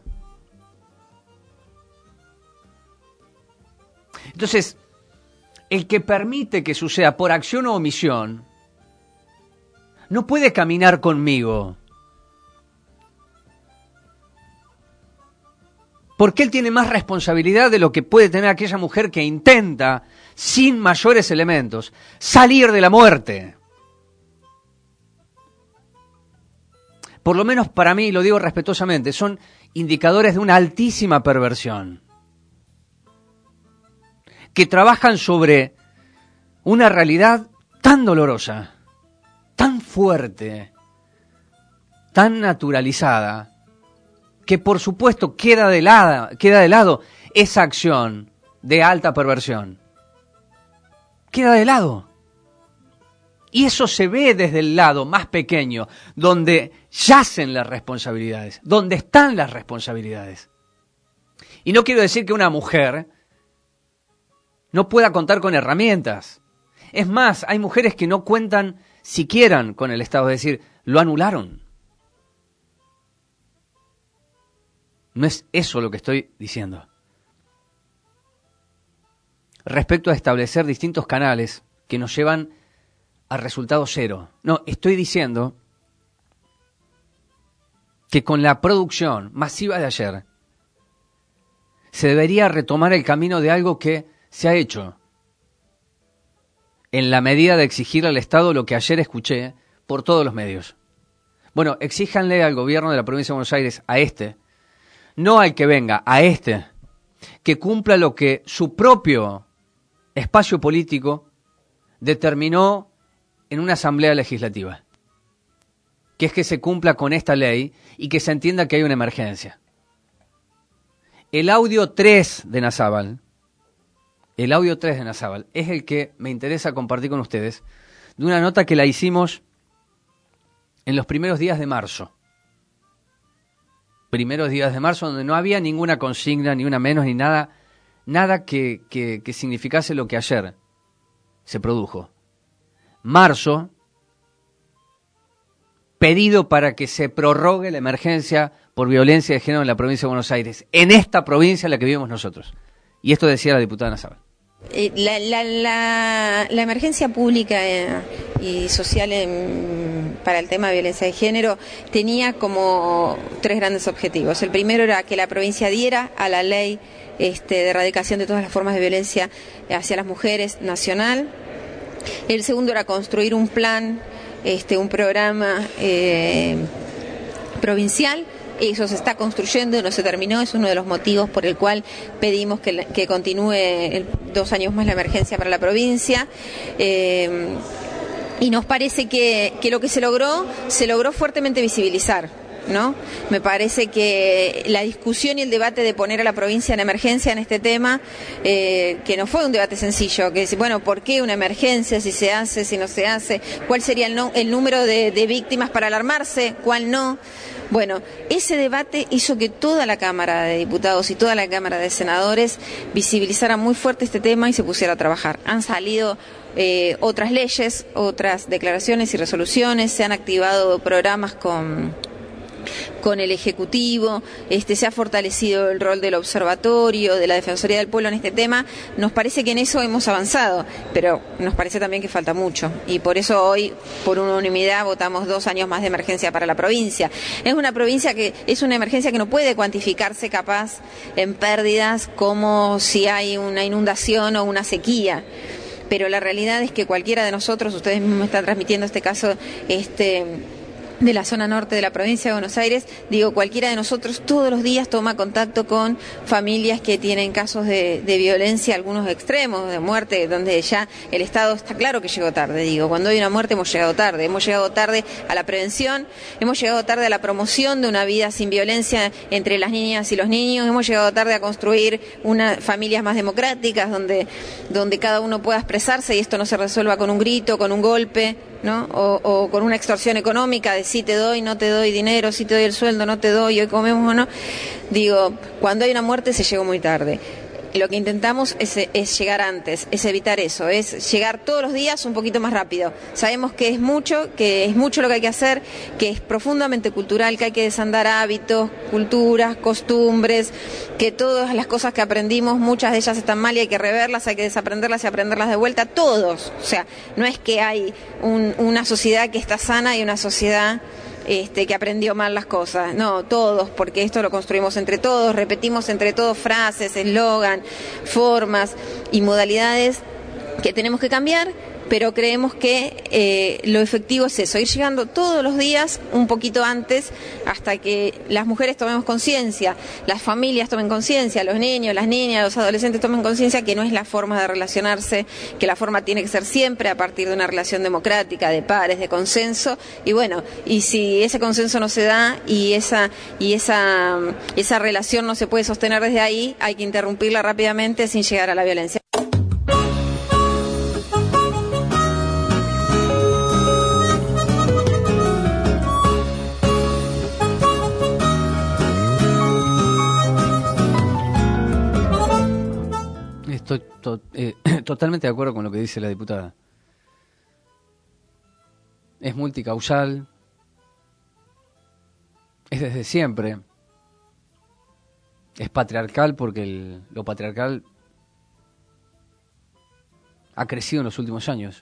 Entonces, el que permite que suceda por acción o omisión, no puede caminar conmigo. Porque él tiene más responsabilidad de lo que puede tener aquella mujer que intenta, sin mayores elementos, salir de la muerte. Por lo menos para mí, lo digo respetuosamente, son indicadores de una altísima perversión, que trabajan sobre una realidad tan dolorosa, tan fuerte, tan naturalizada, que por supuesto queda de lado, queda de lado esa acción de alta perversión. Queda de lado. Y eso se ve desde el lado más pequeño, donde yacen las responsabilidades, donde están las responsabilidades. Y no quiero decir que una mujer no pueda contar con herramientas. Es más, hay mujeres que no cuentan siquiera con el Estado, es decir, lo anularon. No es eso lo que estoy diciendo. Respecto a establecer distintos canales que nos llevan al resultado cero. No, estoy diciendo que con la producción masiva de ayer se debería retomar el camino de algo que se ha hecho en la medida de exigir al Estado lo que ayer escuché por todos los medios. Bueno, exíjanle al gobierno de la provincia de Buenos Aires, a este, no al que venga, a este, que cumpla lo que su propio espacio político determinó en una asamblea legislativa, que es que se cumpla con esta ley y que se entienda que hay una emergencia. El audio tres de Nazábal, el audio tres de Nazábal, es el que me interesa compartir con ustedes, de una nota que la hicimos en los primeros días de marzo. Primeros días de marzo, donde no había ninguna consigna, ni una menos, ni nada, nada que, que, que significase lo que ayer se produjo. Marzo, pedido para que se prorrogue la emergencia por violencia de género en la provincia de Buenos Aires, en esta provincia en la que vivimos nosotros. Y esto decía la diputada Nazábal. Eh, la, la, la, la emergencia pública eh, y social en, para el tema de violencia de género tenía como tres grandes objetivos. El primero era que la provincia diera a la ley este, de erradicación de todas las formas de violencia hacia las mujeres nacional. El segundo era construir un plan, este, un programa eh, provincial. Eso se está construyendo, no se terminó, es uno de los motivos por el cual pedimos que, que continúe el, dos años más la emergencia para la provincia. Eh, y nos parece que, que lo que se logró, se logró fuertemente visibilizar, ¿no? Me parece que la discusión y el debate de poner a la provincia en emergencia en este tema, eh, que no fue un debate sencillo, que es, bueno, ¿por qué una emergencia? Si se hace, si no se hace, ¿cuál sería el, no, el número de, de víctimas para alarmarse? ¿Cuál no? Bueno, ese debate hizo que toda la Cámara de Diputados y toda la Cámara de Senadores visibilizara muy fuerte este tema y se pusiera a trabajar. Han salido eh, otras leyes, otras declaraciones y resoluciones, se han activado programas con... con el Ejecutivo, este, se ha fortalecido el rol del Observatorio, de la Defensoría del Pueblo en este tema. Nos parece que en eso hemos avanzado, pero nos parece también que falta mucho. Y por eso hoy, por unanimidad, votamos dos años más de emergencia para la provincia. Es una provincia que es una emergencia que no puede cuantificarse capaz en pérdidas como si hay una inundación o una sequía. Pero la realidad es que cualquiera de nosotros, ustedes mismos me están transmitiendo este caso, este... de la zona norte de la provincia de Buenos Aires, digo, cualquiera de nosotros todos los días toma contacto con familias que tienen casos de, de violencia, algunos extremos, de muerte, donde ya el Estado está claro que llegó tarde, digo, cuando hay una muerte hemos llegado tarde, hemos llegado tarde a la prevención, hemos llegado tarde a la promoción de una vida sin violencia entre las niñas y los niños, hemos llegado tarde a construir unas familias más democráticas, donde, donde cada uno pueda expresarse y esto no se resuelva con un grito, con un golpe, ¿no? O, o con una extorsión económica de si te doy, no te doy dinero, si te doy el sueldo, no te doy, hoy comemos o no. Digo, cuando hay una muerte se llegó muy tarde. Lo que intentamos es, es llegar antes, es evitar eso, es llegar todos los días un poquito más rápido. Sabemos que es mucho, que es mucho lo que hay que hacer, que es profundamente cultural, que hay que desandar hábitos, culturas, costumbres, que todas las cosas que aprendimos, muchas de ellas están mal y hay que reverlas, hay que desaprenderlas y aprenderlas de vuelta, todos. O sea, no es que hay un, una sociedad que está sana y una sociedad... Este, que aprendió mal las cosas, no, todos, porque esto lo construimos entre todos, repetimos entre todos frases, eslogan, formas y modalidades que tenemos que cambiar, pero creemos que eh, lo efectivo es eso, ir llegando todos los días un poquito antes hasta que las mujeres tomemos conciencia, las familias tomen conciencia, los niños, las niñas, los adolescentes tomen conciencia que no es la forma de relacionarse, que la forma tiene que ser siempre a partir de una relación democrática, de pares, de consenso, y bueno, y si ese consenso no se da y esa y esa esa relación no se puede sostener desde ahí, hay que interrumpirla rápidamente sin llegar a la violencia. Estoy to eh, totalmente de acuerdo con lo que dice la diputada. Es multicausal, es desde siempre. es patriarcal porque el, lo patriarcal ha crecido en los últimos años.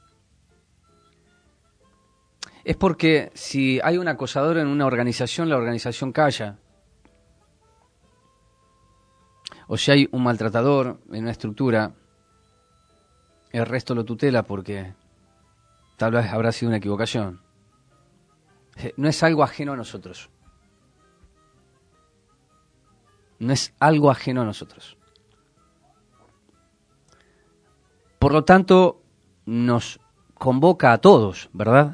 Es porque si hay un acosador en una organización, la organización calla. O si hay un maltratador en una estructura, el resto lo tutela porque tal vez habrá sido una equivocación. No es algo ajeno a nosotros. No es algo ajeno a nosotros. Por lo tanto, nos convoca a todos, ¿verdad?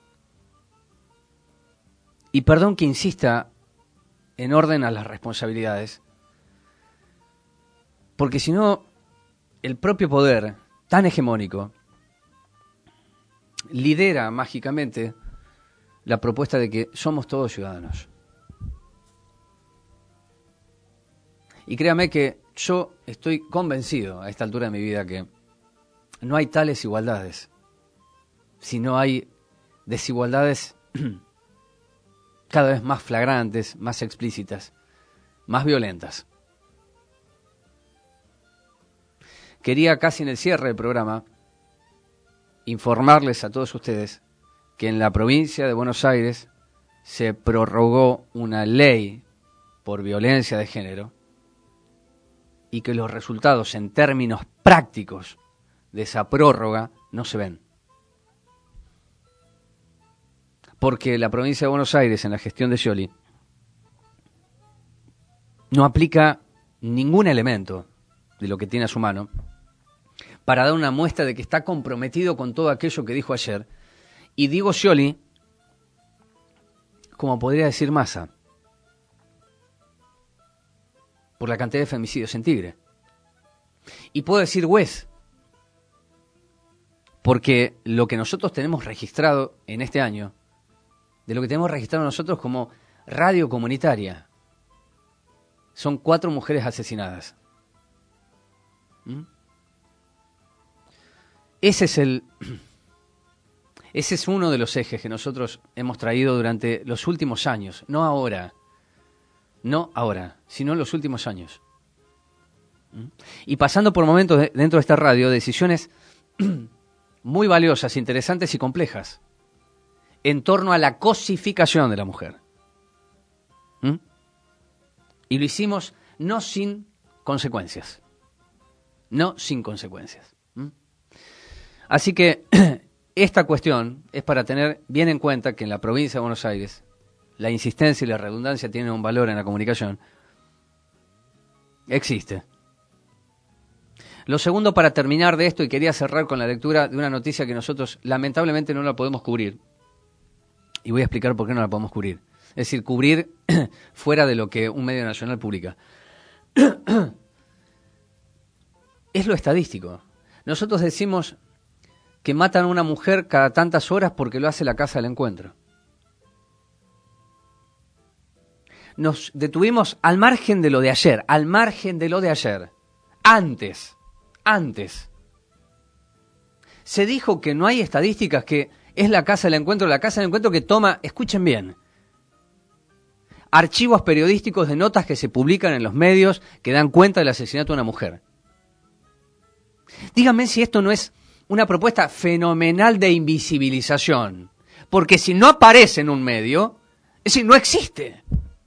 Y perdón que insista en orden a las responsabilidades, porque si no, el propio poder tan hegemónico lidera mágicamente la propuesta de que somos todos ciudadanos. Y créame que yo estoy convencido a esta altura de mi vida que no hay tales igualdades, sino hay desigualdades cada vez más flagrantes, más explícitas, más violentas. Quería casi en el cierre del programa informarles a todos ustedes que en la provincia de Buenos Aires se prorrogó una ley por violencia de género y que los resultados en términos prácticos de esa prórroga no se ven. Porque la provincia de Buenos Aires, en la gestión de Scioli, no aplica ningún elemento de lo que tiene a su mano para dar una muestra de que está comprometido con todo aquello que dijo ayer. Y digo Scioli, como podría decir Massa, por la cantidad de femicidios en Tigre. Y puedo decir Wes, porque lo que nosotros tenemos registrado en este año, de lo que tenemos registrado nosotros como radio comunitaria, son cuatro mujeres asesinadas. ¿Mm? Ese es el, ese es uno de los ejes que nosotros hemos traído durante los últimos años, no ahora, no ahora, sino en los últimos años. ¿Mm? Y pasando por momentos de, dentro de esta radio, decisiones muy valiosas, interesantes y complejas en torno a la cosificación de la mujer. ¿Mm? Y lo hicimos no sin consecuencias. No sin consecuencias. ¿Mm? Así que esta cuestión es para tener bien en cuenta que en la provincia de Buenos Aires la insistencia y la redundancia tienen un valor en la comunicación. Existe. Lo segundo, para terminar de esto, y quería cerrar con la lectura de una noticia que nosotros lamentablemente no la podemos cubrir. Y voy a explicar por qué no la podemos cubrir. Es decir, cubrir fuera de lo que un medio nacional publica. Es lo estadístico. Nosotros decimos que matan a una mujer cada tantas horas porque lo hace la Casa del Encuentro. Nos detuvimos al margen de lo de ayer, al margen de lo de ayer. Antes, antes. Se dijo que no hay estadísticas, que es la Casa del Encuentro, la Casa del Encuentro que toma, escuchen bien, archivos periodísticos de notas que se publican en los medios que dan cuenta del asesinato de una mujer. Díganme si esto no es una propuesta fenomenal de invisibilización, porque si no aparece en un medio, es decir, no existe.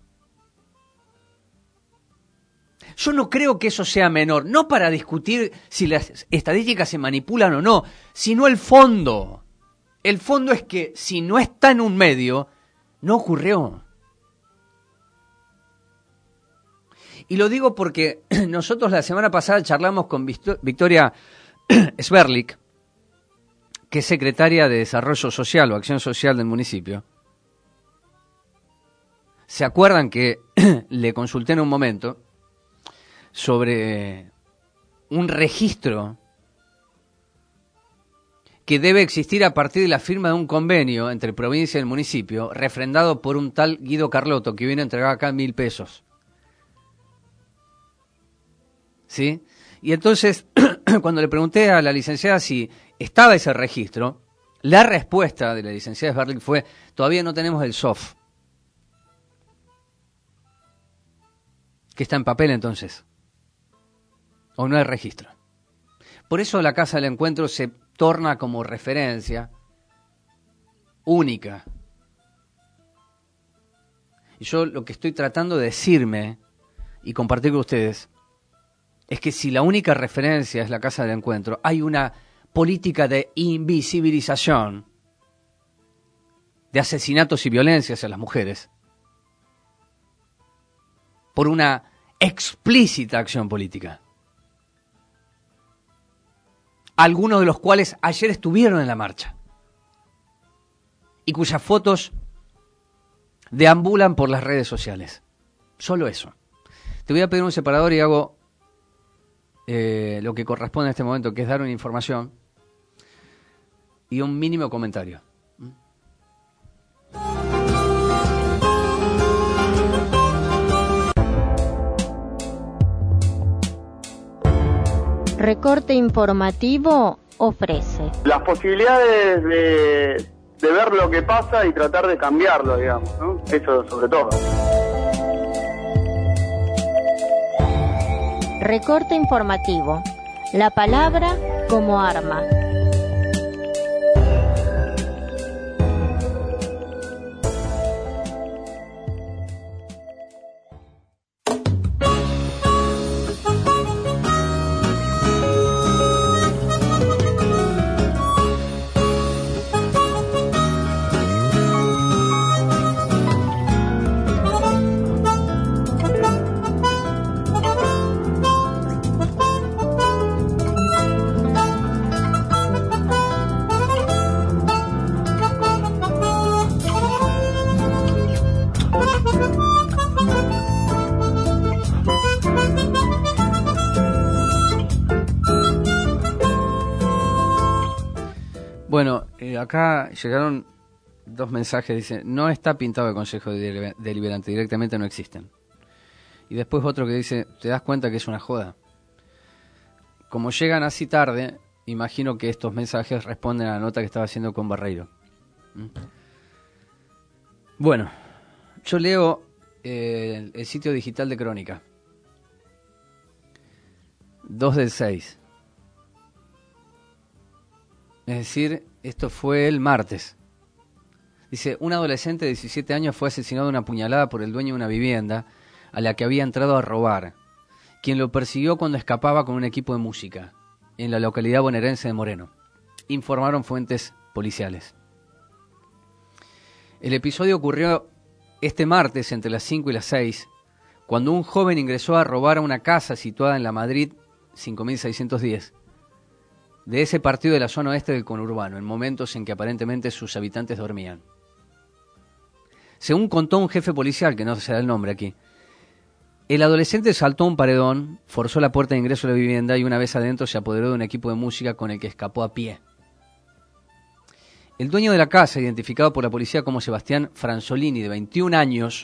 Yo no creo que eso sea menor, no para discutir si las estadísticas se manipulan o no, sino el fondo. El fondo es que si no está en un medio, no ocurrió. Y lo digo porque nosotros la semana pasada charlamos con Victoria Sverlik, que es secretaria de Desarrollo Social o Acción Social del municipio. ¿Se acuerdan que le consulté en un momento sobre un registro que debe existir a partir de la firma de un convenio entre provincia y el municipio, refrendado por un tal Guido Carlotto, que viene a entregar acá mil pesos? ¿Sí? Y entonces, cuando le pregunté a la licenciada si estaba ese registro, la respuesta de la licenciada Sverlik fue: todavía no tenemos el S O F. que está en papel entonces, o no hay registro. Por eso la Casa del Encuentro se torna como referencia única. Y yo lo que estoy tratando de decirme y compartir con ustedes es que si la única referencia es la Casa del Encuentro, hay una política de invisibilización, de asesinatos y violencias a las mujeres, por una explícita acción política. Algunos de los cuales ayer estuvieron en la marcha y cuyas fotos deambulan por las redes sociales. Solo eso. Te voy a pedir un separador y hago eh, lo que corresponde en este momento, que es dar una información y un mínimo comentario. Recorte informativo ofrece Las posibilidades de, de ver lo que pasa y tratar de cambiarlo, digamos, ¿no? Eso sobre todo. Recorte informativo. La palabra como arma. Bueno, eh, acá llegaron dos mensajes, dice, no está pintado el Consejo Deliberante, directamente no existen. Y después otro que dice, ¿te das cuenta que es una joda? Como llegan así tarde, imagino que estos mensajes responden a la nota que estaba haciendo con Barreiro. ¿Mm? Bueno, yo leo eh, el, el sitio digital de Crónica. dos del seis. Es decir, esto fue el martes. Dice, un adolescente de diecisiete años fue asesinado de una puñalada por el dueño de una vivienda a la que había entrado a robar, quien lo persiguió cuando escapaba con un equipo de música, en la localidad bonaerense de Moreno, informaron fuentes policiales. El episodio ocurrió este martes entre las cinco y las seis, cuando un joven ingresó a robar a una casa situada en la Madrid cinco mil seiscientos diez, de ese partido de la zona oeste del conurbano, en momentos en que aparentemente sus habitantes dormían. Según contó un jefe policial, que no se da el nombre aquí, el adolescente saltó un paredón, forzó la puerta de ingreso de la vivienda y una vez adentro se apoderó de un equipo de música con el que escapó a pie. El dueño de la casa, identificado por la policía como Sebastián Franzolini, de veintiún años,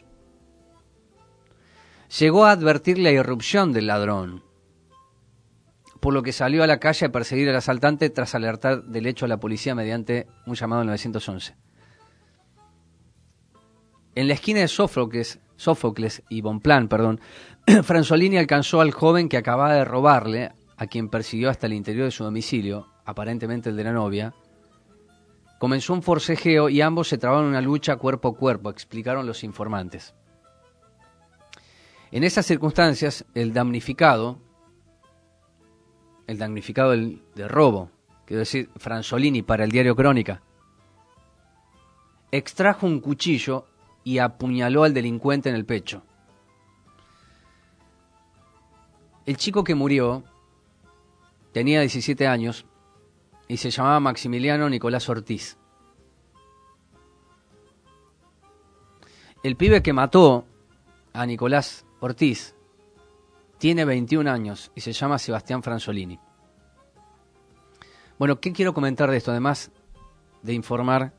llegó a advertir la irrupción del ladrón, por lo que salió a la calle a perseguir al asaltante tras alertar del hecho a la policía mediante un llamado al nueve once. En la esquina de Sófocles, Sófocles y Bonplan, perdón, Franzolini alcanzó al joven que acababa de robarle, a quien persiguió hasta el interior de su domicilio, aparentemente el de la novia. Comenzó un forcejeo y ambos se trabaron en una lucha cuerpo a cuerpo, explicaron los informantes. En esas circunstancias, el damnificado, el damnificado del, del robo, quiero decir, Franzolini para el diario Crónica, extrajo un cuchillo y apuñaló al delincuente en el pecho. El chico que murió tenía diecisiete años y se llamaba Maximiliano Nicolás Ortiz. El pibe que mató a Nicolás Ortiz tiene veintiún años y se llama Sebastián Franzolini. Bueno, ¿qué quiero comentar de esto? Además de informar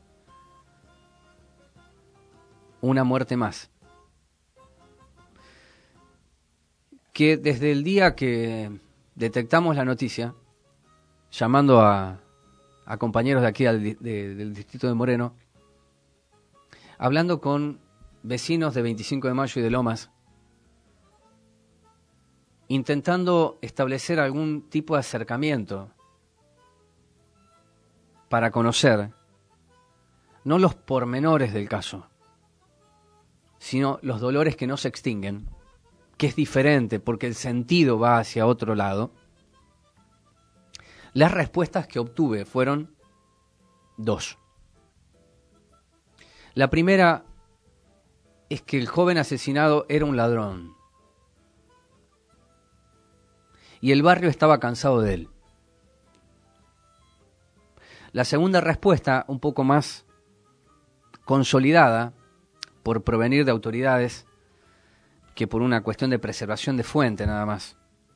una muerte más. Que desde el día que detectamos la noticia, llamando a, a compañeros de aquí al, de, del distrito de Moreno, hablando con vecinos de veinticinco de mayo y de Lomas, intentando establecer algún tipo de acercamiento para conocer no los pormenores del caso, sino los dolores que no se extinguen, que es diferente porque el sentido va hacia otro lado. Las respuestas que obtuve fueron dos. La primera es que el joven asesinado era un ladrón y el barrio estaba cansado de él. La segunda respuesta, un poco más consolidada por provenir de autoridades que por una cuestión de preservación de fuente nada más.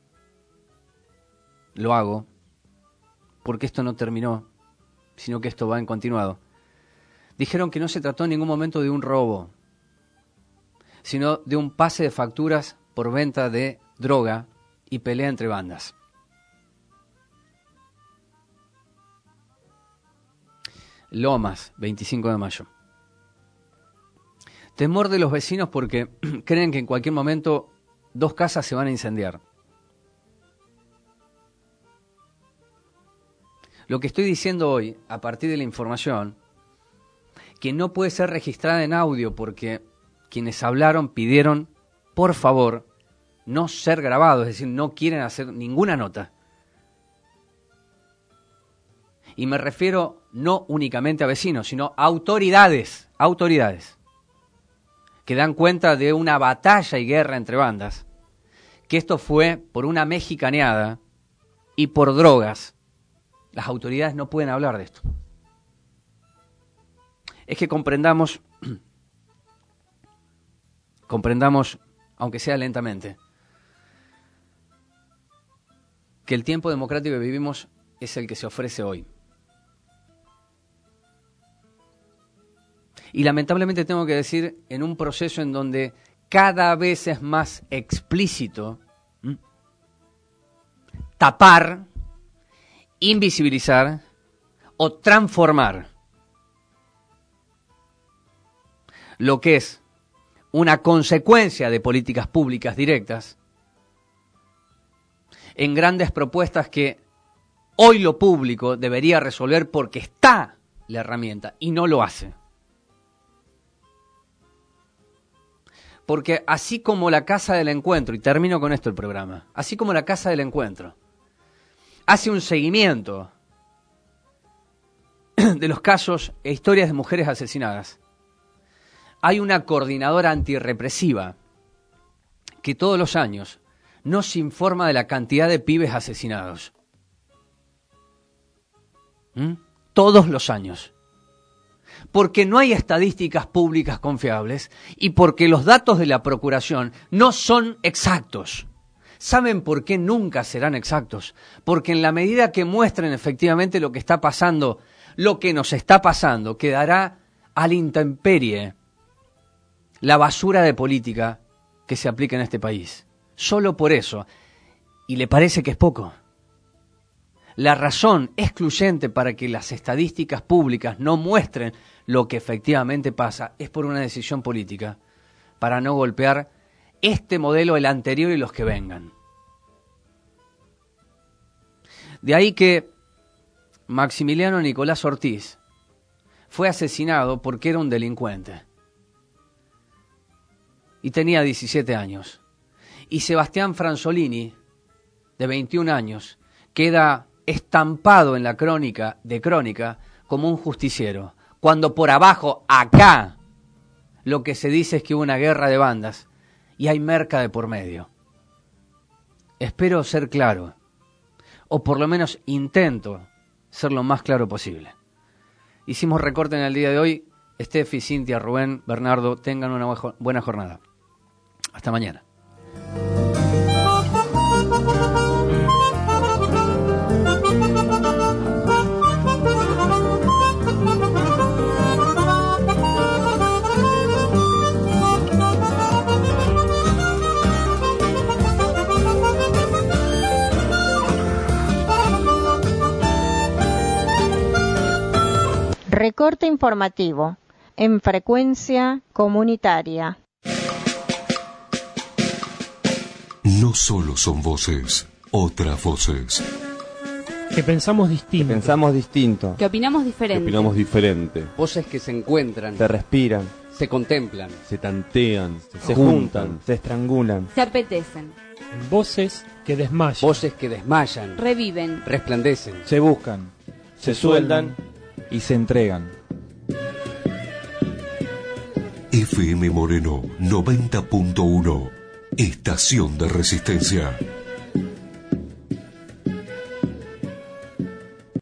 Lo hago porque esto no terminó, sino que esto va en continuado. Dijeron que no se trató en ningún momento de un robo, sino de un pase de facturas por venta de droga y pelea entre bandas. Lomas, veinticinco de mayo. Temor de los vecinos porque creen que en cualquier momento dos casas se van a incendiar. Lo que estoy diciendo hoy, a partir de la información, que no puede ser registrada en audio porque quienes hablaron pidieron, por favor, no ser grabados, es decir, no quieren hacer ninguna nota. Y me refiero no únicamente a vecinos, sino a autoridades, autoridades, que dan cuenta de una batalla y guerra entre bandas, que esto fue por una mexicaneada y por drogas. Las autoridades no pueden hablar de esto. Es que comprendamos, comprendamos, aunque sea lentamente, que el tiempo democrático que vivimos es el que se ofrece hoy. Y lamentablemente tengo que decir, en un proceso en donde cada vez es más explícito ¿m? tapar, invisibilizar o transformar lo que es una consecuencia de políticas públicas directas en grandes propuestas que hoy lo público debería resolver porque está la herramienta y no lo hace. Porque así como la Casa del Encuentro, y termino con esto el programa, así como la Casa del Encuentro hace un seguimiento de los casos e historias de mujeres asesinadas, hay una coordinadora antirrepresiva que todos los años nos informa de la cantidad de pibes asesinados. ¿Mm? Todos los años. Porque no hay estadísticas públicas confiables y porque los datos de la Procuración no son exactos. ¿Saben por qué nunca serán exactos? Porque en la medida que muestren efectivamente lo que está pasando, lo que nos está pasando, quedará a la intemperie la basura de política que se aplica en este país. Solo por eso. ¿Y le parece que es poco? La razón excluyente para que las estadísticas públicas no muestren lo que efectivamente pasa es por una decisión política, para no golpear este modelo, el anterior y los que vengan. De ahí que Maximiliano Nicolás Ortiz fue asesinado porque era un delincuente y tenía diecisiete años. Y Sebastián Franzolini, de veintiún años, queda estampado en la crónica de Crónica como un justiciero, cuando por abajo, acá, lo que se dice es que hubo una guerra de bandas y hay merca de por medio. Espero ser claro, o por lo menos intento ser lo más claro posible. Hicimos recorte en el día de hoy. Estefi, Cintia, Rubén, Bernardo, tengan una buena jornada. Hasta mañana. Recorte informativo en frecuencia comunitaria. No solo son voces, otras voces. Que pensamos distinto. Que pensamos distinto. Que opinamos diferente. Que opinamos diferente. Voces que se encuentran. Se respiran. Se contemplan. Se tantean. Se, se juntan, juntan. Se estrangulan. Se apetecen. Voces que desmayan. Voces que desmayan. Reviven. Resplandecen. Se buscan. Se, se sueldan. Y se entregan. F M Moreno noventa punto uno. Estación de Resistencia.